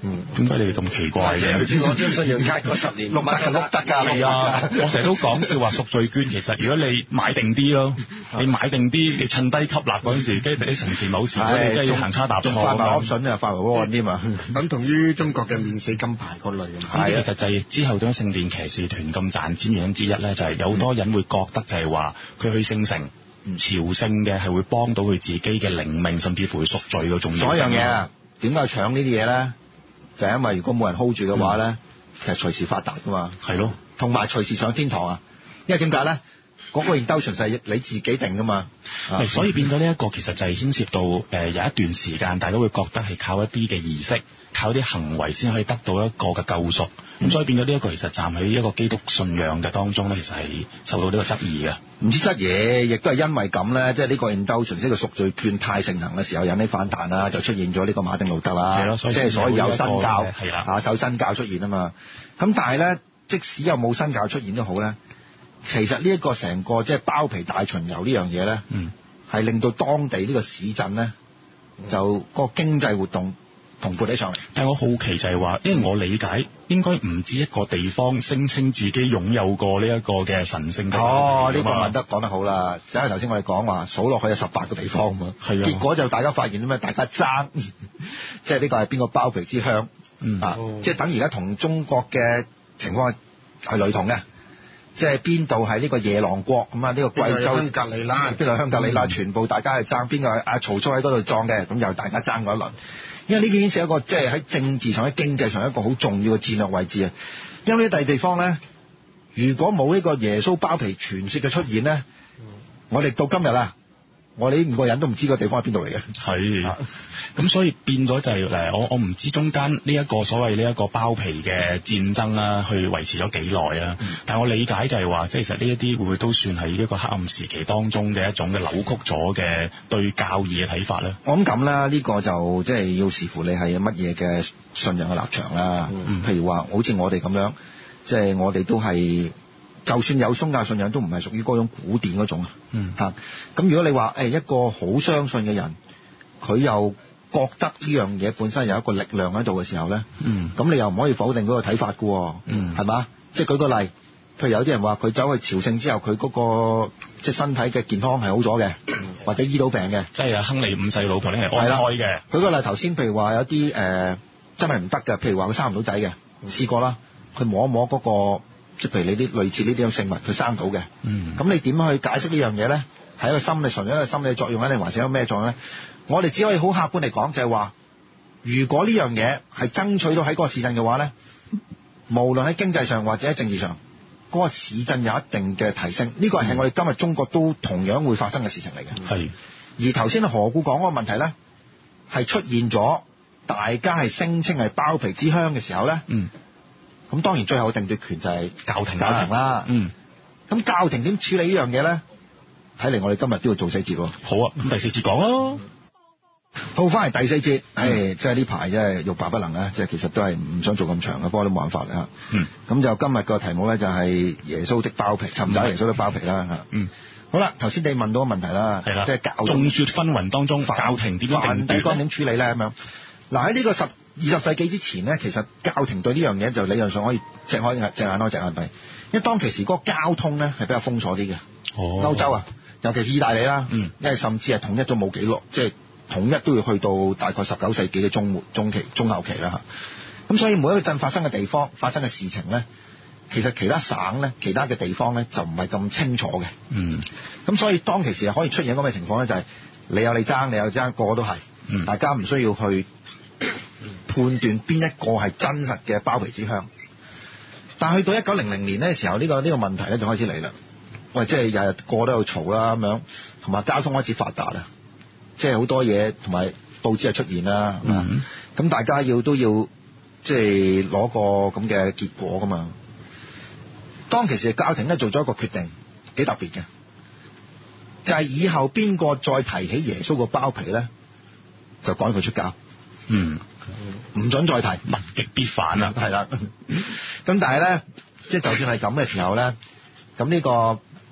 嗯， 點解你哋咁奇怪嘅？ 好似攞張信用卡嗰十年碌得㗎，碌得㗎， 係啊！我成日都講笑話贖罪券，其實如果你買定啲咯，你買定啲，你趁低吸納嗰陣時，跟住你從前冇事，你真係要行差踏錯發埋 option 啊，發埋 warrant 添嘛， 等同於中國嘅免死金牌嗰類咁。 係啊，其實就係之後點解聖殿騎士團咁賺錢原因之一咧，就係有好多人會覺得就係話佢去聖城朝聖嘅係會幫到佢自己嘅靈命，甚至乎贖罪嘅重要性。 仲有一樣嘢啊，點解要搶呢啲嘢咧？就係因為如果冇人 hold 住嘅話咧，嗯、其實隨時發達噶嘛。 係咯， 同埋隨時上天堂啊！因為點解咧？嗰、那個 indulgence 係你自己定噶嘛。 嗯、所以變咗呢一個其實就係牽涉到誒、呃、有一段時間，大家會覺得係靠一啲嘅儀式，靠啲行為先可以得到一個嘅救贖。咁、嗯、所以變咗呢一個其實站喺一個基督信仰嘅當中咧，其實係受到呢個質疑嘅。 唔知質疑，亦都係因為咁咧，即係呢個 indulgence 呢個贖罪券太盛行嘅時候引起反彈啦，就出現咗呢個馬丁路德啦。 係咯，即係所以有新教係啦， 啊，有新教出現啊嘛。咁但係咧，即使有冇新教出現都好咧，其實呢一個成個即係包皮大巡遊呢樣嘢咧，嗯，係令到當地呢個市鎮咧，就個經濟活動蓬勃起上嚟。 但係我好奇就係話，因為我理解應該唔止一個地方聲稱自己擁有過呢一個嘅神聖嘅。 哦，呢、這個問得講得好啦，就係頭先我哋講話數落去有十八個地方嘛，係啊，結果就大家發現咩？大家爭，即係呢個係邊個包皮之鄉、嗯、啊？哦、即係等而家同中國嘅情況係雷同嘅。即係邊度係呢個夜郎國咁啊？呢、這個貴州香格里拉， 邊度香格里拉，嗯、全部大家係爭邊個？阿曹操喺嗰度葬嘅，咁又大家爭嗰一輪。因為呢件事係一個即係喺政治上、喺經濟上一個好重要嘅戰略位置啊。因為呢啲地方咧，如果冇呢個耶穌包皮傳說嘅出現咧，嗯、我哋到今日啊，我哋呢五個人都唔知個地方喺邊度嚟嘅。 係，咁所以變咗就係、是、誒，我我唔知中間呢一個所謂呢一個包皮嘅戰爭啦，去維持咗幾耐啊？嗯、但係我理解就係話，即係其實呢一啲會唔會都算係一個黑暗時期當中嘅一種嘅扭曲咗嘅對教義嘅睇法咧？ 我諗咁啦，呢、這個就即係要視乎你係乜嘢嘅信仰嘅立場啦。嗯、譬如話，好似我哋咁樣，即係我哋都係。就算有宗教信仰，都唔係屬於嗰種古典嗰種、嗯、啊。咁如果你話誒一個好相信嘅人，佢又覺得呢樣嘢本身有一個力量喺度嘅時候咧，咁、嗯、你又唔可以否定嗰個睇法㗎喎，係嘛、嗯？即係舉個例，譬如有啲人話佢走去朝聖之後，佢嗰、嗰個即係身體嘅健康係好咗嘅，嗯、或者醫到病嘅， 即係亨利五世老婆咧係安開嘅。 舉個例，頭先譬如話有啲誒、呃、真係唔得嘅，譬如話佢生唔到仔嘅，嗯、試過啦，佢摸一摸嗰、嗰個。即係譬如你啲類似呢啲咁聖物，佢生到嘅，咁、嗯、你點樣去解釋呢樣嘢咧？係一個心理純粹一個心理作用咧，定還是有咩作用咧？我哋只可以好客觀嚟講，就係話，如果呢樣嘢係爭取到喺嗰個市鎮嘅話咧，無論喺經濟上或者喺政治上，嗰、嗰個市鎮有一定嘅提升。呢個係我哋今日中國都同樣會發生嘅事情嚟嘅。係、嗯。而頭先何故講嗰個問題咧，係出現咗大家係聲稱係包皮之鄉嘅時候咧。嗯。咁當然最後嘅定奪權就係教廷教廷啦。嗯。咁教廷點處理呢樣嘢咧？睇嚟我哋今日都要做四節喎。 好啊，咁第四節講咯。 好，翻嚟第四節。誒、嗯，即係呢排真係欲罷不能啊！即係其實都係唔想做咁長嘅，不過都冇辦法啦。嗯。咁就今日個題目咧就係耶穌的包皮，尋找耶穌的包皮啦。嚇。嗯。好啦，頭先你問到個問題啦。係啦。即係教眾說紛紜當中，教廷點樣定奪？ 點處理咧？咁樣。嗱喺呢個十二十世紀之前咧，其實教廷對呢樣嘢就理論上可以隻開隻眼開隻眼閉，因為當其時嗰個交通咧係比較封鎖啲嘅。哦，歐洲啊，尤其是意大利啦，嗯，因為甚至係統一都冇幾耐，即係統一都要去到大概十九世紀嘅中中期、中後期啦。咁所以每一個鎮發生嘅地方發生嘅事情咧，其實其他省咧、其他嘅地方咧就唔係咁清楚嘅。嗯，咁所以當其時可以出現咁嘅情況咧，就係你有你爭，你有你爭，個個都係，嗯，大家唔需要去判斷邊一個係真實嘅包皮之鄉，但係去到一九零零年呢時候，呢、呢個呢、呢個問題咧就開始嚟啦。喂，即係日日個都有嘈啦咁樣，同埋交通開始發達啦，即係好多嘢同埋報紙係出現啦，咁、嗯嗯、大家要都要即係攞個咁嘅結果噶嘛。當其時教廷咧做咗一個決定，幾特別嘅，就係、是、以後邊個再提起耶穌個包皮咧，就趕佢出教。嗯，唔准再提， 物極必反啊， 係啦。咁但係咧，即係就算係咁嘅時候咧，咁呢個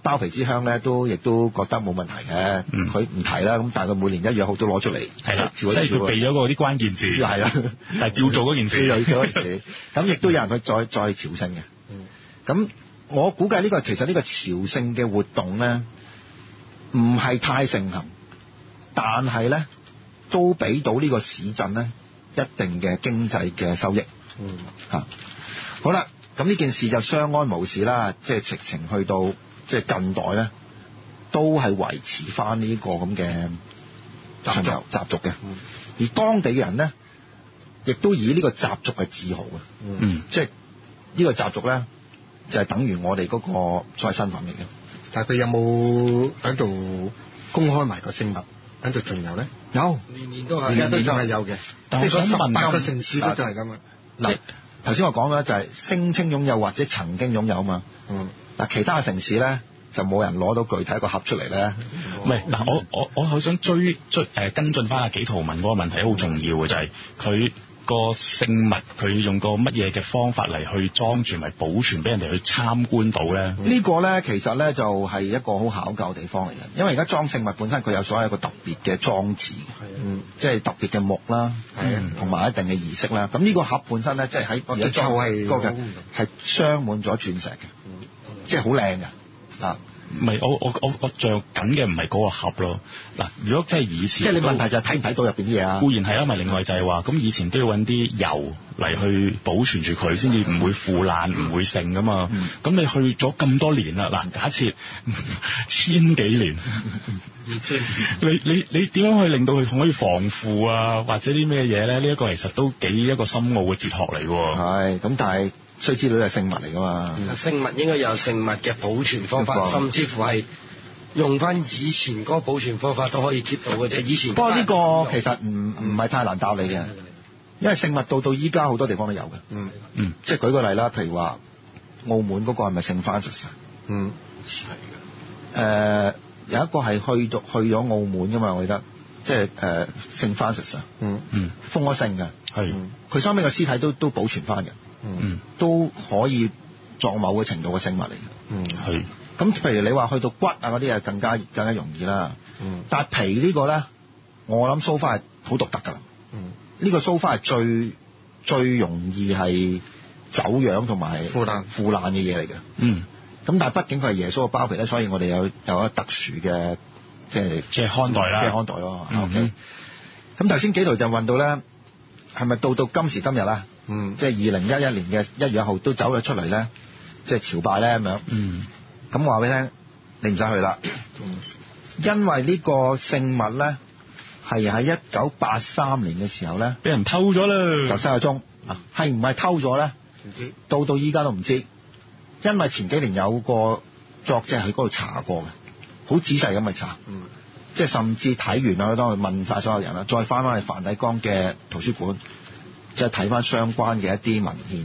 包皮之鄉咧，都亦都覺得冇問題嘅。佢唔、嗯、提啦，咁但係佢每年一月一號都攞出嚟， 係啦，即係佢避咗嗰啲關鍵字， 係啦， 但係照做嗰件事， 又做嗰件事。咁亦都有人去再再朝聖嘅。咁、嗯、我估計呢、呢個其實呢個朝聖嘅活動咧，唔係太盛行，但係咧都俾到呢個市鎮咧一定嘅經濟嘅收益。嗯，嚇，好啦。咁呢件事就相安無事啦，即係直情去到即係近代咧，都係維持翻呢個咁嘅習俗習俗嘅。嗯、而當地嘅人咧，亦都以呢個習俗係自豪嘅。嗯，即係呢個習俗咧，就係、是、等於我哋嗰個所謂身份嚟嘅。 但係佢有冇喺度公開埋個聖物喺度巡遊咧？有， 年年都係， 而家都仲係有嘅。 但係我想問， 八個城市都就係咁啊。 嗱，頭先我講咧就係聲稱擁有或者曾經擁有嘛。嗯。嗱，其他嘅城市咧就冇人攞到具體一個盒出嚟咧。 唔係，嗱，我我我好想追追誒、呃、跟進翻阿紀陶文嗰個問題，好重要嘅就係佢個聖物，佢用個乜嘢嘅方法嚟去裝住埋保存俾人哋去參觀到咧？ 嗯、呢個咧其實咧就係一個好考究嘅地方嚟嘅，因為而家裝聖物本身佢有所謂一個特別嘅裝置，嗯，即係特別嘅木啦，係同埋一定嘅儀式啦。咁呢個盒本身咧，即係喺而家裝係個嘅係鑲滿咗鑽石嘅，嗯嗯、即係好靚嘅啊！ 唔係，我我我我着緊嘅唔係嗰個盒咯。嗱，如果真係以前， 即係你問題就係睇唔睇到入邊啲嘢啊？ 固然係啦，咪另外就係話，咁以前都要揾啲油嚟去保存住佢，先至唔會腐爛，唔、嗯、會剩噶嘛。咁、嗯、你去咗咁多年啦，嗱，假設千幾年，你你你點樣去令到佢可以防腐啊，或者啲咩嘢咧？呢、這、一個其實都幾一個深奧嘅哲學嚟喎。 係，咁但係。須知道係聖物嚟噶嘛？ 聖物應該有聖物嘅保存方法，甚至乎係用翻以前嗰個保存方法都可以 keep 到嘅啫。以前不過呢個其實唔唔係太難答你嘅，因為聖物到到依家好多地方都有嘅。嗯嗯，即係舉個例啦，譬如話澳門嗰個係咪聖 Francis？嗯，係嘅。誒有一個係去到去咗澳門噶嘛，我記得，即係誒聖 Francis 啊。嗯嗯，封咗聖嘅，係佢收尾個屍體都都保存翻嘅。嗯，都可以作某個程度嘅聖物嚟嘅。嗯，係。咁譬如你話去到骨啊嗰啲啊，更加更加容易啦。嗯。但係皮呢個咧，我諗 so far 係好獨特㗎啦。嗯。呢個 so far 係最最容易係走樣同埋腐爛腐爛嘅嘢嚟嘅。嗯。咁但係畢竟佢係耶穌嘅包皮咧，所以我哋有有一特殊嘅即係即係看待啦， 即係看待咯。嗯。OK。咁頭先紀陶就問到咧，係咪到到今時今日啦？嗯，即係二零一一年嘅一月一號都走咗出嚟咧，即係朝拜咧咁樣。嗯，咁話俾你聽，你唔使去啦。嗯，因為呢個聖物咧係喺一九八三年嘅時候咧， 俾人偷咗啦， 就失咗蹤。係唔係偷咗咧？唔知，到到依家都唔知。因為前幾年有個作者喺嗰度查過嘅，好仔細咁去查。嗯，即係甚至睇完啦，當佢問晒所有人啦，再翻返去梵蒂岡嘅圖書館。即係睇翻相關嘅一啲文獻，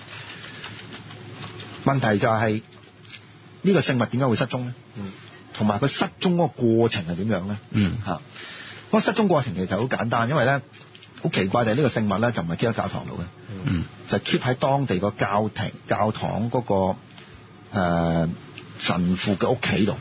問題就係呢個聖物點解會失蹤咧？嗯，同埋佢失蹤嗰個過程係點樣咧？嗯，嚇，嗰個失蹤過程其實好簡單，因為咧好奇怪就係呢個聖物咧就唔係 keep 喺教堂度嘅，嗯，就 keep 喺當地個教廷教堂嗰個誒神父嘅屋企度。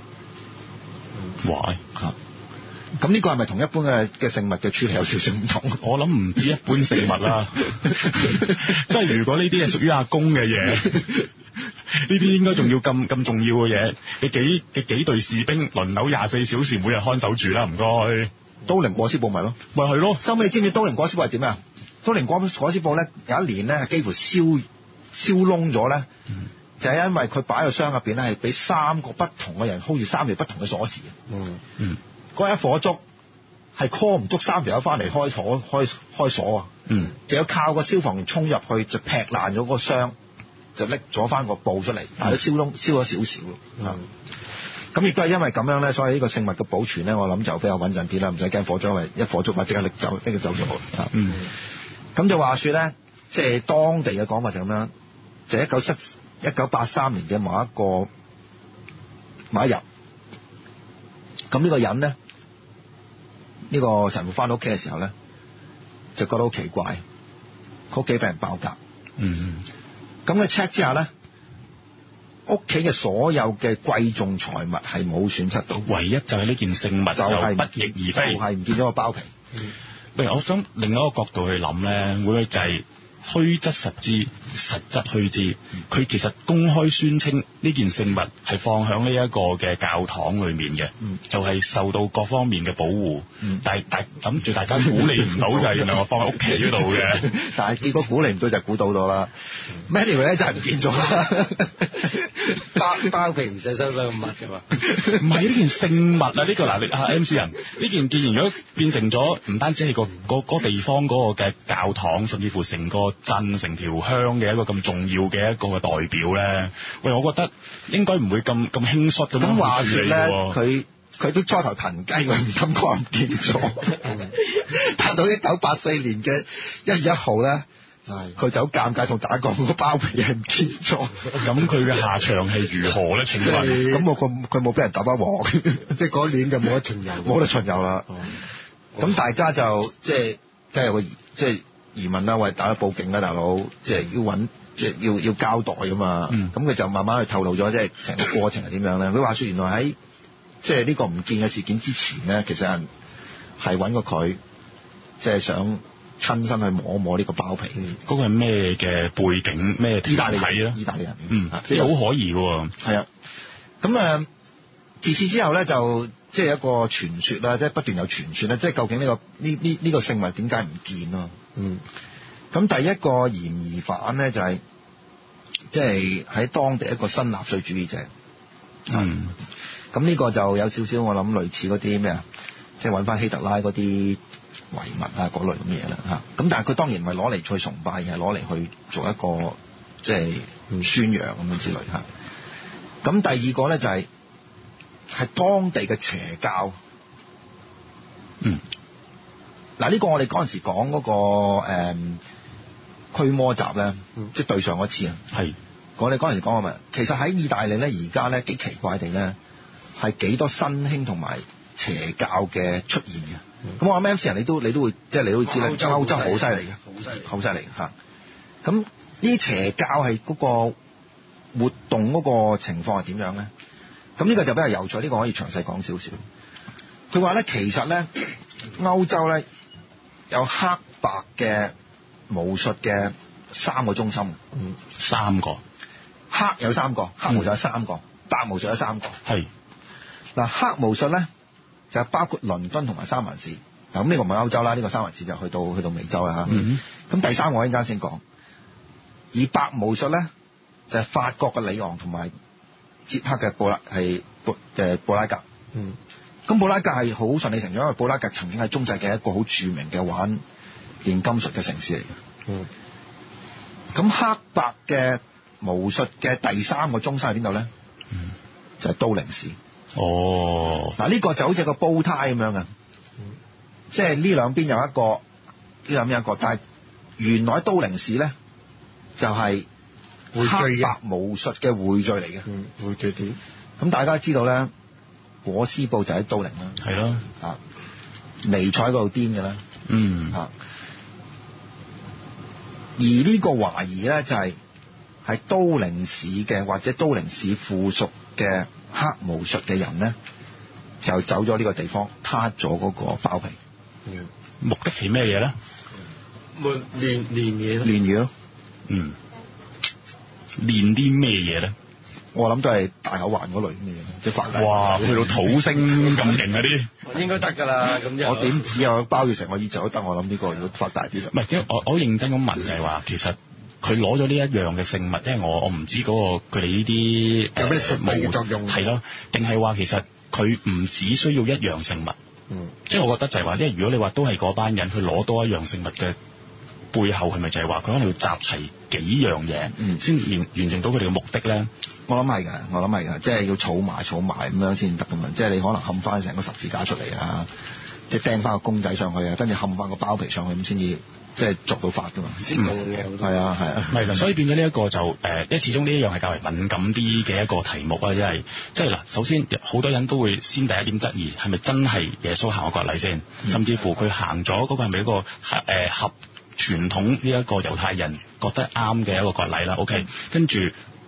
哇！嚇！ 咁呢個係咪同一般嘅嘅聖物嘅處理有少少唔同？ 我諗唔止一般聖物啦，即係如果呢啲係屬於阿公嘅嘢，呢啲應該仲要咁咁重要嘅嘢，你幾你幾隊士兵輪流廿四小時每日看守住啦，唔該。 都靈裹屍布咪咯， 咪係咯。 收尾你知唔知都靈裹屍布係點啊？都靈裹裹屍布咧有一年咧係幾乎燒燒窿咗咧，嗯、就係因為佢擺喺個箱入邊咧係俾三個不同嘅人 hold 住三條不同嘅鎖匙。嗯嗯。嗰一火燭係 call 唔足三條友翻嚟開鎖開開鎖啊！嗯，就要靠個消防員衝入去就劈爛咗個箱，就拎咗翻個布出嚟，但係都燒窿燒咗少少咯。嗯，咁亦都係因為咁樣咧，所以呢個聖物嘅保存咧，我諗就比較穩陣啲啦，唔使驚火災，因為一火燭啊即刻拎走拎佢走咗好。嗯，咁就話說咧，即係當地嘅講法就咁樣，就一九七一九八三年嘅某一個某一日，咁呢個人咧。呢個神父翻到屋企嘅時候咧，就覺得好奇怪，佢屋企俾人爆格。嗯，咁佢 check 之下咧， 屋企嘅所有嘅貴重財物係冇損失到， 唯一就係呢件聖物就不翼而飛， 就係唔見咗個包皮。 不如我想另一個角度去諗咧，會唔會就係虛則實之，實則虛之？佢其實公開宣稱呢件聖物係放響呢一個嘅教堂裏面嘅，嗯、就係受到各方面嘅保護。嗯、但係大諗住大家估你唔到就係原來我放喺屋企嗰度嘅， 但係結果估你唔到就估到咗啦。咩料咧就係唔見咗啦， 包包皮唔使收得咁密㗎嘛。 唔係呢件聖物啊！呢、呢個嗱你啊 M C 人呢件既然如果變成咗唔單止係個嗰嗰地方嗰個嘅教堂，甚至乎成個鎮成條鄉嘅一個咁重要嘅一個嘅代表咧，喂，我覺得應該唔會咁咁輕率咁樣話説咧，佢佢都初頭騰雞，佢唔敢講唔見咗，但到一九八四年嘅一月一號咧，佢就好尷尬同大家講個包皮係唔見咗， 咁佢嘅下場係如何咧？請問， 咁我佢佢冇俾人打翻鑊， 即係嗰年就冇得巡遊， 冇得巡遊啦。咁、嗯、大家就即係梗係有個即係疑問啦，喂，大家報警啦，大佬，即係要揾。即係要要交代㗎嘛，咁佢、嗯、就慢慢去透露咗，即係成個過程係點樣咧？佢話説原來喺即係呢個唔見嘅事件之前咧，其實人係揾過佢，即係想親身去摸摸呢個包皮。 嗰、嗯、個係咩嘅背景？咩意大利人？ 意大利人， 嗯，即係好可疑嘅喎。 係啊，咁誒，自此之後咧，就即係一個傳說啦，即係不斷有傳說啦，即係究竟呢、呢個呢呢呢個聖物點解唔見咯？嗯。咁第一個嫌疑犯咧就係即係喺當地一個新納粹主義者。嗯。咁呢個就有少少我諗類似嗰啲咩啊，即係揾翻希特拉嗰啲遺物啊嗰類咁嘅嘢啦嚇。咁但係佢當然唔係攞嚟去崇拜，而係攞嚟去做一個即係宣揚咁樣之類嚇。咁第二個咧就係係當地嘅邪教。嗯。嗱呢個我哋嗰陣時講嗰個誒驅魔集咧，即係對上嗰次啊，係我哋嗰陣時講過咪，其實喺意大利咧，而家咧幾奇怪地咧，係幾多新興同埋邪教嘅出現嘅。咁我諗 M C 人你都你都會即係你都會知咧，歐洲好犀利嘅，好犀利，好犀利嚇。咁呢啲邪教係嗰個活動嗰個情況係點樣咧？咁呢個就比較有趣，呢個可以詳細講少少。佢話咧，其實咧歐洲咧有黑白嘅巫術嘅三個中心，嗯， 三個黑有三個，黑巫術有三個，嗯、白巫術有三個。係嗱，黑巫術咧就包括倫敦同埋三藩市。嗱，咁呢個唔係歐洲啦，呢、呢個三藩市就去到去到美洲啦嚇。咁、嗯、第三個我一陣間先講。而白巫術咧就係、是、法國嘅里昂同埋捷克嘅布拉係布誒布拉格。嗯。咁布拉格係好順理成章，因為布拉格曾經係中世紀一個好著名嘅玩煉金術嘅城市嚟嘅。嗯。咁黑白嘅巫術嘅第三個中心喺邊度咧？嗯。就係、是、都靈市。哦。嗱，呢個就好似個煲呔咁樣嘅。嗯。即係呢兩邊有一個，呢兩邊有一個，但係原來都靈市咧就係、是、黑白巫術嘅匯聚嚟嘅。嗯。匯聚點？咁大家知道咧。裹屍布就喺都靈啦，係咯，啊，尼采嗰度癲嘅啦，嗯，啊，而呢個懷疑咧就係係都靈市嘅或者都靈市附屬嘅黑巫術嘅人咧，就走咗呢個地方，撻咗嗰個包皮，嗯， 目的係咩嘢咧？ 練練嘢咯， 練嘢咯， 嗯，練啲咩嘢咧？ 我諗都係大口環嗰類咁嘅嘢，即係發大。 哇！去到土星咁勁嗰啲， 應該得㗎啦。咁樣我點只有包住成個宇宙都得。我諗呢個如果發大啲就唔係。因為我我認真咁問就係話，其實佢攞咗呢一樣嘅聖物，因為我我唔知嗰、嗰個佢哋呢啲有咩實際作用係咯，定係話其實佢唔只需要一樣聖物。嗯。即係我覺得就係話，因為如果你話都係嗰班人，佢攞多一樣聖物嘅背後係咪就係話佢可能要集齊幾樣嘢，先完完成到佢哋嘅目的咧？ 我諗係㗎，我諗係㗎，即係要儲埋儲埋咁樣先得㗎嘛。即係你可能冚翻成個十字架出嚟啊，即係釘翻個公仔上去啊，跟住冚翻個包皮上去咁先至即係作到法㗎嘛。先冇嘅，係啊係啊。 係，所以變咗呢一個就誒，因為始終呢一樣係較為敏感啲嘅一個題目啊，因為即係嗱，首先好多人都會先第一點質疑係咪真係耶穌行個割禮先，嗯、甚至乎佢行咗嗰個係咪一個誒合傳統呢一個猶太人覺得啱嘅一個割禮啦？OK，跟住。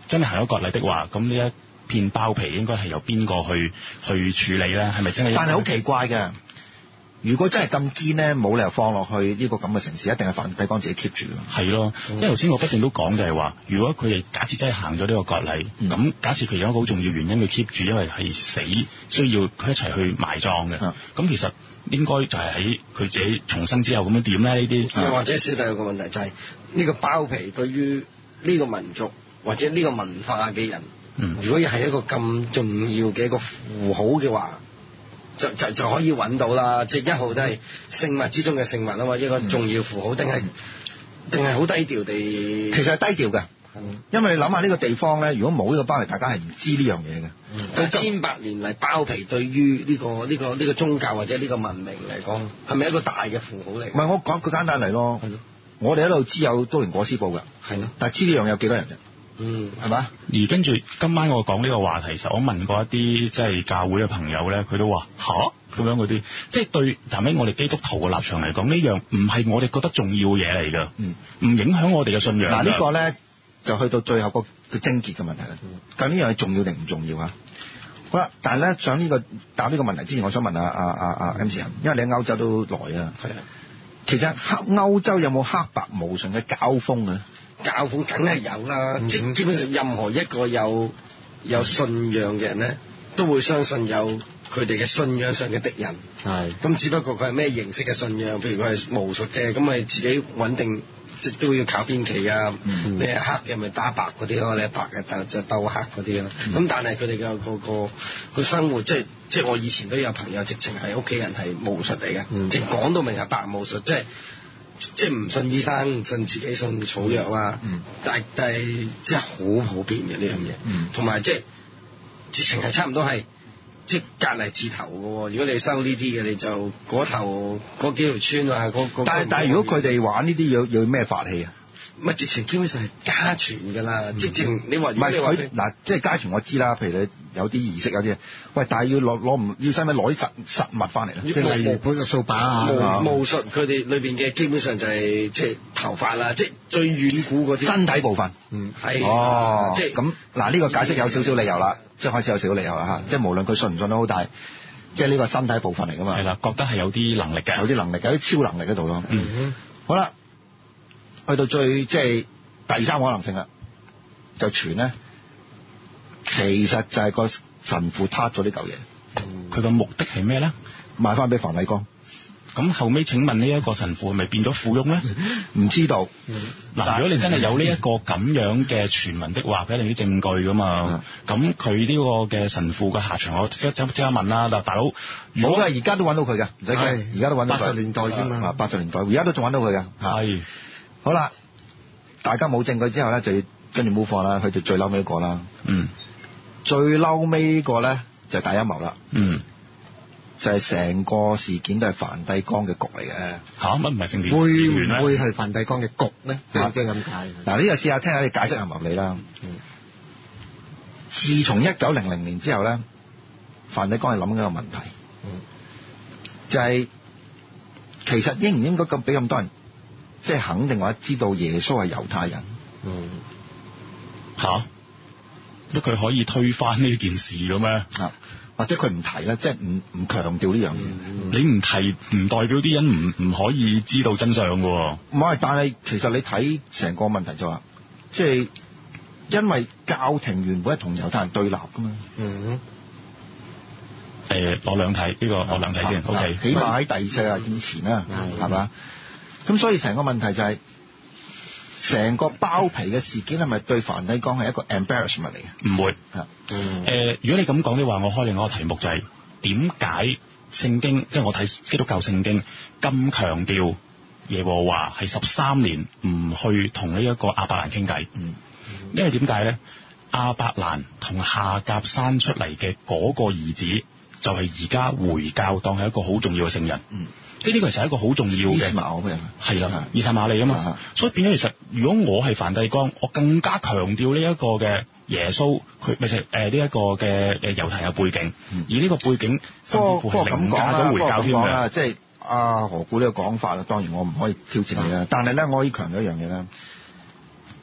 真係行咗割禮的話，咁呢一片包皮應該係由邊個去去處理咧？係咪真係？ 但係好奇怪嘅。如果真係咁堅咧，冇理由放落去呢個咁嘅城市，一定係梵蒂岡自己 keep 住㗎。 係咯，因為頭先我不斷都講就係話，如果佢哋假設真係行咗呢個割禮，咁、嗯、假設佢有一個好重要原因佢 keep 住，因為係死需要佢一齊去埋葬嘅。咁、嗯、其實應該就係喺佢自己重生之後咁樣點咧？呢啲又或者小弟有個問題就係、是、呢個包皮對於呢個民族或者呢個文化嘅人，嗯、如果係一個咁重要嘅一個符號嘅話。就就就可以揾到啦，即係一號都係聖物之中嘅聖物啊嘛，一個重要符號，定係定係好低調地。 其實係低調嘅，因為你諗下呢個地方咧，如果冇呢個包皮，大家係唔知呢樣嘢嘅。 佢、嗯、千百年嚟包皮對於呢、呢個呢、呢個呢、呢個宗教或者呢個文明嚟講，係咪一個大嘅符號嚟？ 唔係，我講佢簡單嚟咯。係咯。我哋喺度知有都靈裹屍布㗎。係咯。但係知呢樣有幾多人啫？嗯，係嘛？ 而跟住今晚我講呢個話題時，我問過一啲即係教會嘅朋友咧，佢都話吓咁樣嗰啲，即係對站喺我哋基督徒嘅立場嚟講，呢樣唔係我哋覺得重要嘅嘢嚟㗎，嗯，唔影響我哋嘅信仰。嗱、嗯，呢個咧就去到最後個個症結嘅問題啦。究竟呢樣係重要定唔重要啊？好啦，但係咧上呢個答呢個問題之前，我想問下阿阿阿 M 士仁，因為你喺歐洲都耐啊，係啊，其實黑歐洲有冇黑白無常嘅交鋒啊？ 教風梗係有啦，即、嗯、基本上任何一個有有信仰嘅人咧，都會相信有佢哋嘅信仰上嘅敵人。係，咁只不過佢係咩形式嘅信仰？譬如佢係巫術嘅，咁咪自己穩定，即都要靠邊旗啊。你係黑嘅咪打白嗰啲咯，你係白嘅鬥就鬥黑嗰啲咯。咁、嗯、但係佢哋嘅個個個生活，即係即係我以前都有朋友直情係屋企人係巫術嚟嘅，直講到明係白巫術，即係。即係唔信醫生，唔信自己信草藥啦、嗯。但係但係即係好普遍嘅呢樣嘢，同埋即係直情係差唔多係即係隔離字頭嘅喎。如果你收呢啲嘅，你就嗰頭嗰幾條村啊，嗰嗰。但係但係如果佢哋玩呢啲要要咩法器啊？ 咪直情基本上係家傳㗎啦、嗯，直情你話唔係佢嗱，即係家傳我知啦。譬如你有啲儀式有啲，喂，但係要攞攞唔要使唔使攞啲實實物翻嚟咧？ 即係例如搬個掃把啊， 巫巫術佢哋裏邊嘅基本上就係即係頭髮啦，即係最遠古嗰啲身體部分。嗯，係。哦，即係咁嗱，呢個解釋有少少理由啦，即係開始有少少理由啦嚇。即係無論佢信唔信都好，但係即係呢個身體部分嚟㗎嘛。 係啦，覺得係有啲能力嘅， 有啲能力，有啲超能力喺度咯。嗯，好啦。去到最即係第三個可能性啦，就傳咧，其實就係個神父撻咗呢嚿嘢。 佢、嗯、個目的係咩咧？ 賣翻俾梵蒂岡。 咁後尾請問呢一個神父係咪變咗富翁咧？ 唔知道。 嗱、嗯，如果你真係有呢一個咁樣嘅傳聞的話，佢一定啲證據噶嘛。咁佢呢個嘅神父嘅下場，我即即即刻問啦。嗱，大佬， 如果係而家都揾到佢嘅，唔使驚，而家都揾到佢。 八十年代啫嘛。 八十年代，而家都仲揾到佢嘅。係。好啦，大家冇證據之後咧，就要跟住 move on啦，去到最嬲尾一個啦。嗯。最嬲尾呢個咧就係大陰謀啦。嗯。就係、是、成個事件都係梵蒂岡嘅局嚟嘅。 嚇，乜唔係聖殿？ 會唔會係梵蒂岡嘅局咧？即係咁解。 嗱，呢個試下聽下你解釋合唔合理啦。嗯。自從一九零零年之後咧，梵蒂岡係諗緊一個問題。嗯。就係、是、其實應唔應該咁俾咁多人？即係肯定或者知道耶穌係猶太人。嗯。 吓？乜佢可以推翻呢件事嘅咩？ 啊，或者佢唔提啦，即係唔唔強調呢樣嘢。 你唔提唔代表啲人唔唔可以知道真相嘅。 唔係，但係其實你睇成個問題就話，即係因為教廷原本係同猶太人對立噶嘛。嗯。 誒，攞兩睇呢個，攞兩睇先。O K。 起碼喺第二世紀以前啦，係嘛？咁所以成個問題就係、是，成個包皮嘅事件係咪對梵蒂岡係一個 embarrassment 嚟嘅？ 唔會。嗯。誒、呃，如果你咁講嘅話，我開另外一個題目就係點解聖經，即係我睇基督教聖經咁強調耶和華係十三年唔去同呢一個亞伯蘭傾偈？嗯。因為點解咧？亞伯蘭同夏甲生出嚟嘅嗰個兒子，就係而家回教當係一個好重要嘅聖人。嗯。呢啲其實係一個好重要嘅，係啦，以撒瑪利啊嘛，所以變咗其實，如果我係梵蒂岡，我更加強調呢一個嘅耶穌，佢咪就誒呢一個嘅誒猶太人嘅背景，嗯、而呢個背景甚至乎係凌駕咗回教添嘅。 即係阿何故呢個講法啦，當然我唔可以挑戰你啦，但係咧，我可以強調一樣嘢啦，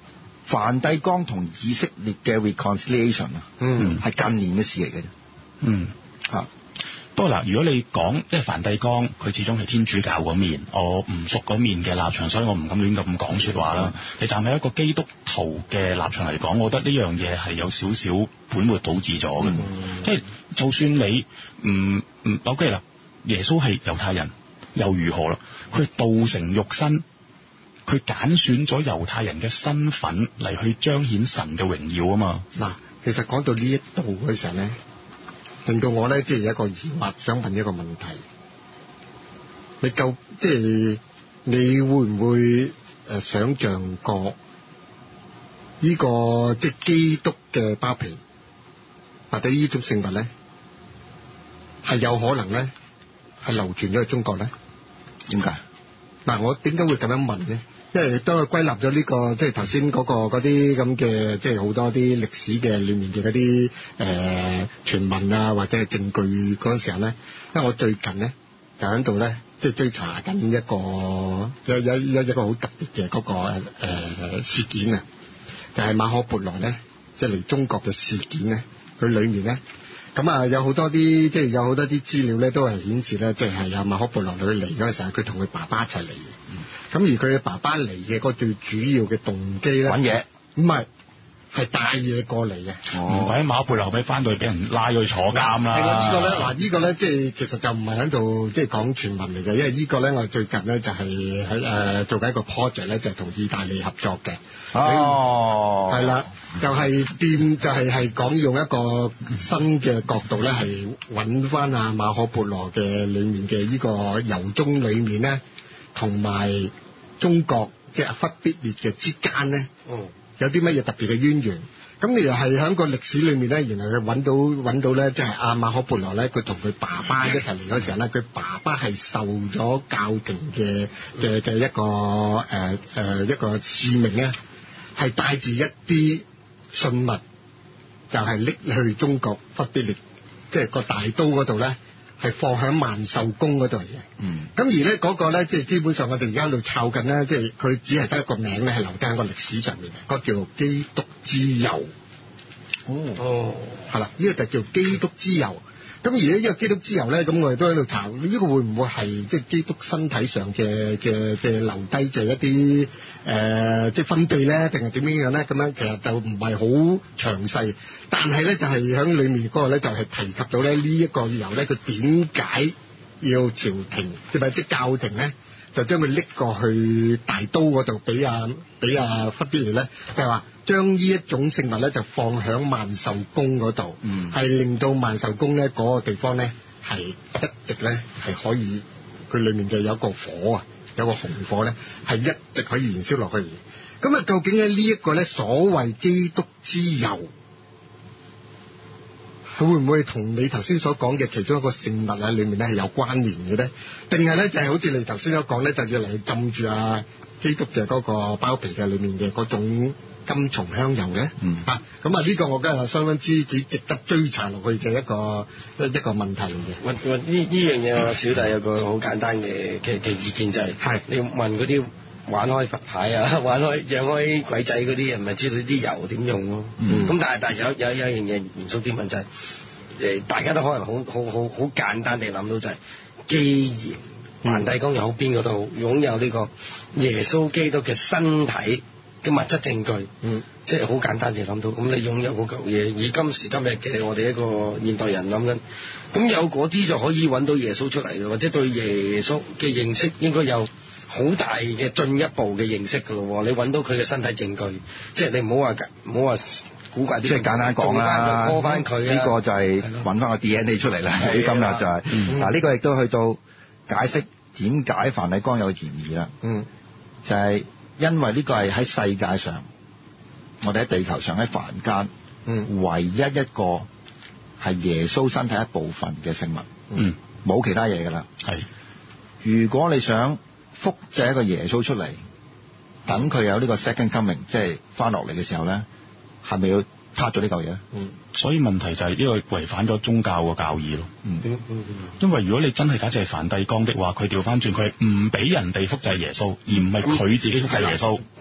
梵蒂岡同以色列嘅 reconciliation 啊，嗯，係近年嘅事嚟嘅啫， 嗯嚇。不過嗱，如果你講，因為梵蒂岡佢始終係天主教嗰面，我唔熟嗰面嘅立場，所以我唔敢亂咁講説話啦。你站喺一個基督徒嘅立場嚟講，我覺得呢樣嘢係有少少本末倒置咗嘅。即係、嗯、就算你唔唔 OK 啦，耶穌係猶太人又如何啦？佢道成肉身，佢揀選咗猶太人嘅身份嚟去彰顯神嘅榮耀啊嘛。 嗱，其實講到呢一度嘅時候咧，令到我咧即係有一個疑惑，想問一個問題：你夠即係你會唔會誒、呃、想像過呢、這個即係基督嘅包皮或者呢種聖物咧，係有可能咧係流傳咗去中國咧？ 點解？ 嗱，我點解會咁樣問咧？因為當佢歸納咗呢個即係頭先嗰個嗰啲咁嘅，即係好多啲歷史嘅裏面嘅嗰啲誒傳聞啊，或者係證據嗰陣時候咧，因為我最近咧就喺度咧即係追查緊一個有有有一個好特別嘅嗰個誒、呃、事件啊，就係、是、馬可孛羅咧即係嚟中國嘅事件咧，佢裏面咧咁啊有好多啲即係有好多啲資料咧都係顯示咧，即係有馬可孛羅佢嚟嗰陣時候，佢同佢爸爸一齊嚟嘅。咁而佢嘅爸爸嚟嘅嗰最主要嘅動機咧， 揾嘢， 唔係係帶嘢過嚟嘅。 哦，或者馬可孛羅後尾翻到去俾人拉咗去坐監啦。係啦，呢個咧嗱，呢個咧即係其實就唔係喺度即係講傳聞嚟嘅，因為呢個咧我最近咧就係喺誒做緊一個 project 咧，就係同意大利合作嘅。 哦， 係啦，就係掂就係係講用一個新嘅角度咧，係揾翻阿馬可孛羅嘅裡面嘅呢個由衷裡面咧。同埋中國即係忽必烈嘅之間咧，嗯、有啲乜嘢特別嘅淵源？咁你又係喺個歷史裏面咧，原來佢揾到揾到咧，即係阿馬可孛羅咧，佢同佢爸爸一齊嚟嗰時候咧，佢爸爸係受咗教廷嘅嘅嘅一個誒誒、呃呃、一個使命咧，係帶住一啲信物，就係、是、拎去中國忽必烈，即係個大都嗰度咧。係放喺萬壽宮嗰度嘅，嗯，咁而咧嗰個咧，即係基本上我哋而家喺度抄緊咧，即係佢只係得一個名咧，係留低喺個歷史上面嘅，嗰個叫做基督之佑。哦，哦，係啦，呢個就叫基督之佑。咁而呢個基督之佑咧，咁我哋都喺度查，呢、這個會唔會係即係基督身體上嘅嘅嘅留低嘅一啲誒、呃、即係分泌咧，定係點樣樣咧？咁樣其實就唔係好詳細，但係咧就係喺裡面嗰個咧就係提及到咧呢一個由咧佢點解要朝廷即係即教廷咧？就將佢拎過去大都嗰度，俾阿俾阿忽必烈咧，就係話將呢一種聖物咧，就放響萬壽宮嗰度，係、嗯、令到萬壽宮咧嗰個地方咧係一直咧係可以，佢裡面嘅有個火啊，有個紅火咧係一直可以燃燒落去。咁啊，究竟咧呢一個咧所謂基督之佑，佢會唔會同你頭先所講嘅其中一個聖物啊裏面咧係有關聯嘅咧？定係咧就係、是、好似你頭先所講咧，就要嚟浸住啊基督嘅嗰個包皮嘅裏面嘅嗰種金松香油嘅？嗯啊，咁啊呢個我覺得係相當之幾值得追查落去嘅一個一一個問題嚟嘅。 問問呢呢樣嘢，小弟有個好簡單嘅嘅嘅意見就係、是，係你問嗰啲玩開佛牌啊、玩開養開鬼仔嗰啲人，咪知道啲油點用咯。咁、嗯、但係但係有有有一樣嘢嚴肅啲問就係、是，誒大家都可能好好好好簡單地諗到就係、是，既然梵蒂岡又好邊個都好擁有呢個耶穌基督嘅身體嘅物質證據，嗯，即係好簡單地諗到，咁你擁有嗰嚿嘢，以今時今日嘅我哋一個現代人諗緊，咁有嗰啲就可以揾到耶穌出嚟，或者對耶穌嘅認識應該有好大嘅進一步嘅認識㗎咯。你揾到佢嘅身體證據，即係你唔好話唔好話古怪啲， 即係簡單講啦， 拖翻佢呢個就係揾翻個 D N A 出嚟啦。喺今日就係、是、嗱，呢、嗯、個亦都去到解釋點解梵蒂岡有嫌疑啦。嗯，就係、是。因為呢個係喺世界上，我哋喺地球上喺凡間，嗯，唯一一個係耶穌身體一部分嘅聖物，嗯，冇其他嘢㗎啦。係，如果你想複製一個耶穌出嚟，等佢有呢個 second coming，即係翻落嚟嘅時候咧，係咪要撻咗呢嚿嘢咧？嗯，所以問題就係呢個違反咗宗教嘅教義咯。嗯，因為如果你真係假設係梵蒂岡的話，佢調翻轉，佢係唔俾人哋複製耶穌，而唔係佢自己複製耶穌。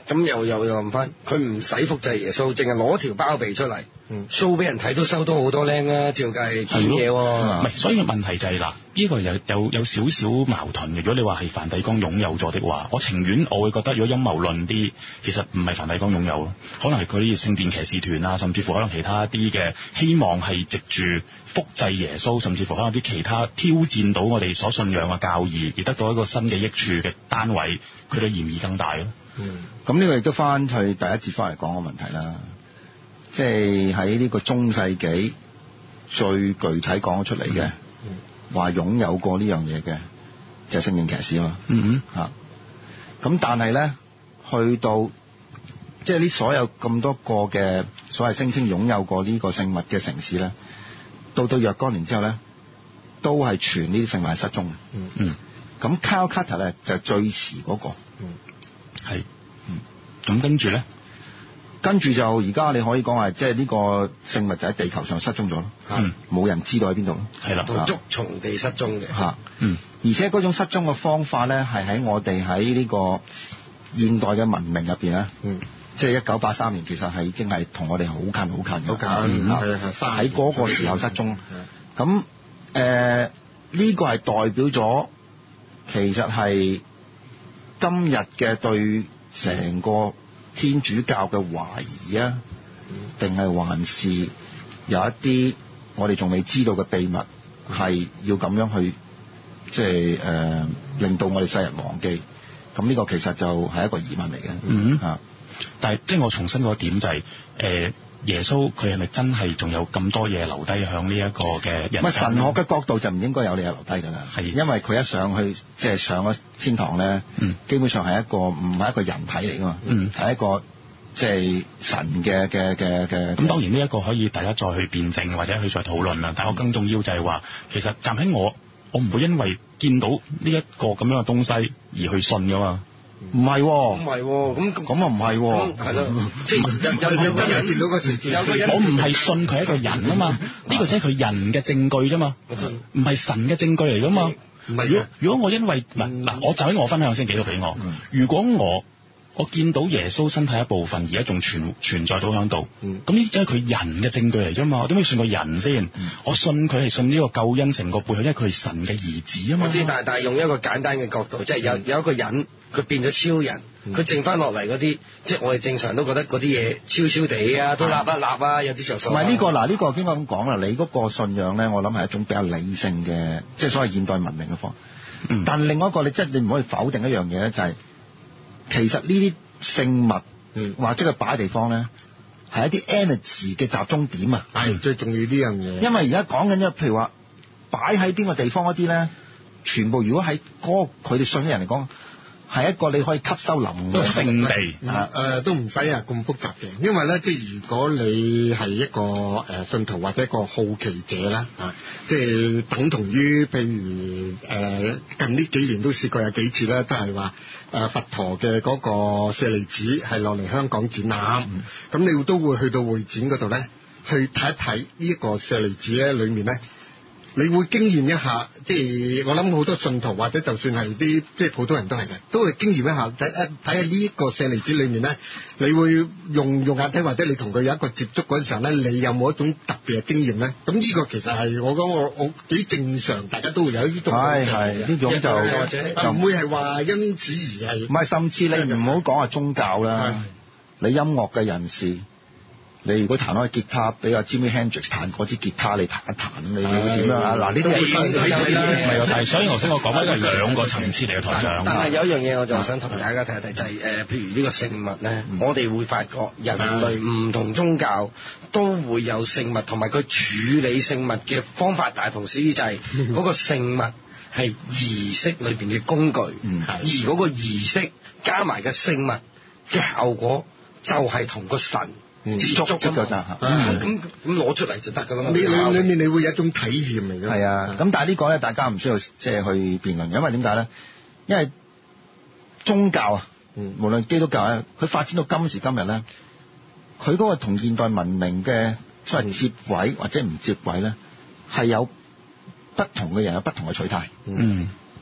咁又又又諗翻，佢唔使複製耶穌，淨係攞條包皮出嚟。show 俾人睇都收到好多靚啦，照計堅嘢喎。 唔係，所以個問題就係、是、嗱，呢、這個有有有少少矛盾嘅。如果你話係梵蒂岡擁有咗的話，我情願我會覺得，如果陰謀論啲，其實唔係梵蒂岡擁有咯，可能係佢啲聖殿騎士團啊，甚至乎可能其他啲嘅希望係藉住複製耶穌，甚至乎可能啲其他挑戰到我哋所信仰嘅教義，而得到一個新嘅益處嘅單位，佢嘅嫌疑更大咯。 嗯，咁呢個亦都翻去第一節翻嚟講個問題啦。即係喺呢個中世紀最具體講出嚟嘅，話、嗯、擁有過呢樣嘢嘅就係聖殿騎士啊嘛。嗯哼，嚇。咁但係咧，去到即係呢所有咁多個嘅所謂聲稱擁有過呢個聖物嘅城市咧，到到若干年之後咧，都係傳呢啲聖物係失蹤嘅。嗯嗯。咁 Calcutta 咧就係最遲嗰個。嗯。係。嗯。咁跟住咧？跟住就而家你可以講係，即係呢個聖物就喺地球上失蹤咗咯，嗯，冇人知道喺邊度咯，係啦， 同捉蟲地失蹤嘅， 嚇，嗯，而且嗰種失蹤嘅方法咧，係喺我哋喺呢個現代嘅文明入邊咧，嗯，即係一九八三年，其實係已經係同我哋好近好近嘅，好近，係喺嗰個時候失蹤，咁誒呢個係代表咗其實係今日嘅對成個天主教嘅懷疑啊，定係還是有一啲我哋仲未知道嘅秘密，係要咁樣去即係誒令到我哋世人忘記。咁呢個其實就係一個疑問嚟嘅。嗯啊， 但係即係我重申嗰點就係、是、誒、呃、耶穌佢係咪真係仲有咁多嘢留低響呢一個嘅人？ 唔係神學嘅角度就唔應該有嘢留低㗎啦。係因為佢一上去即係、就是、上咗天堂咧、嗯，基本上係一個唔係一個人體嚟㗎嘛，係、嗯、一個即係神嘅嘅嘅嘅。 咁當然呢一個可以大家再去辯證或者去再討論啦。但係我更重要就係話，其實站喺我，我唔會因為見到呢一個咁樣嘅東西而去信㗎嘛。 唔係喎， 唔係喎，咁咁啊唔係喎， 係咯，即係有有有個人見到個字字，有個人我唔係信佢係一個人啊嘛，呢個只係佢人嘅證據啫嘛，唔係神嘅證據嚟噶嘛。唔係，如果如果我因為嗱嗱，我就喺我分享先記錄俾我，如果我我見到耶穌身體一部分而家仲存存在到喺度，咁呢啲就係佢人嘅證據嚟啫嘛。我點解信個人先？嗯、我信佢係信呢個救恩成個背後，因為佢係神嘅兒子啊嘛。 我知，但係但係用一個簡單嘅角度，即係有有一個人佢變咗超人，佢、嗯、剩翻落嚟嗰啲，即係我哋正常都覺得嗰啲嘢超超地啊，都立一立啊，有啲着數。 唔係呢個嗱，呢、呢個應該咁講啦。你嗰個信仰咧，我諗係一種比較理性嘅，即係所謂現代文明嘅方法。嗯、但另外一個你即係你唔可以否定一樣嘢咧，就係、是、其實呢啲聖物，嗯，或者佢擺嘅地方咧，係一啲 energy 嘅集中點啊， 係最重要呢樣嘢。 因為而家講緊咧，譬如話擺喺邊個地方嗰啲咧，全部如果喺嗰個佢哋信嘅人嚟講，係一個你可以吸收能量嘅聖地啊，誒、呃、都唔使啊咁複雜嘅，因為咧即係如果你係一個誒信徒或者一個好奇者啦，啊，即係等同於譬如誒、呃、近呢幾年都試過有幾次咧，都係話誒佛陀嘅嗰個舍利子係落嚟香港展覽，咁、嗯、你都會去到會展嗰度咧，去睇一睇呢一個舍利子咧裏面咧。你會經驗一下，即係我諗好多信徒或者就算係啲即係普通人都係嘅，都會經驗一下睇一睇下呢一個舍利子裏面咧，你會用用眼睇或者你同佢有一個接觸嗰陣時候咧，你有冇一種特別嘅經驗咧？咁呢個其實係我講我我幾正常，大家都會有呢種係係呢種就或者唔會係話因此而係唔係，甚至你唔好講話宗教啦，你音樂嘅人士。你如果彈開吉他，俾阿 Jimi Hendrix 彈嗰支吉他你彈一彈，你會點樣啊？嗱，呢啲係唔係，所以頭先我講翻呢個係兩個層次嚟嘅台長。 但係有一樣嘢我就想同大家睇一睇，就係、是、誒、呃，譬如呢個聖物咧、嗯，我哋會發覺人類唔同宗教都會有聖物，同埋佢處理聖物嘅方法，但係同時就係嗰個聖物係儀式裏邊嘅工具，嗯、而嗰個儀式加埋嘅聖物嘅效果就係同個神。 嗯，接觸㗎咋， 咁咁攞出嚟就得㗎啦嘛。 你裏裏面你會有一種體驗嚟嘅。 係啊，咁但係呢個咧，大家唔需要即係去辯論，因為點解咧？因為宗教啊，嗯、無論基督教咧，佢發展到今時今日咧，佢嗰個同現代文明嘅所謂接軌、嗯、或者唔接軌咧，係有不同嘅人有不同嘅取態。嗯，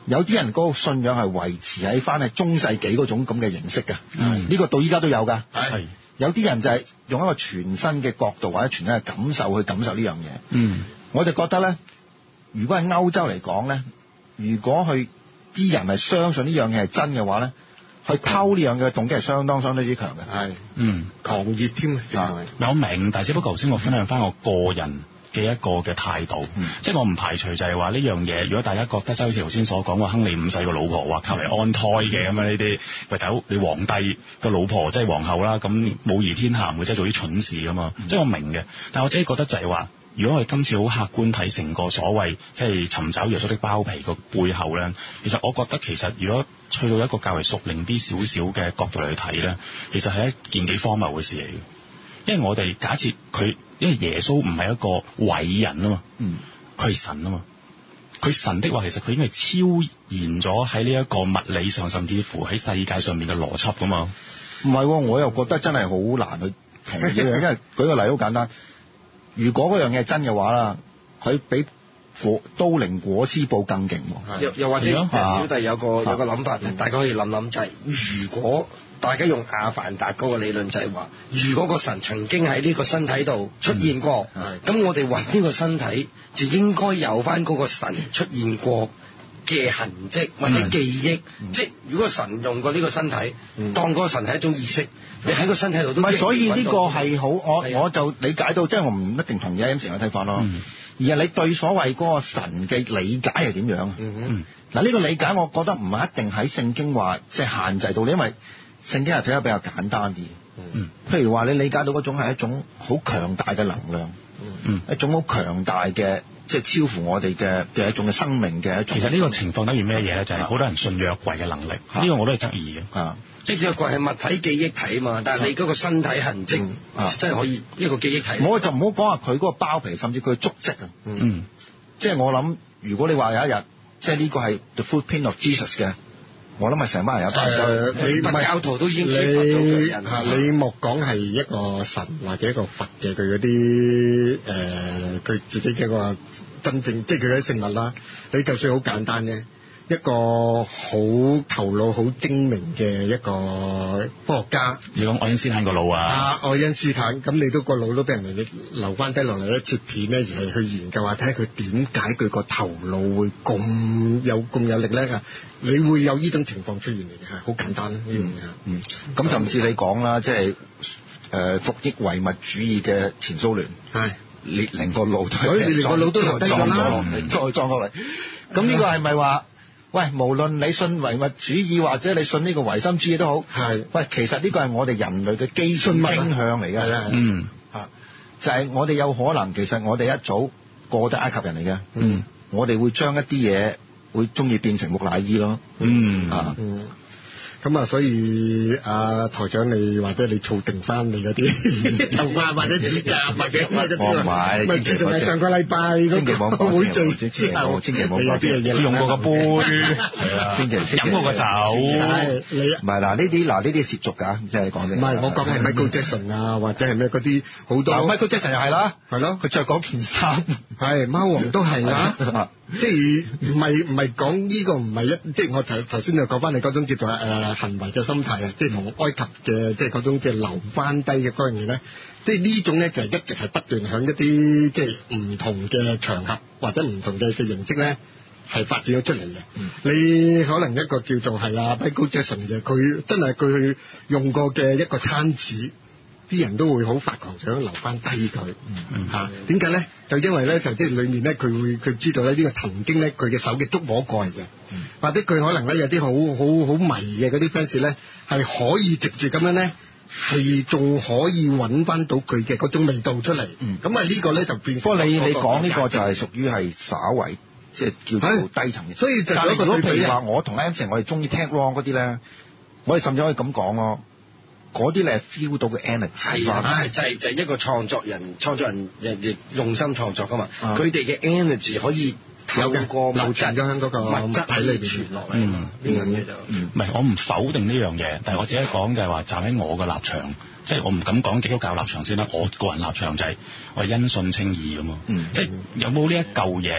有啲人嗰個信仰係維持喺翻係中世紀嗰種咁嘅形式㗎。呢、嗯、個到依家都有㗎。係。有啲人就係用一個全新嘅角度或者全新嘅感受去感受呢樣嘢。嗯。我就覺得咧，如果係歐洲嚟講咧，如果佢啲人係相信呢樣嘢係真嘅話咧，去溝呢樣嘅動機係相當相當之強嘅。係。嗯。狂熱添啊！ 我明，但係只不過頭先我分享翻我個人嘅一個嘅態度，嗯、即係我唔排除就係話呢樣嘢，如果大家覺得即係好似頭先所講話亨利五世個老婆話靠嚟安胎嘅咁樣呢啲，喂大佬你皇帝個老婆即係皇後啦，咁母儀天下唔會即係做啲蠢事噶嘛，嗯、即係我明嘅，但係我自己覺得就係話，如果我哋今次好客觀睇成個所謂即係尋找耶穌的包皮個背後咧，其實我覺得其實如果去到一個較為屬靈啲少少嘅角度嚟睇咧，其實係一件幾荒謬嘅事嚟嘅。因為我哋假設佢，因為耶穌唔係一個偉人啊嘛，嗯，佢係神啊嘛，佢神的話其實佢已經係超然咗喺呢一個物理上，甚至乎喺世界上面嘅邏輯噶嘛。 唔係，我又覺得真係好難去同意，因為舉個例好簡單，如果嗰樣嘢係真嘅話啦，佢比火都靈裹屍布更勁喎。 又又或者小弟有個有個諗法，大家可以諗諗就係、是，如果大家用阿凡達嗰個理論就係話，如果個神曾經喺呢個身體度出現過，咁、嗯、我哋揾呢個身體就應該有翻嗰個神出現過嘅痕跡或者記憶。嗯、即係如果神用過呢個身體，嗯、當嗰個神係一種意識，你喺個身體度都唔係。 所以呢個係好，我我就理解到，即係我唔一定同意 M 成嘅睇法咯。嗯、而係你對所謂嗰個神嘅理解係點樣？嗱、嗯，呢、呢個理解我覺得唔係一定喺聖經話即係限制到你，因為聖經係睇得比較簡單啲，嗯，譬如話你理解到嗰種係一種好強大嘅能量，嗯，一種好強大嘅即係超乎我哋嘅嘅一種嘅生命嘅一種。 其實呢個情況等於咩嘢咧？就係、是、好多人信約櫃嘅能力，呢、啊、個我都係質疑嘅。啊， 即係約櫃係物體記憶體啊嘛，但係你嗰個身體痕跡、嗯啊、真係可以一個記憶體。 我就唔好講話佢嗰個包皮，甚至佢嘅足跡啊。嗯，即係我諗，如果你話有一日，即係呢個係 the footprint of Jesus 嘅。我諗係成班人有帶咗， 你佛教徒都已經你嚇你莫講係一個神或者一個佛嘅佢嗰啲誒，佢、呃、自己嘅個真正即係佢嗰啲聖物啦。你就算好簡單嘅一個好頭腦好精明嘅一個科學家， 你講愛因斯坦個腦啊？ 啊，愛因斯坦咁你都個腦都俾人哋留翻低落嚟一切片咧，而係去研究下睇下佢點解佢個頭腦會咁有咁有力咧？你會有呢種情況出現嚟嘅，係好簡單啦呢樣嘢。 嗯，咁、嗯、就唔似你講啦，即係誒復益唯物主義嘅前蘇聯，係列寧個腦都係， 列寧個腦都留低咗啦， 再裝落嚟。咁呢個係咪話？喂，無論你信唯物主義或者你信呢個唯心主義都好，係喂，其實呢個係我哋人類嘅基本傾向嚟嘅，係啦，嗯，啊，就係、是、我哋有可能，其實我哋一早過得埃及人嚟嘅，嗯，我哋會將一啲嘢會中意變成木乃伊咯，嗯啊。嗯咁啊，所以啊台長你或者你儲定翻你嗰啲頭髮或者指甲或者或者啲， 唔係， 咪仲係上個禮拜嗰個會聚之後， 千祈唔好講啲嘢， 用過個杯， 係啊，千祈飲過個酒， 係你唔係嗱呢啲嗱呢啲褻瀆㗎，即係你講嘅。 唔係我講係 Michael Jackson 啊，或者係咩嗰啲好多。 Michael Jackson 又係啦， 係咯， 佢着嗰件衫， 係貓王都係啦。即係唔係唔係講呢個唔係一，即係我頭頭先就講翻你嗰種叫做誒、呃、行為嘅心態啊，即係同埃及嘅即係嗰種嘅留翻低嘅嗰樣嘢咧，即係呢種咧就係一直係不斷響一啲即係唔同嘅場合或者唔同嘅嘅形式咧係發展咗出嚟嘅。嗯、你可能一個叫做係啊 Michael Jackson 嘅，佢真係佢用過嘅一個餐紙。啲人都會好發狂，想留翻低佢嚇。點解咧？就因為咧，就即係裡面咧，佢會佢知道咧，呢個曾經咧，佢嘅手嘅觸摸過嚟嘅，嗯、或者佢可能咧有啲好好好迷嘅嗰啲 fans 咧，係可以藉住咁樣咧，係仲可以揾翻到佢嘅嗰種味道出嚟。咁啊、嗯，呢個咧就變。不過你你講呢個就係屬於係稍為即係叫做低層嘅。所以就有一個對比。譬如話我同 M 成，我哋中意聽 rock 嗰啲咧，我哋甚至可以咁講咯。嗰啲你係 feel 到嘅 energy 係啊，就係、是、就係、是、一個創作人，創作人人亦用心創作噶嘛。佢哋嘅 energy 可以透過流傳咗喺嗰個物質體裏邊傳落嚟。嗯，呢樣嘢就唔係我唔否定呢樣嘢，但係我自己講就係話站喺我嘅立場，即、就、係、是、我唔敢講基督教立場先啦。我個人立場就係我係因信稱義咁嘛。嗯、即係有冇呢一嚿嘢？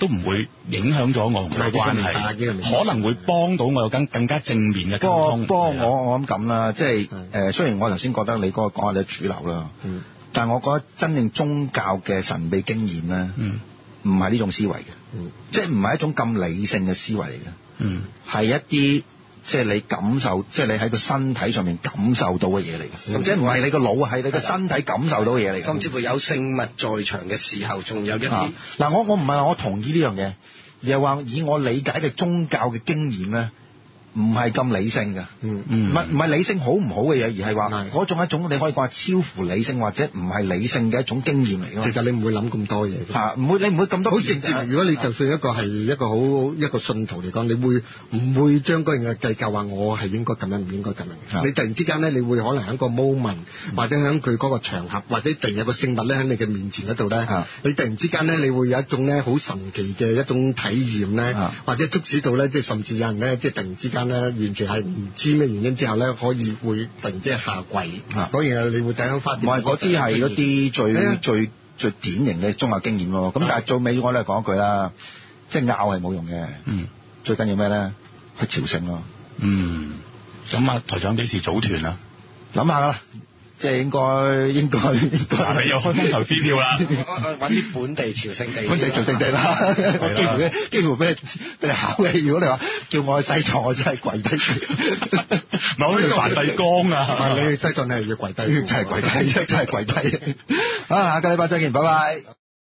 都唔會影響咗我同佢嘅關係，可能會幫到我有更更加正面嘅溝通。 不過我我諗咁啦，即係誒，雖然我頭先覺得你嗰個講下你主流啦，嗯，但係我覺得真正宗教嘅神秘經驗咧，嗯，唔係呢種思維嘅，嗯，即係唔係一種咁理性嘅思維嚟嘅，嗯，係一啲。即係你感受，即係你喺個身體上面感受到嘅嘢嚟嘅，甚至唔係你個腦，係你個身體感受到嘅嘢嚟嘅。 甚至乎有聖物在場嘅時候，仲有一啲嗱、 啊，我我唔係話我同意呢樣嘢，而係話以我理解嘅宗教嘅經驗咧，唔係咁理性嘅，嗯嗯，唔係唔係理性好唔好嘅嘢，而係話嗰種一種你可以講係超乎理性或者唔係理性嘅一種經驗嚟㗎。 其實你唔會諗咁多嘢嘅， 嚇唔會你唔會咁多。好直接， 如果你就算一個係一個好一個信徒嚟講，你會唔會將嗰樣嘢計較話我係應該咁樣唔應該咁樣？你突然之間咧，你會可能喺個 moment、嗯、或者喺佢嗰個場合，或者突然有個聖物咧喺你嘅面前嗰度咧，你突然之間咧，你會有一種咧好神奇嘅一種體驗咧，或者促使到咧，即係甚至有人咧，即係突然之間咧，完全係唔知咩原因之後咧，可以會突然之間下跪，嗰樣嘢你會睇到發。 唔係嗰啲係嗰啲最最最，最典型嘅宗教經驗咯。咁但係最尾我哋講一句啦，即係拗係冇用嘅。嗯。最緊要咩咧？去朝聖咯。嗯。 咁啊，台長幾時組團啊？ 諗下啦。即係應該應該應該。 你又開風頭支票啦？ 揾啲本地朝聖地。 本地朝聖地啦。我幾乎嘅幾乎俾你俾你考嘅。如果你話叫我去西藏，我真係跪低。 唔係好似梵蒂岡啊！ 你去西藏你係要跪低， 真係跪低，真係跪低。好，下個禮拜再見，拜拜。